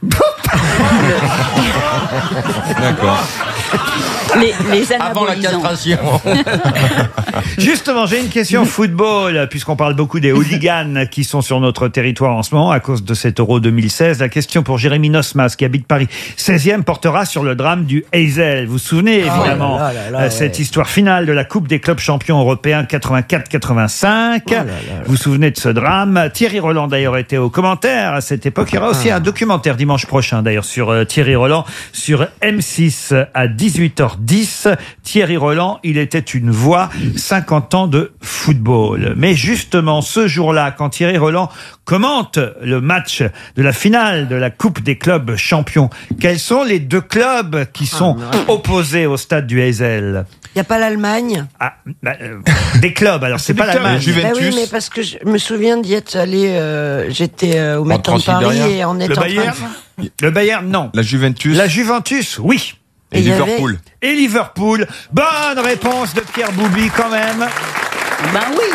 D'accord. Les, les Avant la anabolisants. castration. Justement, j'ai une question football, puisqu'on parle beaucoup des hooligans qui sont sur notre territoire en ce moment à cause de cet Euro deux mille seize. La question pour Jérémy Nosmas, qui habite Paris seizième, portera sur le drame du Heysel. Vous vous souvenez Ah, évidemment là, là, là, euh, ouais. cette histoire finale de la Coupe des clubs champions européens quatre-vingt-quatre quatre-vingt-cinq. Oh là là là. Vous vous souvenez de ce drame? Thierry Roland d'ailleurs était au commentaire à cette époque. Il y aura aussi un documentaire dimanche prochain d'ailleurs sur euh, Thierry Roland sur M six à dix-huit heures dix. Thierry Roland, il était une voix, cinquante ans de football. Mais justement, ce jour-là, quand Thierry Roland commente le match de la finale de la Coupe des clubs champions, quels sont les deux clubs qui sont opposés au stade du Heysel? Il n'y a pas l'Allemagne. Ah, bah, euh, des clubs, alors c'est pas l'Allemagne. Bah oui, mais parce que je me souviens d'y être allé, euh, j'étais euh, au Matin de Paris et on était Le en train Bayern de... Le Bayern, non. La Juventus. La Juventus, oui. Et, Et il y avait- Liverpool. Et Liverpool. Bonne réponse de Pierre Boubi quand même. Ben oui.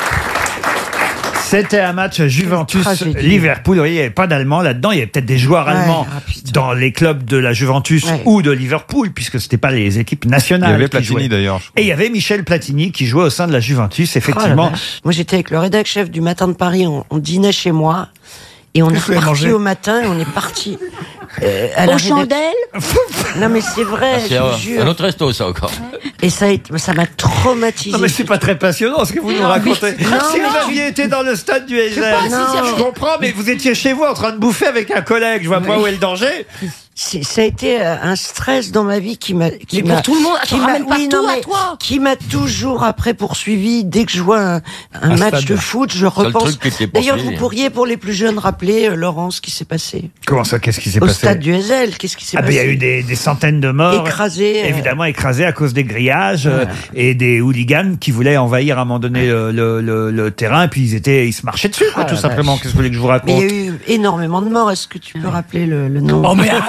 C'était un match Juventus-Liverpool. Vous voyez, il n'y avait pas d'Allemands là-dedans. Il y avait peut-être des joueurs Ouais, allemands ah, dans les clubs de la Juventus Ouais. ou de Liverpool, puisque c'était pas les équipes Il nationales. y avait qui Platini jouaient. d'ailleurs. je crois. Et il y avait Michel Platini qui jouait au sein de la Juventus, Oh la effectivement. vache. Moi, j'étais avec le rédac chef du Matin de Paris. On, on dînait chez moi. Et on est Qu'est-ce que vous avez reparti mangé au matin et on est parti. euh, à la Aux rédac- chandelles Non, mais c'est vrai, Ah, c'est je vous un, jure. un autre resto, ça encore. Et ça a été- ça m'a traumatisé. Non, mais c'est pas très passionnant ce que vous nous racontez. mais- non, si vous non. aviez été dans le stade du Heysel, pas si ça- je comprends, mais vous étiez chez vous en train de bouffer avec un collègue. Je vois pas Oui. où est le danger. C'est- ça a été euh, un stress dans ma vie qui m'a qui Mais m'a pour tout le monde, qui attends, m'a ramène oui, partout non, à mais toi. qui m'a toujours après poursuivi dès que je vois un, un Un match stade. de foot, je Seul repense. truc qui t'est D'ailleurs, poursuivi. vous pourriez pour les plus jeunes rappeler euh, Laurent ce qui s'est passé Comment ça? Qu'est-ce qui s'est au passé? stade du Heysel. Qu'est-ce qui s'est Ah ben, passé il y a eu des, des centaines de morts. Écrasés, euh. Évidemment, écrasés à cause des grillages euh, et des hooligans qui voulaient envahir à un moment donné le, le, le- le terrain. Et puis ils étaient, ils se marchaient dessus, quoi, Ah, tout la simplement. vache. Qu'est-ce que vous voulez que je vous raconte? Mais il y a eu énormément de morts. Est-ce que tu peux rappeler le, le nom Oh merde.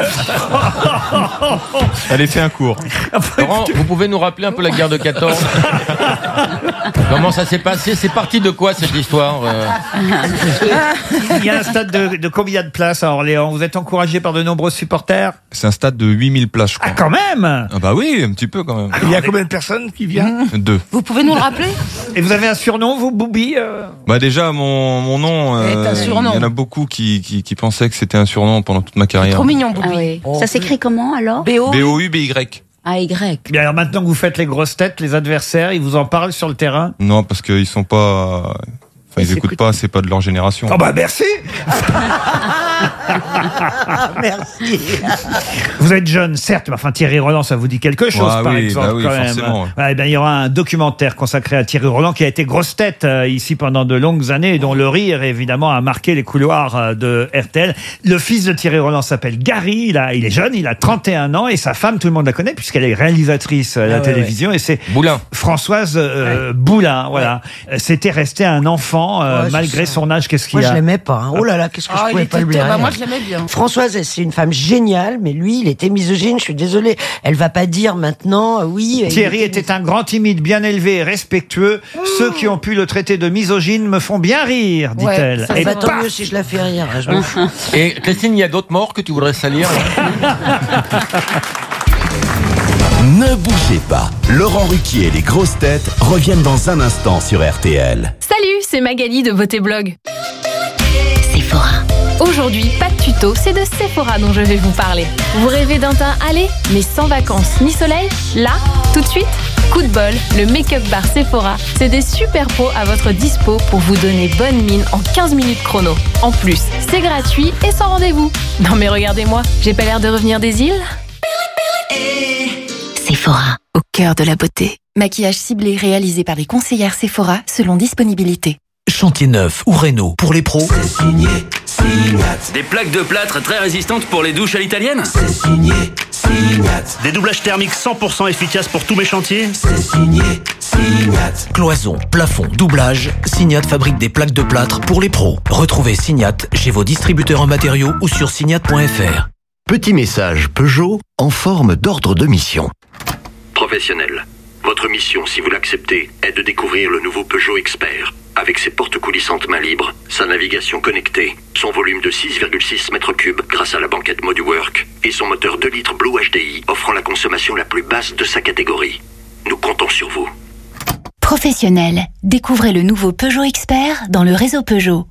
Allez, fais un cours. Laurent, vous pouvez nous rappeler un peu la guerre de quatorze? Comment ça s'est passé? C'est parti de quoi cette histoire euh Il y a un stade de, de combien de places à Orléans? Vous êtes encouragé par de nombreux supporters? C'est un stade de huit mille places, je crois. Ah, quand même! Ah bah oui, un petit peu quand même. Il y a combien de personnes qui viennent? Deux. Vous pouvez nous le rappeler? Et vous avez un surnom, vous, Boubi euh Bah déjà, mon, mon nom, euh, Et un surnom. il y en a beaucoup qui, qui, qui pensaient que c'était un surnom pendant toute ma carrière. Trop mignon, Boubi. Ah oui. Ça s'écrit comment alors? B O B O U B Y. A Y. Bien, alors maintenant que vous faites les grosses têtes, les adversaires, ils vous en parlent sur le terrain? Non, parce qu'ils sont pas... Enfin, ils écoutent pas, c'est pas de leur génération. Oh bah merci! Merci. Vous êtes jeune, certes, mais enfin Thierry Roland, ça vous dit quelque chose, Ah par oui, exemple, bah oui, quand même. forcément. Ouais, ben, il y aura un documentaire consacré à Thierry Roland qui a été grosse tête euh, ici pendant de longues années et dont le rire, évidemment, a marqué les couloirs euh, de R T L. Le fils de Thierry Roland s'appelle Gary, il, a, il est jeune, il a trente et un ans et sa femme, tout le monde la connaît puisqu'elle est réalisatrice à la Ah ouais, télévision et c'est Boulin. Françoise euh, Boulin, voilà. Euh, C'était resté un enfant euh, Ouais, c'est malgré ça. son âge, qu'est-ce qu'il Moi, y je a? l'aimais pas. hein. Oh là là, qu'est-ce que Ah, je il pouvais était pas le top. Bah, blairer. moi, je l'aimais bien. Françoise, elle, c'est une femme géniale, mais lui, il était misogyne. Je suis désolée. Elle va pas dire maintenant, euh, oui. il Thierry était un grand timide, bien élevé et respectueux. Ceux qui ont pu le traiter de misogyne me font bien rire, dit-elle. Ça Et va tant paf, mieux si je la fais rire. hein, je m'en fous. Et Christine, il y a d'autres morts que tu voudrais salir? Ne bougez pas. Laurent Ruquier et les grosses têtes reviennent dans un instant sur R T L. Salut, c'est Magali de Beauté Blog. Sephora. Aujourd'hui, pas de tuto, c'est de Sephora dont je vais vous parler. Vous rêvez d'un teint allé, mais sans vacances ni soleil? Là, tout de suite, Coup de bol, le make-up bar Sephora, c'est des super pros à votre dispo pour vous donner bonne mine en quinze minutes chrono. En plus, c'est gratuit et sans rendez-vous. Non mais regardez-moi, j'ai pas l'air de revenir des îles? Sephora, au cœur de la beauté. Maquillage ciblé réalisé par les conseillères Sephora selon disponibilité. Chantier neuf ou réno pour les pros. C'est signé Signat. Des plaques de plâtre très résistantes pour les douches à l'italienne. C'est signé Signat. Des doublages thermiques cent pour cent efficaces pour tous mes chantiers. C'est signé Signat. Cloison, plafond, doublage, Signat fabrique des plaques de plâtre pour les pros. Retrouvez Signat chez vos distributeurs en matériaux ou sur signat point f r. Petit message Peugeot en forme d'ordre de mission. Professionnel. Votre mission, si vous l'acceptez, est de découvrir le nouveau Peugeot Expert. Avec ses portes coulissantes main libre, sa navigation connectée, son volume de six virgule six mètres cubes grâce à la banquette Moduwork et son moteur deux litres Blue H D I offrant la consommation la plus basse de sa catégorie. Nous comptons sur vous. Professionnel, découvrez le nouveau Peugeot Expert dans le réseau Peugeot.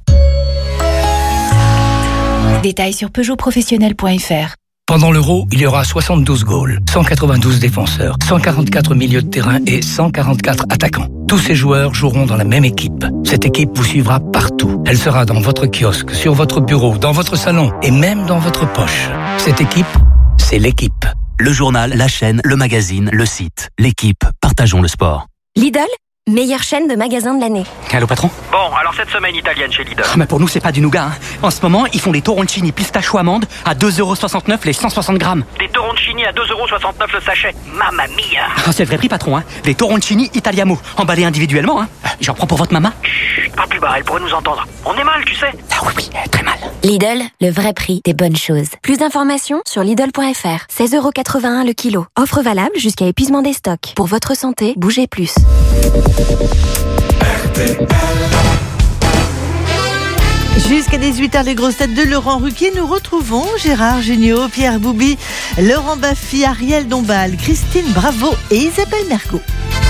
Détails sur peugeot professionnel point f r. Pendant l'Euro, il y aura soixante-douze goals, cent quatre-vingt-douze défenseurs, cent quarante-quatre milieux de terrain et cent quarante-quatre attaquants. Tous ces joueurs joueront dans la même équipe. Cette équipe vous suivra partout. Elle sera dans votre kiosque, sur votre bureau, dans votre salon et même dans votre poche. Cette équipe, c'est l'équipe. Le journal, la chaîne, le magazine, le site. L'équipe, partageons le sport. Lidl, meilleure chaîne de magasins de l'année. Allô patron? Bon, alors cette semaine italienne chez Lidl. Oh, mais pour nous c'est pas du nougat. Hein. En ce moment, ils font les toroncini pistachio amande à deux euros soixante-neuf les cent soixante grammes. Des toroncini à deux euros soixante-neuf le sachet. Mamma mia. Oh, c'est le vrai prix patron. Hein. Les toroncini Italiamo, emballés individuellement. Hein. J'en prends pour votre maman. Chut, pas plus bas, elle pourrait nous entendre. On est mal, tu sais. Ah oui, oui, très mal. Lidl, le vrai prix des bonnes choses. Plus d'informations sur Lidl point f r. seize euros quatre-vingt-un le kilo. Offre valable jusqu'à épuisement des stocks. Pour votre santé, bougez plus. Jusqu'à dix-huit heures, les grosses têtes de Laurent Ruquier. Nous retrouvons Gérard Jugnot, Pierre Bouby, Laurent Baffy, Ariel Dombal, Christine Bravo et Isabelle Mergo.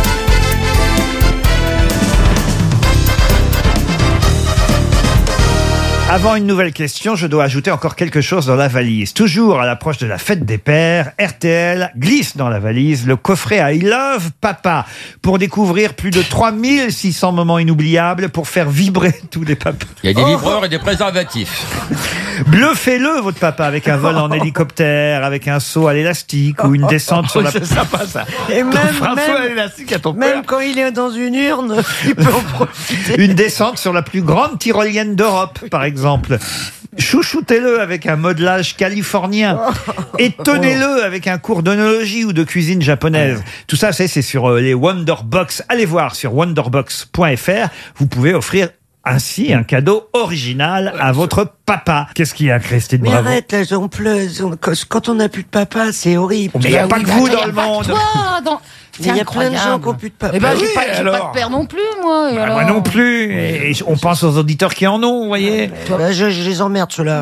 Avant une nouvelle question, je dois ajouter encore quelque chose dans la valise. Toujours à l'approche de la fête des pères, R T L glisse dans la valise le coffret I Love Papa pour découvrir plus de trois mille six cents moments inoubliables pour faire vibrer tous les papas. Il y a des vibreurs et des préservatifs. Bluffez-le, votre papa, avec un vol en hélicoptère, avec un saut à l'élastique ou une descente sur la... C'est sympa, ça. Et même, même, l'élastique à ton même quand il est dans une urne, il peut en profiter. Une descente sur la plus grande tyrolienne d'Europe, par exemple. Chouchoutez-le avec un modelage californien. Étonnez-le avec un cours d'œnologie ou de cuisine japonaise. Tout ça, c'est, c'est sur les Wonderbox. Allez voir sur wonderbox point f r. Vous pouvez offrir ainsi un cadeau original à votre papa. Qu'est-ce qu'il y a, Christine Mais Bravo? arrête, là, on pleure. Quand on n'a plus de papa, c'est horrible. Mais il n'y a pas que vous dans le monde. Toi, dans... Mais il y a plein de gens qui n'ont plus de papa. Eh ben, j'ai Oui, pas, j'ai alors. pas de père non plus, moi. et Bah, alors moi non plus. Et on pense aux auditeurs qui en ont, vous voyez. Bah, je, je les emmerde, ceux-là.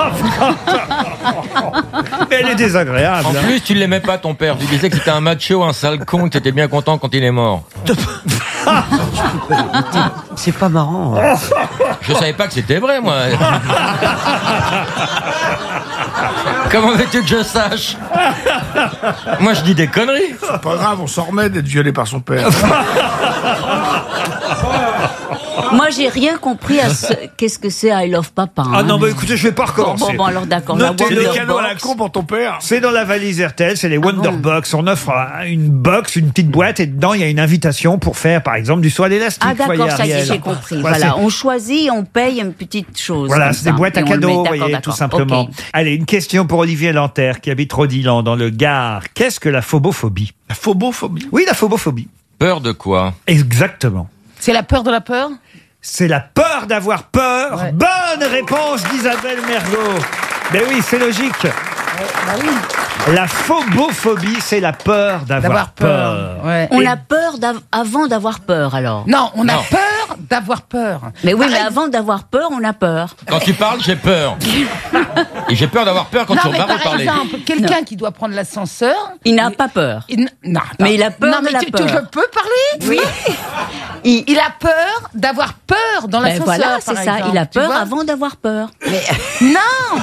Mais elle est désagréable. En plus, tu ne l'aimais pas, ton père. Tu disais que c'était un macho, un sale con, que tu étais bien content quand il est mort. C'est pas marrant. Hein. Je savais pas que c'était vrai, moi. Comment veux-tu que je sache? Moi, je dis des conneries. C'est pas grave, on s'en remet d'être violé par son père. Moi, j'ai rien compris à ce... qu'est-ce que c'est I Love Papa. Hein. Ah non, bah écoutez, je vais pas recommencer. Bon, bon, bon alors d'accord. La Notez les Wonderbox. cadeaux à la con pour ton père. C'est dans la valise R T L, c'est les Wonderbox. On offre euh, une box, une petite boîte, et dedans, il y a une invitation pour faire, par exemple, du saut à l'élastique. Ah d'accord, voyez, ça y est, Ariel. j'ai compris. Voilà, Voilà, c'est- on choisit, on paye une petite chose. Voilà, comme c'est ça, des boîtes à et on le met. cadeaux, vous D'accord, voyez, tout d'accord. simplement. Ok. Allez, une question pour Olivier Lanterre, qui habite Rodilhan, dans le Gard. Qu'est-ce que la phobophobie? La phobophobie? Oui, la phobophobie. Peur de quoi? Exactement. C'est la peur de la peur? C'est la peur d'avoir peur. Ouais. Bonne réponse d'Isabelle Mergo. Ben oui, c'est logique. Bah oui. La phobophobie, c'est la peur d'avoir D'avoir peur. peur. Ouais. On Et- a peur d'av- avant d'avoir peur, alors. Non, on a Non. peur d'avoir peur. Mais oui, mais Pareil. avant d'avoir peur, on a peur. Quand tu parles, j'ai peur. Et j'ai peur d'avoir peur quand Non, tu mais vas par reparler. exemple, quelqu'un qui doit prendre l'ascenseur, Il n'a pas peur. il n- non, Mais attends. il a peur Non, de mais la tu, peur. tu- je peux parler? Oui. il... il a peur d'avoir peur dans Ben l'ascenseur. voilà, c'est par ça. exemple, Il a tu peur vois. avant d'avoir peur. Mais... Non.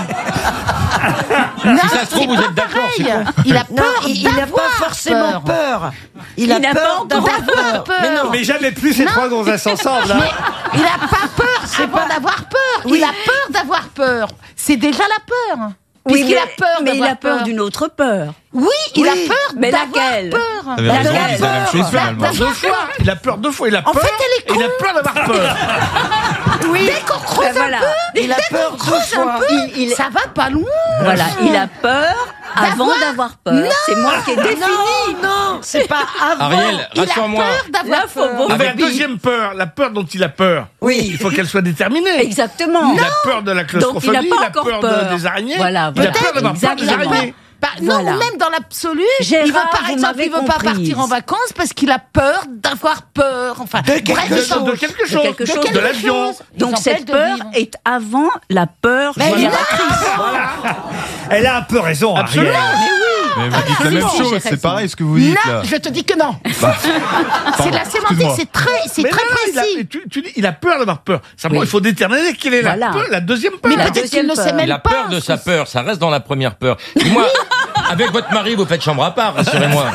Non, Si ça se trouve, c'est vous pas êtes d'accord, c'est pareil. con. Il a Non, peur il, il n'a d'avoir pas forcément peur. Il, a Il n'a peur pas encore d'avoir peur. Mais non. Mais jamais plus ces Non. trois gonzesses ensemble. hein. Mais il a pas peur avant d'avoir peur. Oui. Il a peur d'avoir peur. C'est déjà la peur. Oui, Puisqu'il mais, a peur mais il d'avoir a peur d'une autre peur. Oui, il a Oui. peur Mais d'avoir laquelle peur. Vous avez raison, D'avoir c'est la même peur. chose, finalement. D'avoir Deux fois. Il a peur deux fois. Il a En peur. fait, elle est et il a con. peur d'avoir peur. Oui. Dès qu'on creuse Ben voilà. un peu, Il a dès peur qu'on deux creuse un fois. peu, Il- il- ça va pas loin. Voilà, il a peur avant D'avoir- d'avoir peur. Non. C'est moi qui ai défini. Non, non, c'est pas avant. Ariel, Il a rassure-moi. peur d'avoir Là, faut peur. beau- Avec la Avec- deuxième peur, la peur dont il a peur. Oui. Il faut qu'elle soit déterminée. Exactement. Il a peur de la Donc, il n'a claustrophobie, pas il a encore peur, peur. de- des araignées. Voilà, il a voilà. peur d'avoir peur des Exactement. araignées. Bah, non, Voilà. ou même dans l'absolu, Gérard, il veut par vous exemple, m'avez il veut pas comprise. partir en vacances parce qu'il a peur d'avoir peur. Enfin, De quelque bref, chose. De, de quelque De chose. quelque chose. De l'avion. chose. Donc Il cette s'empêche de peur vivre. est avant la peur Mais il génératrice. Elle a un peu raison, Absolument. Ariel. Mais vous dites la même Absolument. chose, c'est pareil ce que vous dites Non, là. je te dis que non. Bah, C'est la sémantique, excuse-moi. c'est très, c'est Mais très non, il a, précis. tu, tu dis, il a peur d'avoir peur. Simplement, Oui. il faut déterminer quelle est Voilà. la, peur, la deuxième peur. Mais La peut-être qu'il deuxième ne sait peur. même Il a pas. peur de sa peur, ça reste dans la première peur. Dis-moi, avec votre mari, vous faites chambre à part, rassurez-moi.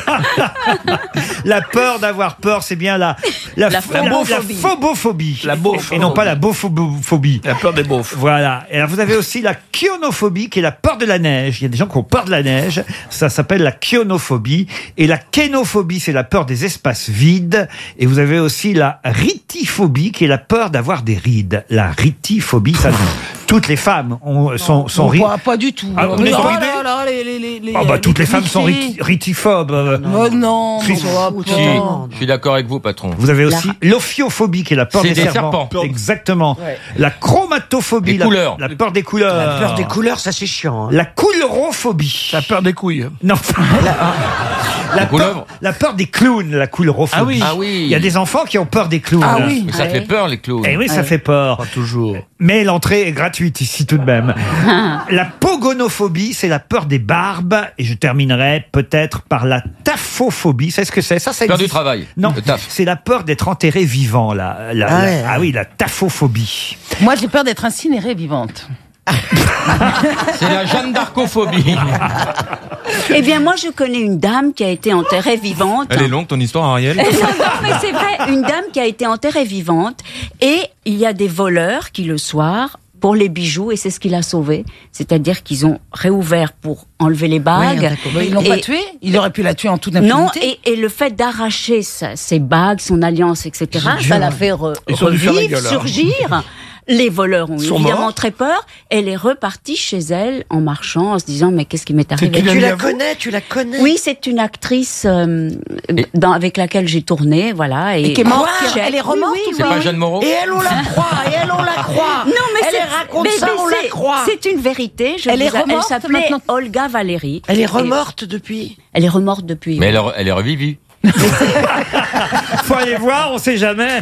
La peur d'avoir peur, c'est bien la, la, La la- la phobophobie. phobophobie. La beauf. Et non pas la bophobie. La peur des beaufs. Voilà. Et alors, vous avez aussi la kyonophobie, qui est la peur de la neige. Il y a des gens qui ont peur de la neige. Ça s'appelle la kyonophobie. Et la kénophobie, c'est la peur des espaces vides. Et vous avez aussi la ritiphobie, qui est la peur d'avoir des rides. La ritiphobie, ça, toutes les femmes ont, sont, sont Non, ri- pas, pas du tout. Ah, Oh on est là ridées là là, les, les, les, les, Ah bah, toutes les femmes sont clichés. riti- ritiphobes. euh. Oh non, Si- mais ça va si- pas. Je suis d'accord avec vous, patron. Vous avez aussi l'ophiophobie, qui est la peur C'est des, des serpents. serpents. Exactement. Ouais. La chromatophobie, Les la, couleurs. la peur des couleurs. La peur des couleurs, ça c'est chiant. hein. La coulrophobie. La peur des couilles. Non. la, couleuvres. peur, la peur des clowns, la coulrophobie. Ah oui. Ah oui. Il y a des enfants qui ont peur des clowns. Ah oui. Mais ça Ouais. fait peur, les clowns. Eh oui, ça Ouais. fait peur. Pas toujours. Mais l'entrée est gratuite ici tout de même. La pogonophobie, c'est la peur des barbes. Et je terminerai peut-être par la taphophobie. C'est ce que c'est? Ça, ça Peur du existe. travail. Non, Le taf. c'est la peur d'être enterré vivant. Là. La- Ah la- ouais. ah oui, la taphophobie. Moi, j'ai peur d'être incinérée vivante. C'est la Jeanne d'Arcophobie. Eh bien, moi, je connais une dame qui a été enterrée vivante. Elle est longue ton histoire, Ariel. Non, non, mais c'est vrai, une dame qui a été enterrée vivante. Et il y a des voleurs qui, le soir, pour les bijoux, et c'est ce qui l'a sauvée, c'est-à-dire qu'ils ont réouvert pour enlever les bagues. d'accord. Bah, ils l'ont Et- pas tuée. Il aurait pu la tuer en toute Non, impunité. et, et le fait d'arracher sa- ses bagues, son alliance, et cetera, J'ai ça dur. l'a fait re- Ils ont dû faire la revivre, gueule, hein. surgir. Les voleurs ont Ils sont évidemment morts. très peur. Elle est repartie chez elle en marchant, en se disant mais qu'est-ce qui m'est arrivé Tu amie la à vous connais, tu la connais. Oui, c'est une actrice euh, dans, avec laquelle j'ai tourné, voilà. Et, Et qui est morte, Quoi qui- elle est remorte Oui, oui, ou C'est oui, pas oui. Jeanne Moreau? Et elle, on la croit, et elle, on la croit. Non, mais elle c'est- elle raconte mais- ça, mais on c'est- la croit. C'est une vérité. Je Elle vous est a- remorte Elle s'appelait maintenant Olga Valéry. Elle est Et- remorte depuis. Elle est remorte depuis. Mais elle, est- elle est revivue. Faut aller voir, on sait jamais.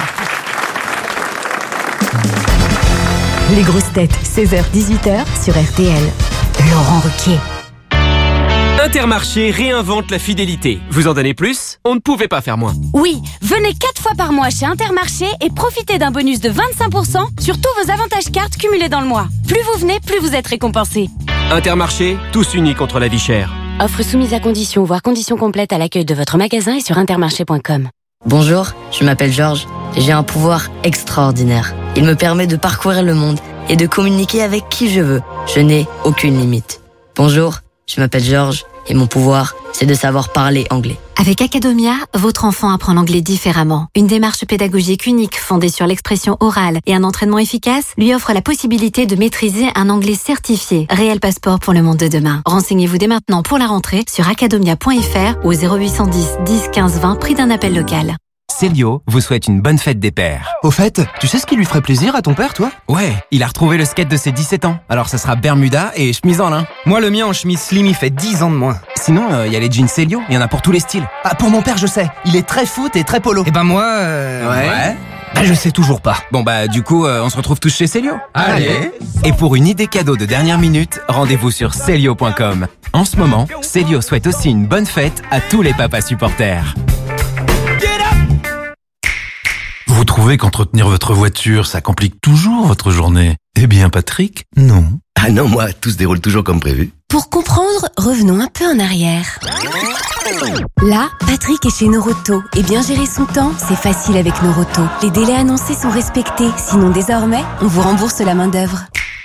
Les grosses têtes, seize heures dix-huit heures sur R T L. Laurent Ruquier. Intermarché réinvente la fidélité. Vous en donnez plus? On ne pouvait pas faire moins. Oui, venez quatre fois par mois chez Intermarché et profitez d'un bonus de vingt-cinq pour cent sur tous vos avantages cartes cumulés dans le mois. Plus vous venez, plus vous êtes récompensé. Intermarché, tous unis contre la vie chère. Offre soumise à conditions, voire conditions complètes à l'accueil de votre magasin et sur intermarché point com. Bonjour, je m'appelle Georges et j'ai un pouvoir extraordinaire. Il me permet de parcourir le monde et de communiquer avec qui je veux. Je n'ai aucune limite. Bonjour, je m'appelle Georges et mon pouvoir, c'est de savoir parler anglais. Avec Academia, votre enfant apprend l'anglais différemment. Une démarche pédagogique unique fondée sur l'expression orale et un entraînement efficace lui offre la possibilité de maîtriser un anglais certifié. Réel passeport pour le monde de demain. Renseignez-vous dès maintenant pour la rentrée sur academia point f r ou au zéro huit cent dix, dix, quinze, vingt, prix d'un appel local. Célio vous souhaite une bonne fête des pères. Au fait, tu sais ce qui lui ferait plaisir à ton père, toi? Ouais, il a retrouvé le skate de ses dix-sept ans. Alors ça sera Bermuda et chemise en lin. Moi, le mien en chemise slim, il fait dix ans de moins. Sinon, il euh, y a les jeans Célio, il y en a pour tous les styles. Ah, pour mon père, je sais. Il est très foot et très polo. Et ben moi, euh... Ouais. ouais. Bah je sais toujours pas. Bon bah du coup, euh, on se retrouve tous chez Célio. Allez. Et pour une idée cadeau de dernière minute, rendez-vous sur Célio point com. En ce moment, Célio souhaite aussi une bonne fête à tous les papas supporters. Vous trouvez qu'entretenir votre voiture, ça complique toujours votre journée? Eh bien, Patrick, non. Ah non, moi, tout se déroule toujours comme prévu. Pour comprendre, revenons un peu en arrière. Là, Patrick est chez Noroto. Et bien gérer son temps, c'est facile avec Noroto. Les délais annoncés sont respectés. Sinon, désormais, on vous rembourse la main-d'œuvre.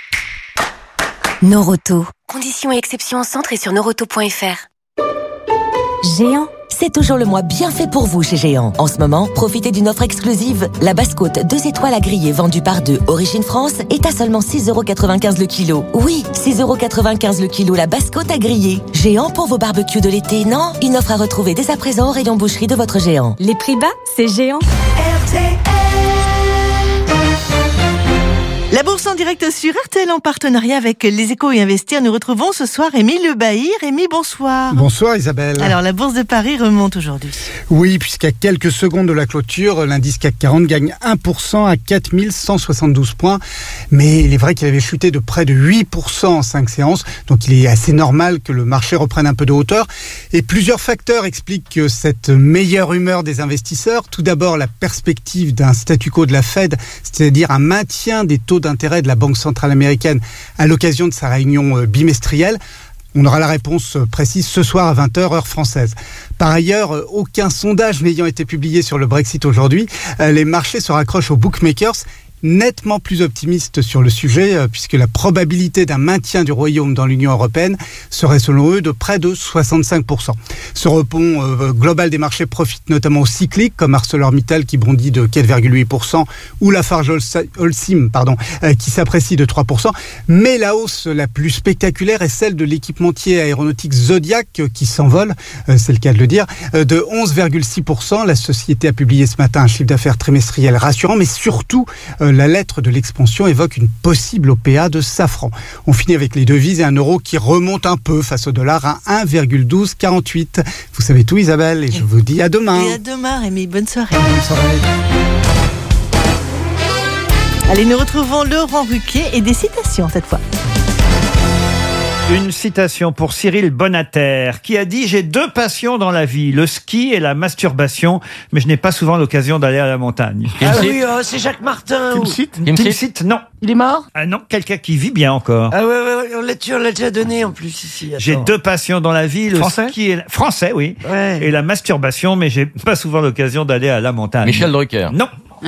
Noroto. Conditions et exceptions au centre et sur noroto point f r. Géant, c'est toujours le mois bien fait pour vous chez Géant. En ce moment, profitez d'une offre exclusive. La basse-côte deux étoiles à griller vendue par deux, origine France, est à seulement six euros quatre-vingt-quinze le kilo. Oui, six euros quatre-vingt-quinze le kilo la basse-côte à griller. Géant pour vos barbecues de l'été, non? Une offre à retrouver dès à présent au rayon boucherie de votre Géant. Les prix bas, c'est Géant. R T L. La bourse en direct sur R T L en partenariat avec Les Échos et Investir. Nous retrouvons ce soir Rémi Le Bailly. Rémi, bonsoir. Bonsoir Isabelle. Alors la bourse de Paris remonte aujourd'hui. Oui, puisqu'à quelques secondes de la clôture, l'indice C A C quarante gagne un pour cent à quatre mille cent soixante-douze points. Mais il est vrai qu'il avait chuté de près de huit pour cent en cinq séances. Donc il est assez normal que le marché reprenne un peu de hauteur. Et plusieurs facteurs expliquent cette meilleure humeur des investisseurs. Tout d'abord, la perspective d'un statu quo de la Fed, c'est-à-dire un maintien des taux d'intérêt de la Banque centrale américaine à l'occasion de sa réunion bimestrielle. On aura la réponse précise ce soir à vingt heures, heure française. Par ailleurs, aucun sondage n'ayant été publié sur le Brexit aujourd'hui, les marchés se raccrochent aux bookmakers, nettement plus optimistes sur le sujet, puisque la probabilité d'un maintien du Royaume dans l'Union européenne serait selon eux de près de soixante-cinq pour cent. Ce rebond euh, global des marchés profite notamment aux cycliques, comme ArcelorMittal qui bondit de quatre virgule huit pour cent, ou Lafarge Holcim pardon, euh, qui s'apprécie de trois pour cent. Mais la hausse la plus spectaculaire est celle de l'équipementier aéronautique Zodiac, euh, qui s'envole, euh, c'est le cas de le dire, euh, de onze virgule six pour cent. La société a publié ce matin un chiffre d'affaires trimestriel rassurant, mais surtout, euh, la lettre de l'expansion évoque une possible O P A de Safran. On finit avec les devises et un euro qui remonte un peu face au dollar à un virgule douze quarante-huit. Vous savez tout Isabelle, et je vous dis à demain. Et à demain Rémi, bonne soirée. Bonne soirée. Allez, nous retrouvons Laurent Ruquier et des citations cette fois. Une citation pour Cyril Bonater, qui a dit « J'ai deux passions dans la vie, le ski et la masturbation, mais je n'ai pas souvent l'occasion d'aller à la montagne. » Ah oui, oh, c'est Jacques Martin. Kim Sit Kim Sit, non. Il est mort? Ah non, quelqu'un qui vit bien encore. Ah ouais, ouais, ouais, on l'a, tu- on l'a déjà donné en plus ici. Attends. J'ai deux passions dans la vie, le Français ski et la... Français, oui. Ouais. Et la masturbation, mais j'ai pas souvent l'occasion d'aller à la montagne. Michel Drucker. Non.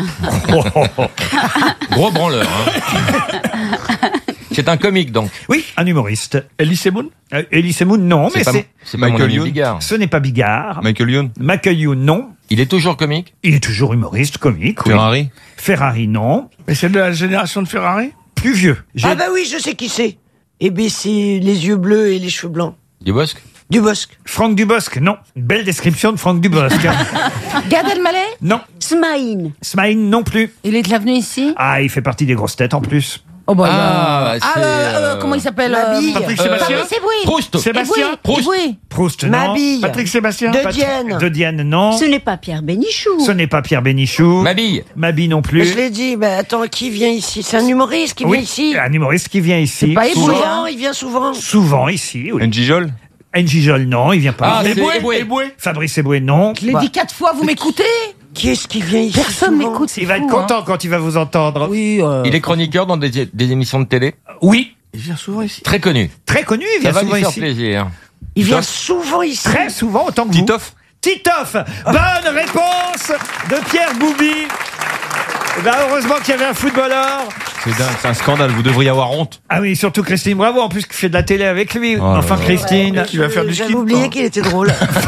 Gros branleur. Hein. C'est un comique donc. Oui, un humoriste. Elie Semoun euh, Elie Semoun, non, C'est mais pas- c'est... c'est pas mon ami Bigard. Ce n'est pas Bigard. Michael Youn. Michael Youn, non. Il est toujours comique. Il est toujours humoriste, comique. oui. Ferrari. Ferrari, non. Mais c'est de la génération de Ferrari? Plus vieux. J'ai- Ah bah oui, je sais qui c'est. Eh bien, c'est les yeux bleus et les cheveux blancs. Dubosc. Dubosc. Franck Dubosc, non. Une belle description de Franck Dubosc. Gad Elmaleh? Non. Smaïn. Smaïn non plus. Il est déjà venu ici? Ah, il fait partie des grosses têtes en plus. Oh bah, Ah, euh, bah, ah, c'est, euh, euh, euh, comment il s'appelle? Mabille. euh, Patrick euh, Sébastien Fabrice Eboué. Proust. Sébastien Eboué, Proust. Eboué. Proust, non. Mabille. Patrick Sébastien? De Patrick- Dienne. De Dienne, non. Ce n'est pas Pierre Bénichou. Ce n'est pas Pierre Bénichou. Mabille. Mabille non Mais plus. je l'ai dit, mais attends, qui vient ici? C'est un humoriste qui Oui, vient ici. un humoriste qui vient ici. C'est pas Eboué, Souvent, hein. il vient souvent. Souvent ici, oui. N J Jol. N J Jol, non, il vient pas. Ah, c'est Eboué, Eboué. Eboué. Fabrice Eboué, non. Je l'ai Bah. dit quatre fois, vous m'écoutez? Qui est-ce qui vient ici? Personne souvent m'écoute. Il va être fou, hein. content quand il va vous entendre. Oui, euh, Il est chroniqueur dans des, des émissions de télé. Oui. Il vient souvent ici. Très connu. Très connu, il Ça vient va lui souvent faire ici. plaisir. Il vient Titoff. souvent ici. Très souvent, autant que vous. Titoff. Titoff. Bonne réponse de Pierre Boubi. Eh ben, heureusement qu'il y avait un footballeur. C'est dingue, c'est un scandale, vous devriez avoir honte. Ah oui, surtout Christine Bravo, en plus qui fait de la télé avec lui. Oh enfin là là. Christine. Qui va faire du ski. J'avais oublié qu'il était drôle.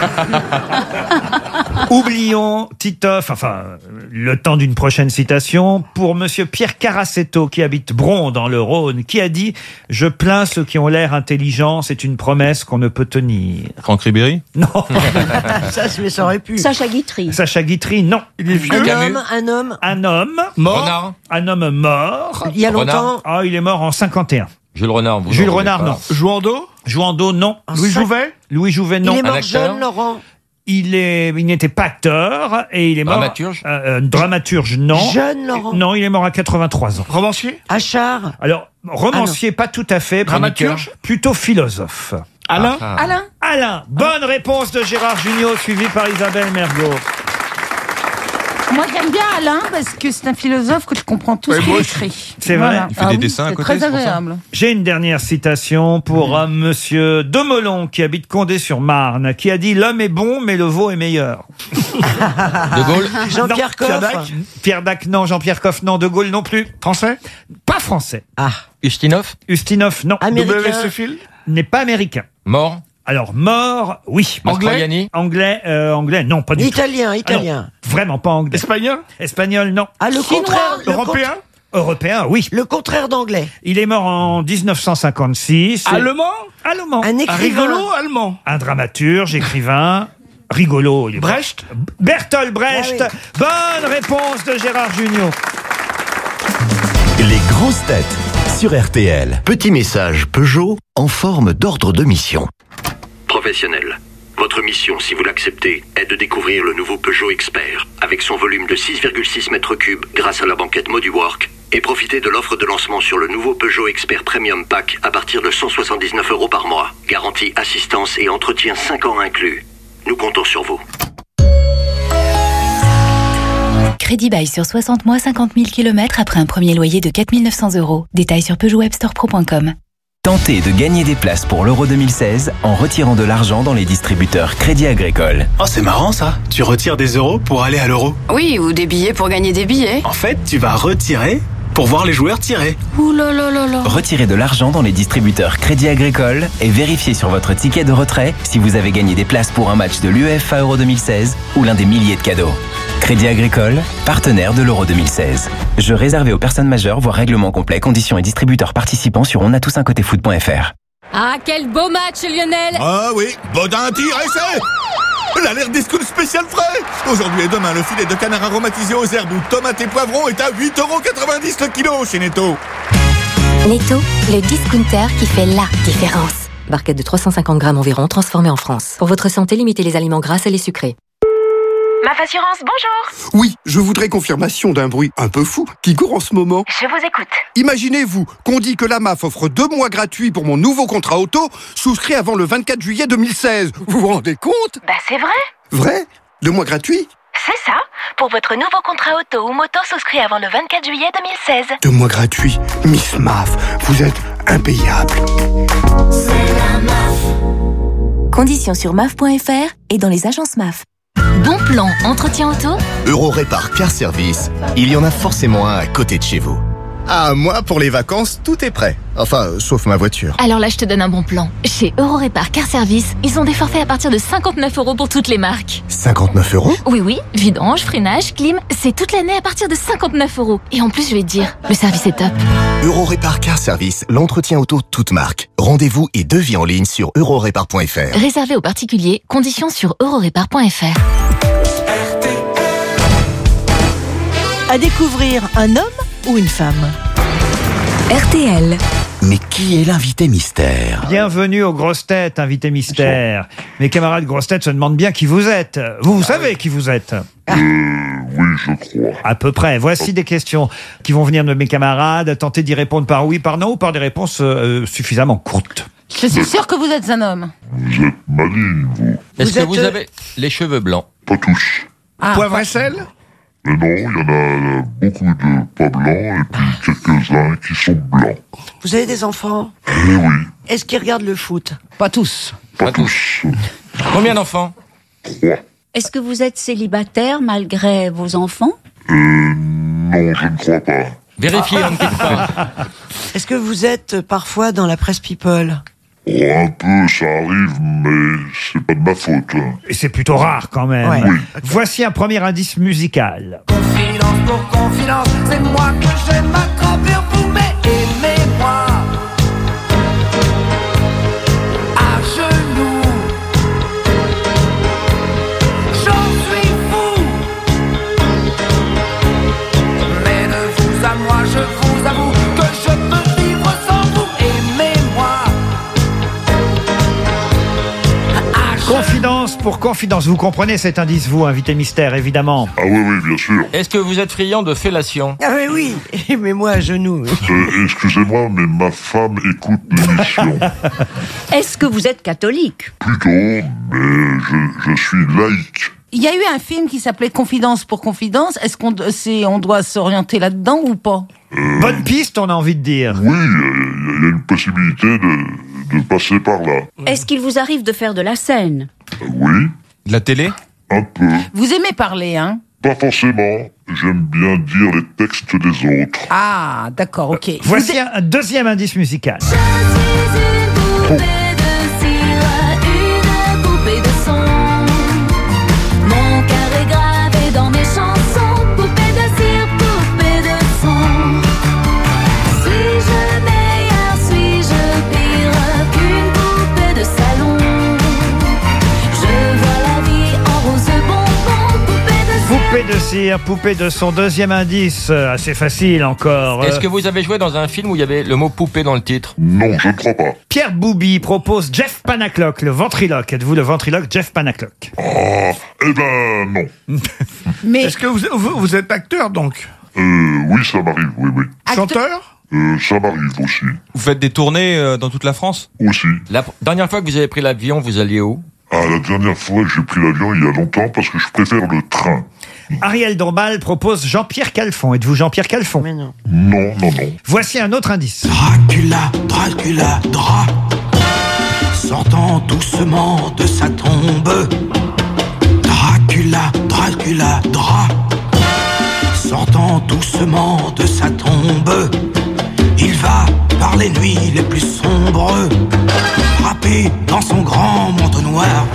Oublions Titoff, enfin, le temps d'une prochaine citation, pour monsieur Pierre Carasetto, qui habite Bron, dans le Rhône, qui a dit « Je plains ceux qui ont l'air intelligents, c'est une promesse qu'on ne peut tenir. Franck Ribéry » Non. Ça, mais ça aurait pu. Sacha Guitry. Sacha Guitry, non. Il est Un vieux. Camus. homme, un homme. Un homme, Mort. Renard. un homme mort. Il y a Renard. longtemps. Ah, il est mort en cinquante et un. Jules Renard. vous Jules en Renard, voulez non. pas. Jouando. Jouando, non. Louis cinq- Jouvet. Louis Jouvet, non. Il est Un mort acteur. jeune, Laurent. Il est, il n'était pas acteur et il est mort. Dramaturge. Euh, euh, dramaturge, non. Jeune, Laurent. Non, il est mort à quatre-vingt-trois ans. Romancier. Achard. Alors, romancier, pas tout à fait. Dramaturge. Plutôt philosophe. Alain. Ah. Alain? Alain, bonne réponse de Gérard Jugnot, suivi par Isabelle Mergo. moi j'aime bien Alain parce que c'est un philosophe que je comprends tout Ouais, ce qu'il moi écrit. C'est vrai. Voilà. Ah oui, c'est très agréable. J'ai une dernière citation pour un monsieur Demelon qui habite Condé-sur-Marne, qui a dit « L'homme est bon, mais le veau est meilleur ». De Gaulle. Jean-Pierre Non, Pierre Coff. Dac. Pierre Dac, non. Jean-Pierre Coff, non. De Gaulle, non plus. Français? Pas français. Ah. Ustinov. Ustinov, non. Américain. W S Field n'est pas américain. Mort. Alors, mort, oui. Mastroianni. Anglais, euh, anglais, non, pas du Italien, tout. italien. Ah non, vraiment pas anglais. Espagnol? Espagnol, non. Ah, le Chinois. contraire. le Européen? Européen, oui. Le contraire d'anglais. Il est mort en dix-neuf cent cinquante-six. Allemand? Allemand. Un Un écrivain. rigolo allemand. Un dramaturge, écrivain, rigolo. il est Brecht? mort. Bertolt Brecht. Ah Bonne réponse de Gérard Jugnot. Les grosses têtes sur R T L. Petit message Peugeot en forme d'ordre de mission. Professionnel. Votre mission, si vous l'acceptez, est de découvrir le nouveau Peugeot Expert, avec son volume de six virgule six mètres cubes grâce à la banquette Moduwork, et profiter de l'offre de lancement sur le nouveau Peugeot Expert Premium Pack à partir de cent soixante-dix-neuf euros par mois. Garantie, assistance et entretien cinq ans inclus. Nous comptons sur vous. Crédit bail sur soixante mois, cinquante mille kilomètres après un premier loyer de quatre mille neuf cents euros. Détails sur peugeot web store pro point com. Tentez de gagner des places pour l'Euro deux mille seize en retirant de l'argent dans les distributeurs Crédit Agricole. Oh, c'est marrant ça. Tu retires des euros pour aller à l'euro. Oui, ou des billets pour gagner des billets. En fait, tu vas retirer pour voir les joueurs tirer. Ouh là là là là. Retirez de l'argent dans les distributeurs Crédit Agricole et vérifiez sur votre ticket de retrait si vous avez gagné des places pour un match de l'UEFA Euro deux mille seize ou l'un des milliers de cadeaux. Crédit Agricole, partenaire de l'Euro deux mille seize. Jeu réservé aux personnes majeures, voire règlement complet, conditions et distributeurs participants sur onatousuncotéfoot point f r. Ah, quel beau match, Lionel! Ah oui, Baudin tire essai. L'alerte discount spécial frais. Aujourd'hui et demain, le filet de canard aromatisé aux herbes ou tomates et poivrons est à huit euros quatre-vingt-dix le kilo chez Netto. Netto, le discounter qui fait la différence. Barquette de trois cent cinquante grammes environ, transformée en France. Pour votre santé, limitez les aliments gras et les sucrés. Maf Assurance, bonjour. Oui, je voudrais confirmation d'un bruit un peu fou qui court en ce moment. Je vous écoute. Imaginez-vous qu'on dit que la M A F offre deux mois gratuits pour mon nouveau contrat auto, souscrit avant le vingt-quatre juillet deux mille seize. Vous vous rendez compte? Bah c'est vrai. Vrai? Deux mois gratuits? C'est ça. Pour votre nouveau contrat auto ou moto souscrit avant le vingt-quatre juillet deux mille seize. Deux mois gratuits. Miss M A F, vous êtes impayable. C'est la M A F. Conditions sur M A F point F R et dans les agences M A F. Bon plan, entretien auto? Eurorépar Car Service, il y en a forcément un à côté de chez vous. Ah, moi, pour les vacances, tout est prêt. Enfin, euh, sauf ma voiture. Alors là, je te donne un bon plan. Chez Eurorépar Car Service, ils ont des forfaits à partir de cinquante-neuf euros pour toutes les marques. cinquante-neuf euros? Oui, oui, vidange, freinage, clim, c'est toute l'année à partir de cinquante-neuf euros. Et en plus, je vais te dire, le service est top. Eurorépar Car Service, l'entretien auto toute marque. Rendez-vous et devis en ligne sur eurorépar point f r. Réservé aux particuliers, conditions sur eurorépar point f r. À découvrir un homme ou une femme? R T L. Mais qui est l'invité mystère? Bienvenue aux grosses têtes, invité mystère. Mes camarades grosses têtes se demandent bien qui vous êtes. Vous, vous savez qui vous êtes? Euh, oui, je crois. À peu près. Voici des questions qui vont venir de mes camarades. Tentez d'y répondre par oui, par non ou par des réponses euh, suffisamment courtes. Je suis sûr que vous êtes un homme. Vous êtes maligne, vous. Est-ce Vous que êtes, vous euh, avez les cheveux blancs? Pas tous. Ah, Poivre et sel? Mais non, il y en a euh, beaucoup de pas blancs et puis quelques-uns qui sont blancs. Vous avez des enfants? Eh oui, Est-ce qu'ils regardent le foot? Pas tous. pas tous. Combien d'enfants? Trois. Est-ce que vous êtes célibataire malgré vos enfants? Euh, non, je ne crois pas. Vérifiez, on ne quitte pas. Est-ce que vous êtes euh, parfois dans la presse people? Oh, un peu, ça arrive, mais c'est pas de ma faute. Et c'est plutôt rare quand même. Ouais. Oui. Voici un premier indice musical. Confidence pour confidence, c'est moi que j'aime m'attraper vous, mais aimez-moi à genoux. J'en suis fou, mais de vous à moi, je vous avoue que je peux vivre sans vous. Aimez-moi. Confidence pour confidence. Vous comprenez cet indice, vous, invité mystère, évidemment. Ah oui, oui, bien sûr. Est-ce que vous êtes friand de fellation? Ah mais oui, aimez-moi à genoux. Euh, excusez-moi, mais ma femme écoute l'émission. Est-ce que vous êtes catholique? Plutôt, mais je, je suis laïque. Il y a eu un film qui s'appelait Confidence pour Confidence. Est-ce qu'on c'est, on doit s'orienter là-dedans ou pas? Bonne piste, on a envie de dire. Oui, il y, a une possibilité de, de passer par là. Est-ce qu'il vous arrive de faire de la scène? Oui. De la télé? Un peu. Vous aimez parler, hein? Pas forcément. J'aime bien dire les textes des autres. Ah, d'accord, ok. Voici Vous... un deuxième indice musical. Oh. Poupée de cire, poupée de son. Deuxième indice, assez facile encore. Est-ce que vous avez joué dans un film où il y avait le mot poupée dans le titre? Non, je ne crois pas. Pierre Boubi propose Jeff Panaclock, le ventriloque. Êtes-vous le ventriloque Jeff Panaclock? Ah, eh ben non. Mais est-ce que vous, vous, vous êtes acteur donc? Euh, oui, ça m'arrive, oui, oui. Chanteur? Euh, ça m'arrive aussi. Vous faites des tournées euh, dans toute la France? Aussi. La dernière fois que vous avez pris l'avion, vous alliez où? Ah, la dernière fois que j'ai pris l'avion, il y a longtemps, parce que je préfère le train. Ariel Dombal propose Jean-Pierre Calfon. Êtes-vous Jean-Pierre Calfon? Mais non. Non, non, non. Voici un autre indice. Dracula, Dracula, Dra, sortant doucement de sa tombe. Dracula, Dracula, Dra, sortant doucement de sa tombe. Il va par les nuits les plus sombres, frapper dans son grand manteau noir.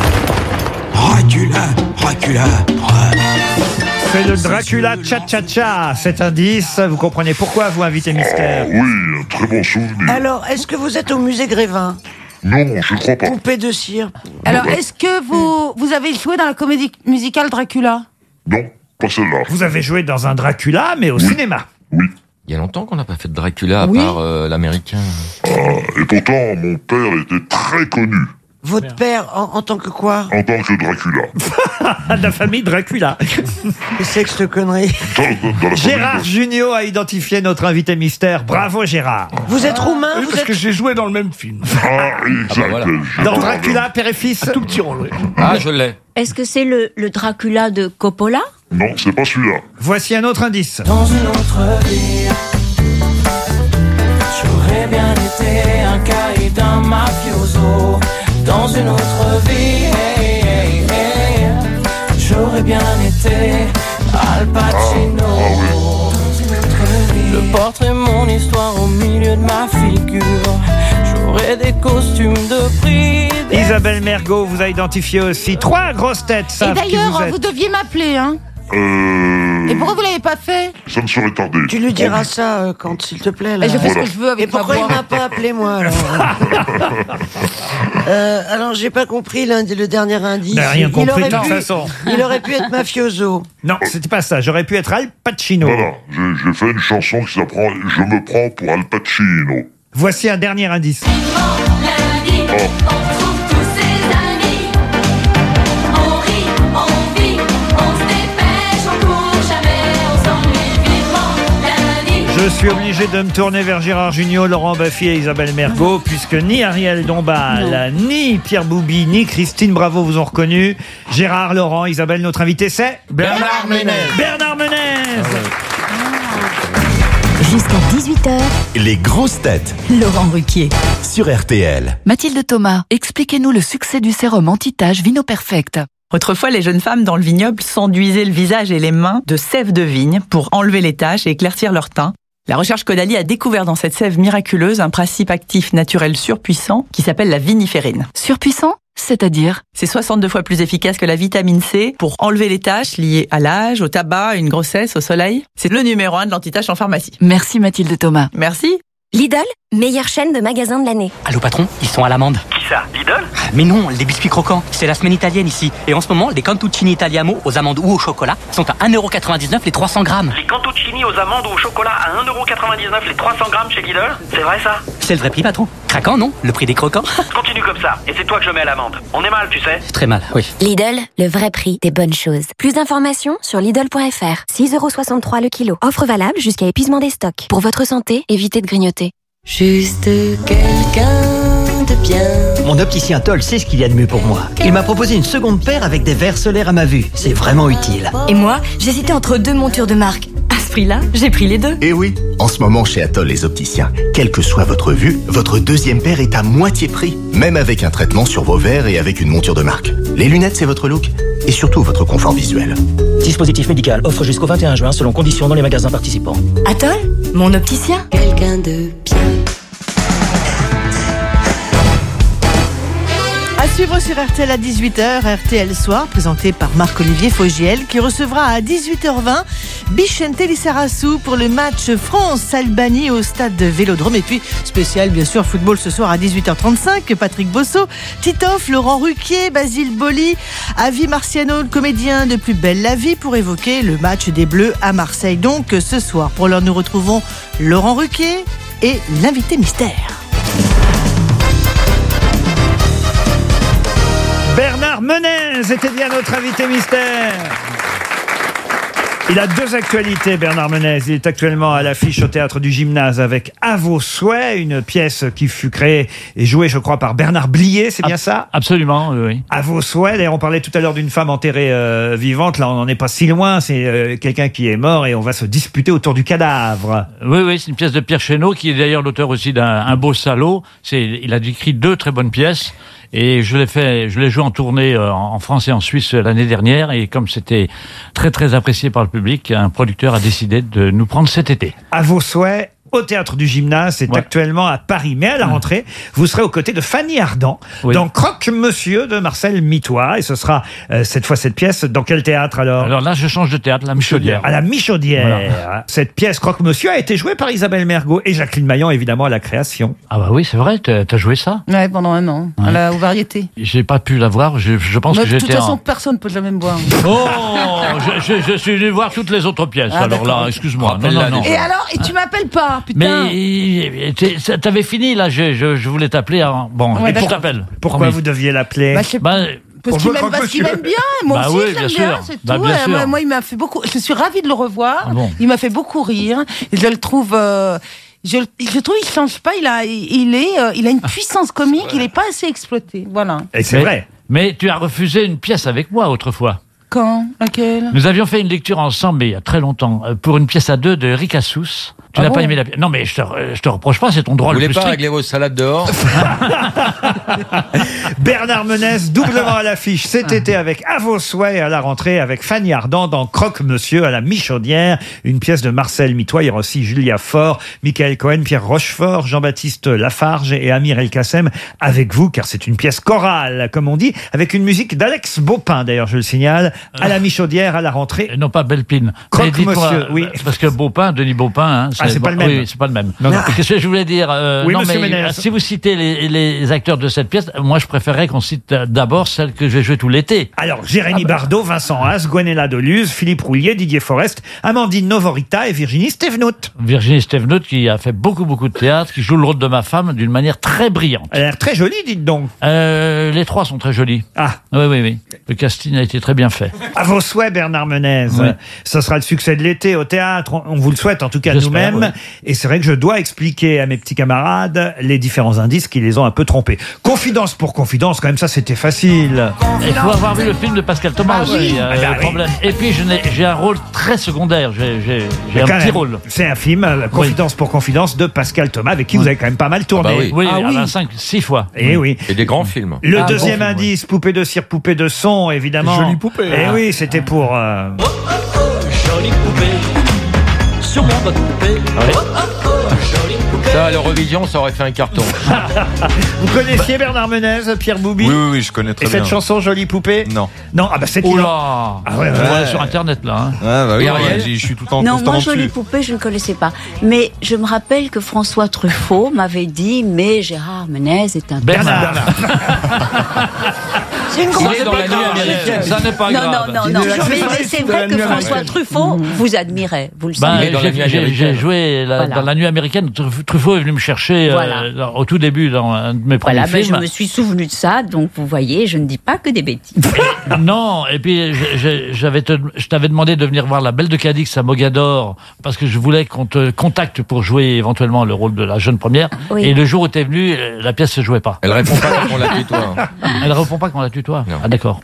Dracula, Dracula, Dracula. C'est le Dracula Cha-Cha-Cha. Cet indice, vous comprenez pourquoi vous invitez Mystère? Oh, oui, un très bon souvenir. Alors, est-ce que vous êtes au musée Grévin? Non, je ne crois pas. Poupée de cire. Alors, est-ce que vous, vous avez joué dans la comédie musicale Dracula? Non, pas celle-là. Vous avez joué dans un Dracula, mais au oui. cinéma. Oui. Il y a longtemps qu'on n'a pas fait de Dracula, à Oui. part euh, l'américain. Ah, et pourtant, mon père était très connu. Votre père, en, en tant que quoi? En tant que Dracula. De la famille Dracula. Qu'est-ce que c'est que cette connerie? Dans, dans, dans la Gérard Jugnot a identifié notre invité mystère. Bravo Gérard. Vous êtes roumain? Oui, vous parce êtes... que j'ai joué dans le même film. Ah, exact. Ah bah voilà. Dans Dracula, père et fils. Un tout petit rôle, oui. Ah, je l'ai. Est-ce que c'est le, le Dracula de Coppola? Non, c'est pas celui-là. Voici un autre indice. Dans une autre vie, j'aurais bien été un caïd, un mafioso. Dans une autre vie, hey, hey, hey, j'aurais bien été Al Pacino. Ah, ah oui. Je porterai mon histoire au milieu de ma figure. J'aurai des costumes de prix. Des... Isabelle Mergot vous a identifié aussi. Trois grosses têtes Et savent qui d'ailleurs, vous êtes. vous deviez m'appeler, hein? Euh... Et pourquoi vous l'avez pas fait? Ça ne serait tardé. Tu lui diras ça euh, quand, s'il te plaît. Là. Et je fais Voilà. ce que je veux avec Et pourquoi ma il voix. m'a pas appelé moi alors? euh, Alors j'ai pas compris l'indi- le dernier indice. Ben, rien Il compris aurait de toute pu- façon. Il aurait pu être mafioso. Non, c'était pas ça. J'aurais pu être Al Pacino. Voilà, j'ai j'ai fait une chanson qui s'apprend « Je me prends pour Al Pacino Voici un dernier indice. Lundi, oh. on trouve tous ses amis. On rit, on vit, on se dépêche, on court jamais, on s'ennuie vivement. Lundi. Je suis obligé de me tourner vers Gérard Jugnot, Laurent Baffy et Isabelle Mergot, puisque ni Ariel Dombal, ni Pierre Boubi, ni Christine Bravo vous ont reconnu. Gérard, Laurent, Isabelle, notre invité c'est Bernard Menez. Bernard Menez. Jusqu'à dix-huit heures, Les grosses têtes Laurent Ruquier. sur R T L. Mathilde Thomas, expliquez-nous le succès du sérum anti-taches Vino Perfect. Autrefois, les jeunes femmes dans le vignoble s'enduisaient le visage et les mains de sève de vigne pour enlever les taches et éclaircir leur teint. La recherche Caudalie a découvert dans cette sève miraculeuse un principe actif naturel surpuissant qui s'appelle la viniférine. Surpuissant? C'est-à-dire? C'est soixante-deux fois plus efficace que la vitamine C pour enlever les taches liées à l'âge, au tabac, à une grossesse, au soleil. C'est le numéro un de l'anti-tache en pharmacie. Merci Mathilde Thomas. Merci. Lidl, meilleure chaîne de magasins de l'année. Allô patron, ils sont à l'amende. Qui ça, Lidl? Mais non, les biscuits croquants. C'est la semaine italienne ici. Et en ce moment, les cantuccini italiano aux amandes ou au chocolat sont à un euro quatre-vingt-dix-neuf les trois cents grammes. Les cantuccini aux amandes ou au chocolat à un euro quatre-vingt-dix-neuf les trois cents grammes chez Lidl? C'est vrai ça? C'est le vrai prix patron. Craquant, non? Le prix des croquants? Continue comme ça, et c'est toi que je mets à l'amende. On est mal, tu sais. Très mal, oui. Lidl, le vrai prix des bonnes choses. Plus d'informations sur Lidl point F R. six euros soixante-trois le kilo. Offre valable jusqu'à épuisement des stocks. Pour votre santé, évitez de grignoter. Juste quelqu'un de bien. Mon opticien Toll sait ce qu'il y a de mieux pour moi. Il m'a proposé une seconde paire avec des verres solaires à ma vue. C'est vraiment utile. Et moi, j'hésitais entre deux montures de marque. À ce prix-là, j'ai pris les deux. Et oui, en ce moment chez Atoll les opticiens, quelle que soit votre vue, votre deuxième paire est à moitié prix. Même avec un traitement sur vos verres et avec une monture de marque. Les lunettes, c'est votre look et surtout votre confort visuel. Dispositif médical offre jusqu'au vingt et un juin selon conditions dans les magasins participants. Atoll, mon opticien. Quelqu'un de bien. À suivre sur R T L à dix-huit heures, R T L Soir, présenté par Marc-Olivier Fogiel, qui recevra à dix-huit heures vingt Bichente Lissarassou pour le match France-Albanie au stade de Vélodrome. Et puis, spécial, bien sûr, football ce soir à dix-huit heures trente-cinq, Patrick Bosso, Titoff, Laurent Ruquier, Basile Boli, Avi Marciano, le comédien de Plus belle la vie, pour évoquer le match des Bleus à Marseille. Donc, ce soir, pour l'heure, nous retrouvons Laurent Ruquier et l'invité mystère. Bernard Menez était bien notre invité mystère. Il a deux actualités, Bernard Menez. Il est actuellement à l'affiche au Théâtre du Gymnase avec À vos souhaits, une pièce qui fut créée et jouée, je crois, par Bernard Blier, c'est bien ça ? Absolument, oui. À vos souhaits. D'ailleurs, on parlait tout à l'heure d'une femme enterrée euh, vivante. Là, on n'en est pas si loin. C'est euh, quelqu'un qui est mort et on va se disputer autour du cadavre. Oui, oui, c'est une pièce de Pierre Chénaud, qui est d'ailleurs l'auteur aussi d'un Un beau salaud. C'est, il a écrit deux très bonnes pièces. Et je l'ai fait, je l'ai joué en tournée euh, en France et en Suisse euh, l'année dernière. Et comme c'était très très apprécié par le public, un producteur a décidé de nous prendre cet été. À vos souhaits. Au Théâtre du Gymnase, c'est ouais. actuellement à Paris. Mais à la rentrée, vous serez aux côtés de Fanny Ardant oui. dans Croque-Monsieur de Marcel Mitois. Et ce sera euh, cette fois cette pièce. Dans quel théâtre alors ? Alors là, je change de théâtre, la Michaudière. À la Michaudière. Voilà. Cette pièce Croque-Monsieur a été jouée par Isabelle Mergo et Jacqueline Maillan, évidemment, à la création. Ah bah oui, c'est vrai, t'as, t'as joué ça ? Ouais, pendant un an, ouais. à la, aux variétés. J'ai pas pu la voir, je, je pense Mais que j'étais de toute façon, en... personne ne peut jamais me voir. Oh je, je, je suis venu voir toutes les autres pièces, ah, alors d'accord. Là, excuse-moi. Non, non, non. Et alors, et tu m'appelles pas, putain. Mais t'avais fini là, je, je, je voulais t'appeler. Avant. Bon, ouais, et pour t'appeler. Pourquoi vous deviez l'appeler bah, bah, Parce qu'il m'aime, parce qu'il m'aime bien. Moi bah aussi, oui, je l'aime bien, bien, sûr. c'est bah, tout. Bien moi, moi, il m'a fait beaucoup. Je suis ravie de le revoir. Ah bon. Il m'a fait beaucoup rire. Et je le trouve. Euh, je, je trouve il change pas. Il a, il est, euh, il a une puissance comique. Il est pas assez exploité. Voilà. Et c'est mais, vrai. Mais tu as refusé une pièce avec moi autrefois. Quand ? Laquelle ? Nous avions fait une lecture ensemble, mais il y a très longtemps, pour une pièce à deux de Rick Assous. Tu ah n'as bon pas aimé la pièce ? Non, mais je te, je te reproche pas, c'est ton droit Vous le plus strict. Vous voulez pas régler vos salades dehors ? Bernard Menez, doublement à l'affiche cet été avec À vos souhaits, et à la rentrée avec Fanny Ardant dans Croque-Monsieur à la Michaudière, une pièce de Marcel Mitois. Il y aura aussi Julia Faure, Michael Cohen, Pierre Rochefort, Jean-Baptiste Lafarge et Amir El Kassem avec vous, car c'est une pièce chorale, comme on dit, avec une musique d'Alex Baupin, d'ailleurs, je le signale, à la Michaudière à la rentrée. Et non pas Bellepine. Croque-Monsieur, oui. Parce que Baupin, Denis Baupin, hein, c'est, ah, c'est bon, pas le même. Oui, c'est pas le même. Non, non. Qu'est-ce que je voulais dire euh, Oui, non, monsieur mais Ménez. Si vous citez les, les acteurs de cette pièce, moi je préférerais qu'on cite d'abord celle que j'ai jouée tout l'été. Alors, Jérémy ah, bah. Bardot, Vincent Haas, Gwenella Deleuze, Philippe Roulier, Didier Forest, Amandine Novorita et Virginie Stevenot. Virginie Stevenot qui a fait beaucoup beaucoup de théâtre, qui joue le rôle de ma femme d'une manière très brillante. Elle a l'air très jolie, dites donc. Euh, les trois sont très jolis. Ah. Oui, oui, oui. Le casting a été très bien fait. À vos souhaits, Bernard Menez. Oui. Ce sera le succès de l'été au théâtre. On vous le souhaite, en tout cas J'espère, nous-mêmes. Oui. Et c'est vrai que je dois expliquer à mes petits camarades les différents indices qui les ont un peu trompés. Confidence pour confidence, quand même, ça c'était facile. Il faut avoir vu le film de Pascal Thomas ah, aussi. Oui. Euh, ah, bah, problème. Oui. Et puis je n'ai, j'ai un rôle très secondaire. J'ai, j'ai, j'ai un petit même, rôle. C'est un film, Confidence oui. pour confidence, de Pascal Thomas, avec qui oui. vous avez quand même pas mal tourné. Ah bah oui, oui, ah, à oui. vingt-cinq, six fois. Et oui. Et des grands films. Le ah, deuxième bon indice, film, poupée de cire, poupée de son, évidemment. Jolie poupée. Et ah. oui, c'était pour. Euh... Oh, oh, oh, jolie poupée, sur mon botte poupée. Ouais. Oh, oh, oh, jolie poupée. Ça, à l'Eurovision, ça aurait fait un carton. Vous connaissiez Bernard Menez, Pierre Boubi ? Oui, oui, oui, je connais très Et bien. cette chanson, Jolie poupée ? Non. Non, ah bah c'est. Oh là ah ouais, ouais, ouais. ouais. Sur Internet, là. Hein. Ah bah oui, Et ouais, je suis tout le temps Non, constamment moi, Jolie dessus. Poupée, je ne connaissais pas. Mais je me rappelle que François Truffaut m'avait dit, mais Gérard Menez est un... Bernard. C'est une Ça grosse n'est dans la nuit américaine, ça n'est pas Non, grave. non, non, non. Mais, mais c'est vrai que François Truffaut vous admirait, vous le Bah, savez. j'ai, j'ai, j'ai joué la, Voilà. dans la nuit américaine. Truffaut est venu me chercher Voilà. euh, dans- au tout début dans un de mes premiers Voilà, ben, je films. me suis souvenu de ça, donc vous voyez, je ne dis pas que des bêtises. Non, et puis j'ai- j'ai- j'avais te- je t'avais demandé de venir voir La Belle de Cadix à Mogador parce que je voulais qu'on te contacte pour jouer éventuellement le rôle de la jeune première. Oui. Et le jour où tu es venu, euh, la pièce se jouait pas. Elle répond pas quand on la tutoie. Elle répond pas quand on la tutoie. Ah d'accord.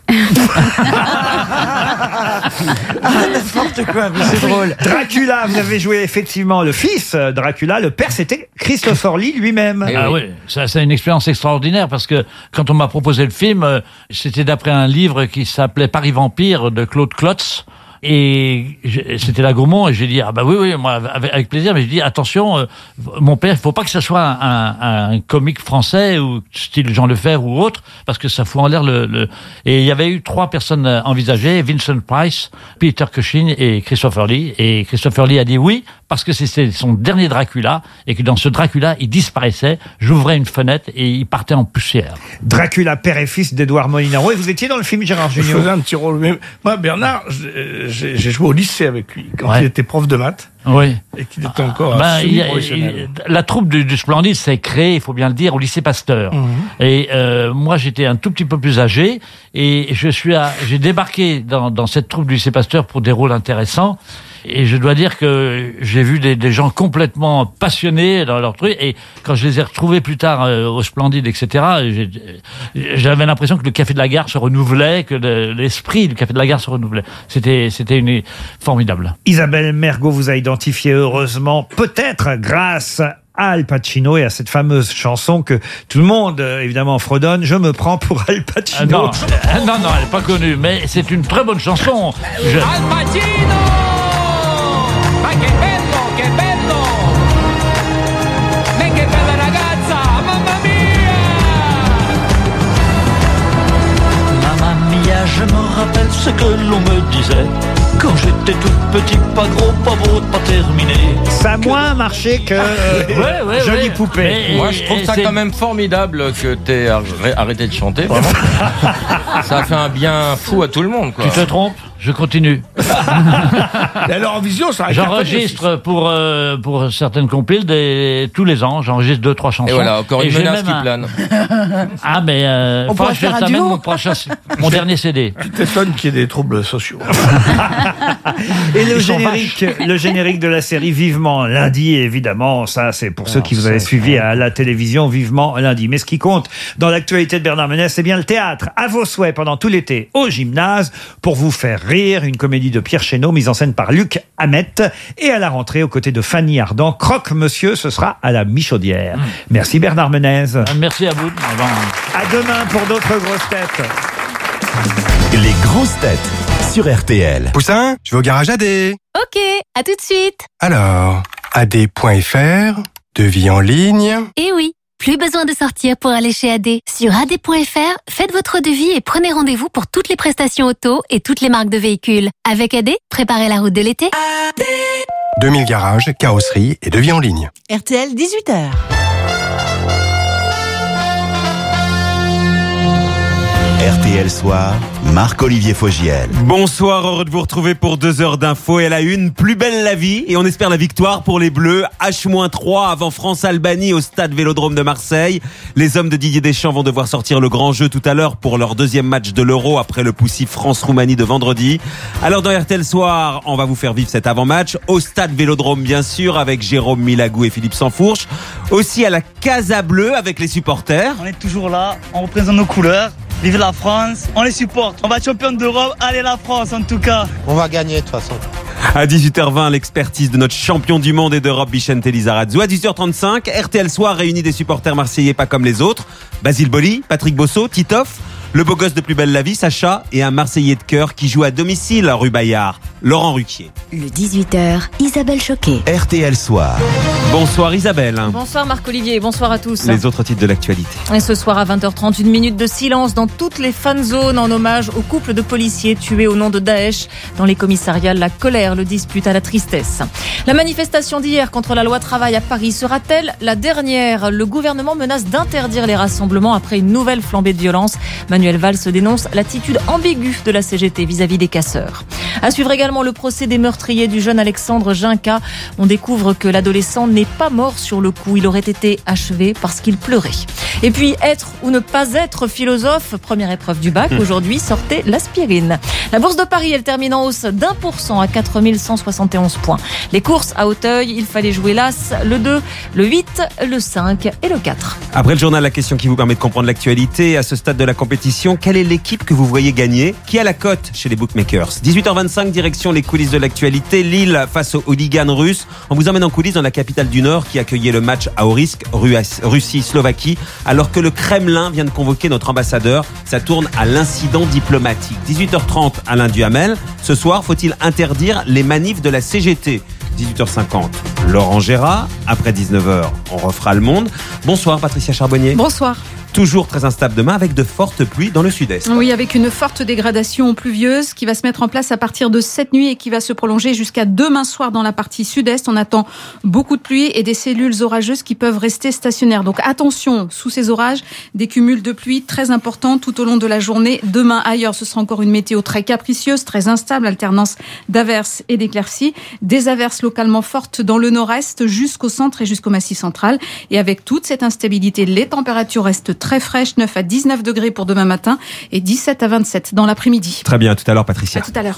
N'importe quoi, mais c'est drôle. Dracula, vous avez joué effectivement le fils euh, Dracula, le père c'était Christopher Lee lui-même. Ah oui, ça c'est une expérience extraordinaire parce que quand on m'a proposé le film, euh, c'était d'après un livre qui s'appelait Paris Vampire de Claude Klotz. Et j'ai- c'était la Gaumont et j'ai dit ah bah oui oui moi avec, avec plaisir, mais j'ai dit attention euh, mon père, il faut pas que ça soit un, un, un comique français ou style Jean Lefebvre ou autre parce que ça fout en l'air le, le... Et il y avait eu trois personnes euh, envisagées, Vincent Price, Peter Cushing et Christopher Lee, et Christopher Lee a dit oui parce que c'était son dernier Dracula et que dans ce Dracula il disparaissait, j'ouvrais une fenêtre et il partait en poussière. Dracula, père et fils d'Edouard Molinaro. Et vous étiez dans le film Gérard Je Jugnot. faisais un petit rôle. Mais moi, Bernard, j'ai j'ai- j'ai joué au lycée avec lui quand Ouais. il était prof de maths Oui. et qu'il était encore Ben, un il y a- semi-professionnel. il- la troupe du, du Splendide s'est créée, il faut bien le dire, au lycée Pasteur. Mhm. Et euh, moi, j'étais un tout petit peu plus âgé et je suis, à- j'ai débarqué dans, dans cette troupe du lycée Pasteur pour des rôles intéressants. Et je dois dire que j'ai vu des, des gens complètement passionnés dans leur truc. Et quand je les ai retrouvés plus tard euh, au Splendide, et cetera, j'ai- j'avais l'impression que le Café de la Gare se renouvelait, que le- l'esprit du Café de la Gare se renouvelait. C'était, c'était une formidable. Isabelle Mergo vous a identifié heureusement, peut-être grâce à Al Pacino et à cette fameuse chanson que tout le monde euh, évidemment fredonne. Je me prends pour Al Ah Pacino. non, ah non, non, elle n'est pas connue, mais c'est une très bonne chanson. Je- Al Pacino! Ma che bello, che bello! Ma che bella ragazza, mamma mia! Mamma mia, je me rappelle ce que l'on me disait quand j'étais tout petit, pas gros, pas beau, pas terminé. Ça a moins marché que euh, Ouais, ouais, Jolie ouais. Poupée. Mais- Moi, je trouve Et ça c'est- quand même formidable que t'aies arr- arrêté de chanter. Vraiment. Ça a fait un bien fou à tout le monde, quoi. Tu te trompes, je continue. Et alors en vision, ça a cartonné aussi. J'enregistre pour, euh, pour certaines compiles des, tous les ans, j'enregistre deux, trois chansons. Et voilà, encore une j'ai menace même qui un- plane. Ah, mais euh, On faut pourrait que je faire un t'amène duo. mon, prochain, mon dernier C D. Tu t'étonnes qu'il y ait des troubles sociaux. Et le Ils sont générique, le générique de la série Vivement Lundi, évidemment, ça c'est pour ceux qui vous avez suivi à la télévision, Vivement Lundi. Mais ce qui compte dans l'actualité de Bernard Menès, c'est bien le théâtre. À vos souhaits pendant tout l'été au gymnase pour vous faire rire. Une comédie de Pierre Chénaud mise en scène par Luc Hamet. Et à la rentrée aux côtés de Fanny Ardant, Croque Monsieur, ce sera à la Michaudière. Merci Bernard Menez. Merci à vous. Avant- À demain pour d'autres grosses têtes. Les grosses têtes sur R T L. Poussin, je vais au garage A D. Ok, à tout de suite. Alors, A D point F R, devis en ligne. Eh oui, plus besoin de sortir pour aller chez A D. Sur A D point F R, faites votre devis et prenez rendez-vous pour toutes les prestations auto et toutes les marques de véhicules. Avec A D, préparez la route de l'été. deux mille garages, carrosserie et devis en ligne. R T L, dix-huit heures. R T L Soir, Marc-Olivier Fogiel. Bonsoir, heureux de vous retrouver pour deux heures d'infos et à la une, plus belle la vie et on espère la victoire pour les Bleus. H trois avant France-Albanie au stade Vélodrome de Marseille. Les hommes de Didier Deschamps vont devoir sortir le grand jeu tout à l'heure pour leur deuxième match de l'Euro après le poussif France-Roumanie de vendredi. Alors dans R T L Soir, on va vous faire vivre cet avant-match au stade Vélodrome bien sûr avec Jérôme Milagou et Philippe Sansfourche. Aussi à la Casa Bleue avec les supporters. On est toujours là, on représente nos couleurs. Vive la France, on les supporte. On va être champion d'Europe, allez la France en tout cas. On va gagner de toute façon. À dix-huit heures vingt, l'expertise de notre champion du monde et d'Europe, Vicente Lizarazu. À dix-huit heures trente-cinq, R T L Soir réunit des supporters marseillais pas comme les autres. Basile Boli, Patrick Bosso, Titoff, le beau gosse de Plus belle la vie, Sacha, et un Marseillais de cœur qui joue à domicile à rue Bayard, Laurent Ruquier. Le dix-huit heures, Isabelle Choquet. R T L Soir. Bonsoir Isabelle. Bonsoir Marc-Olivier, bonsoir à tous. Les autres titres de l'actualité. Et ce soir à vingt heures trente, une minute de silence dans toutes les fan zones en hommage au couple de policiers tués au nom de Daesh. Dans les commissariats, la colère le dispute à la tristesse. La manifestation d'hier contre la loi travail à Paris sera-t-elle la dernière ? Le gouvernement menace d'interdire les rassemblements après une nouvelle flambée de violence. Manu Manuel Valls dénonce l'attitude ambiguë de la C G T vis-à-vis des casseurs. À suivre également le procès des meurtriers du jeune Alexandre Ginca. On découvre que l'adolescent n'est pas mort sur le coup. Il aurait été achevé parce qu'il pleurait. Et puis, être ou ne pas être philosophe, première épreuve du bac. Aujourd'hui, sortez l'aspirine. La bourse de Paris, elle termine en hausse d'un pour cent à quatre mille cent soixante et onze points. Les courses à Auteuil, il fallait jouer l'As, le deux, le huit, le cinq et le quatre. Après le journal, la question qui vous permet de comprendre l'actualité. À ce stade de la compétition, quelle est l'équipe que vous voyez gagner? Qui a la cote chez les bookmakers? dix-huit heures vingt-cinq, direction les coulisses de l'actualité. Lille face aux hooligans russes. On vous emmène en coulisses dans la capitale du Nord qui accueillait le match à haut risque, Russie-Slovaquie, alors que le Kremlin vient de convoquer notre ambassadeur. Ça tourne à l'incident diplomatique. dix-huit heures trente, Alain Duhamel. Ce soir, faut-il interdire les manifs de la C G T? dix-huit heures cinquante, Laurent Gérard. Après dix-neuf heures, on refera le monde. Bonsoir Patricia Charbonnier. Bonsoir. Toujours très instable demain avec de fortes pluies dans le sud-est. Oui, avec une forte dégradation pluvieuse qui va se mettre en place à partir de cette nuit et qui va se prolonger jusqu'à demain soir dans la partie sud-est. On attend beaucoup de pluie et des cellules orageuses qui peuvent rester stationnaires. Donc attention, sous ces orages, des cumuls de pluie très importants tout au long de la journée. Demain, ailleurs, ce sera encore une météo très capricieuse, très instable, alternance d'averses et d'éclaircies. Des averses localement fortes dans le nord-est jusqu'au centre et jusqu'au massif central. Et avec toute cette instabilité, les températures restent très fraîche, neuf à dix-neuf degrés pour demain matin et dix-sept à vingt-sept dans l'après-midi. Très bien, à tout à l'heure Patricia. À tout à l'heure.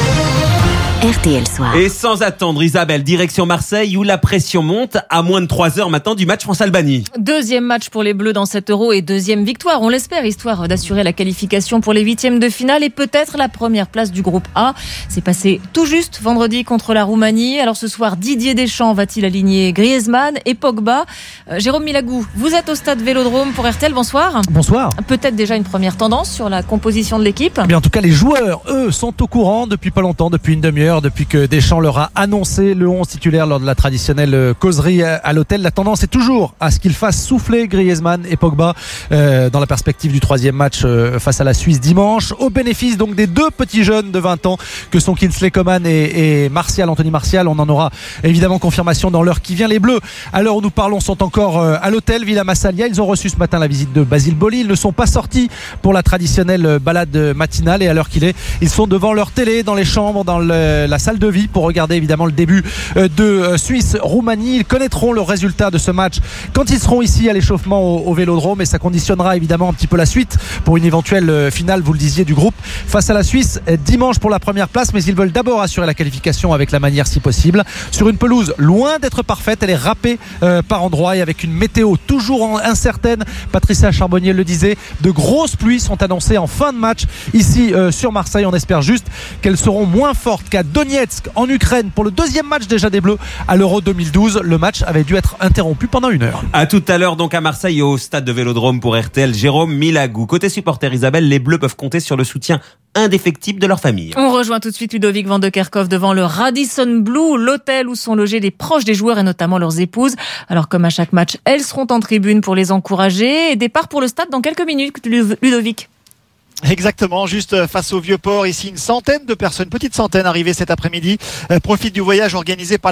R T L Soir. Et sans attendre, Isabelle, direction Marseille où la pression monte à moins de trois heures maintenant du match France-Albanie. Deuxième match pour les Bleus dans cet Euro et deuxième victoire, on l'espère, histoire d'assurer la qualification pour les huitièmes de finale et peut-être la première place du groupe A. C'est passé tout juste vendredi contre la Roumanie. Alors ce soir, Didier Deschamps va-t-il aligner Griezmann et Pogba? euh, Jérôme Milagou, vous êtes au stade Vélodrome pour R T L, bonsoir. Bonsoir. Peut-être déjà une première tendance sur la composition de l'équipe? Eh bien, en tout cas, les joueurs, eux, sont au courant depuis pas longtemps, depuis une demi-heure, depuis que Deschamps leur a annoncé le onze titulaire lors de la traditionnelle causerie à l'hôtel. La tendance est toujours à ce qu'il fasse souffler Griezmann et Pogba euh, dans la perspective du troisième match euh, face à la Suisse dimanche, au bénéfice donc des deux petits jeunes de vingt ans que sont Kingsley Coman et, et Martial, Anthony Martial. On en aura évidemment confirmation dans l'heure qui vient. Les Bleus, à l'heure où nous parlons, sont encore euh, à l'hôtel Villa Massalia. Ils ont reçu ce matin la visite de Basile Boli. Ils ne sont pas sortis pour la traditionnelle balade matinale et à l'heure qu'il est, ils sont devant leur télé, dans les chambres, dans le, la salle de vie pour regarder évidemment le début de Suisse-Roumanie. Ils connaîtront le résultat de ce match quand ils seront ici à l'échauffement au, au Vélodrome et ça conditionnera évidemment un petit peu la suite pour une éventuelle finale, vous le disiez, du groupe face à la Suisse dimanche pour la première place, mais ils veulent d'abord assurer la qualification avec la manière si possible sur une pelouse loin d'être parfaite. Elle est râpée euh, par endroits et avec une météo toujours incertaine. Patricia Charbonnier le disait, de grosses pluies sont annoncées en fin de match ici euh, sur Marseille. On espère juste qu'elles seront moins fortes qu'à Donetsk en Ukraine pour le deuxième match déjà des Bleus à l'Euro deux mille douze. Le match avait dû être interrompu pendant une heure. À tout à l'heure donc à Marseille au stade de Vélodrome pour R T L. Jérôme Milagou. Côté supporter Isabelle, les Bleus peuvent compter sur le soutien indéfectible de leur famille. On rejoint tout de suite Ludovic Van de Kerkhoff devant le Radisson Blu, l'hôtel où sont logés les proches des joueurs et notamment leurs épouses. Alors comme à chaque match, elles seront en tribune pour les encourager. Et départ pour le stade dans quelques minutes, Ludovic. Exactement, juste face au Vieux-Port, ici une centaine de personnes, petite centaine arrivées cet après-midi, euh, profitent du voyage organisé par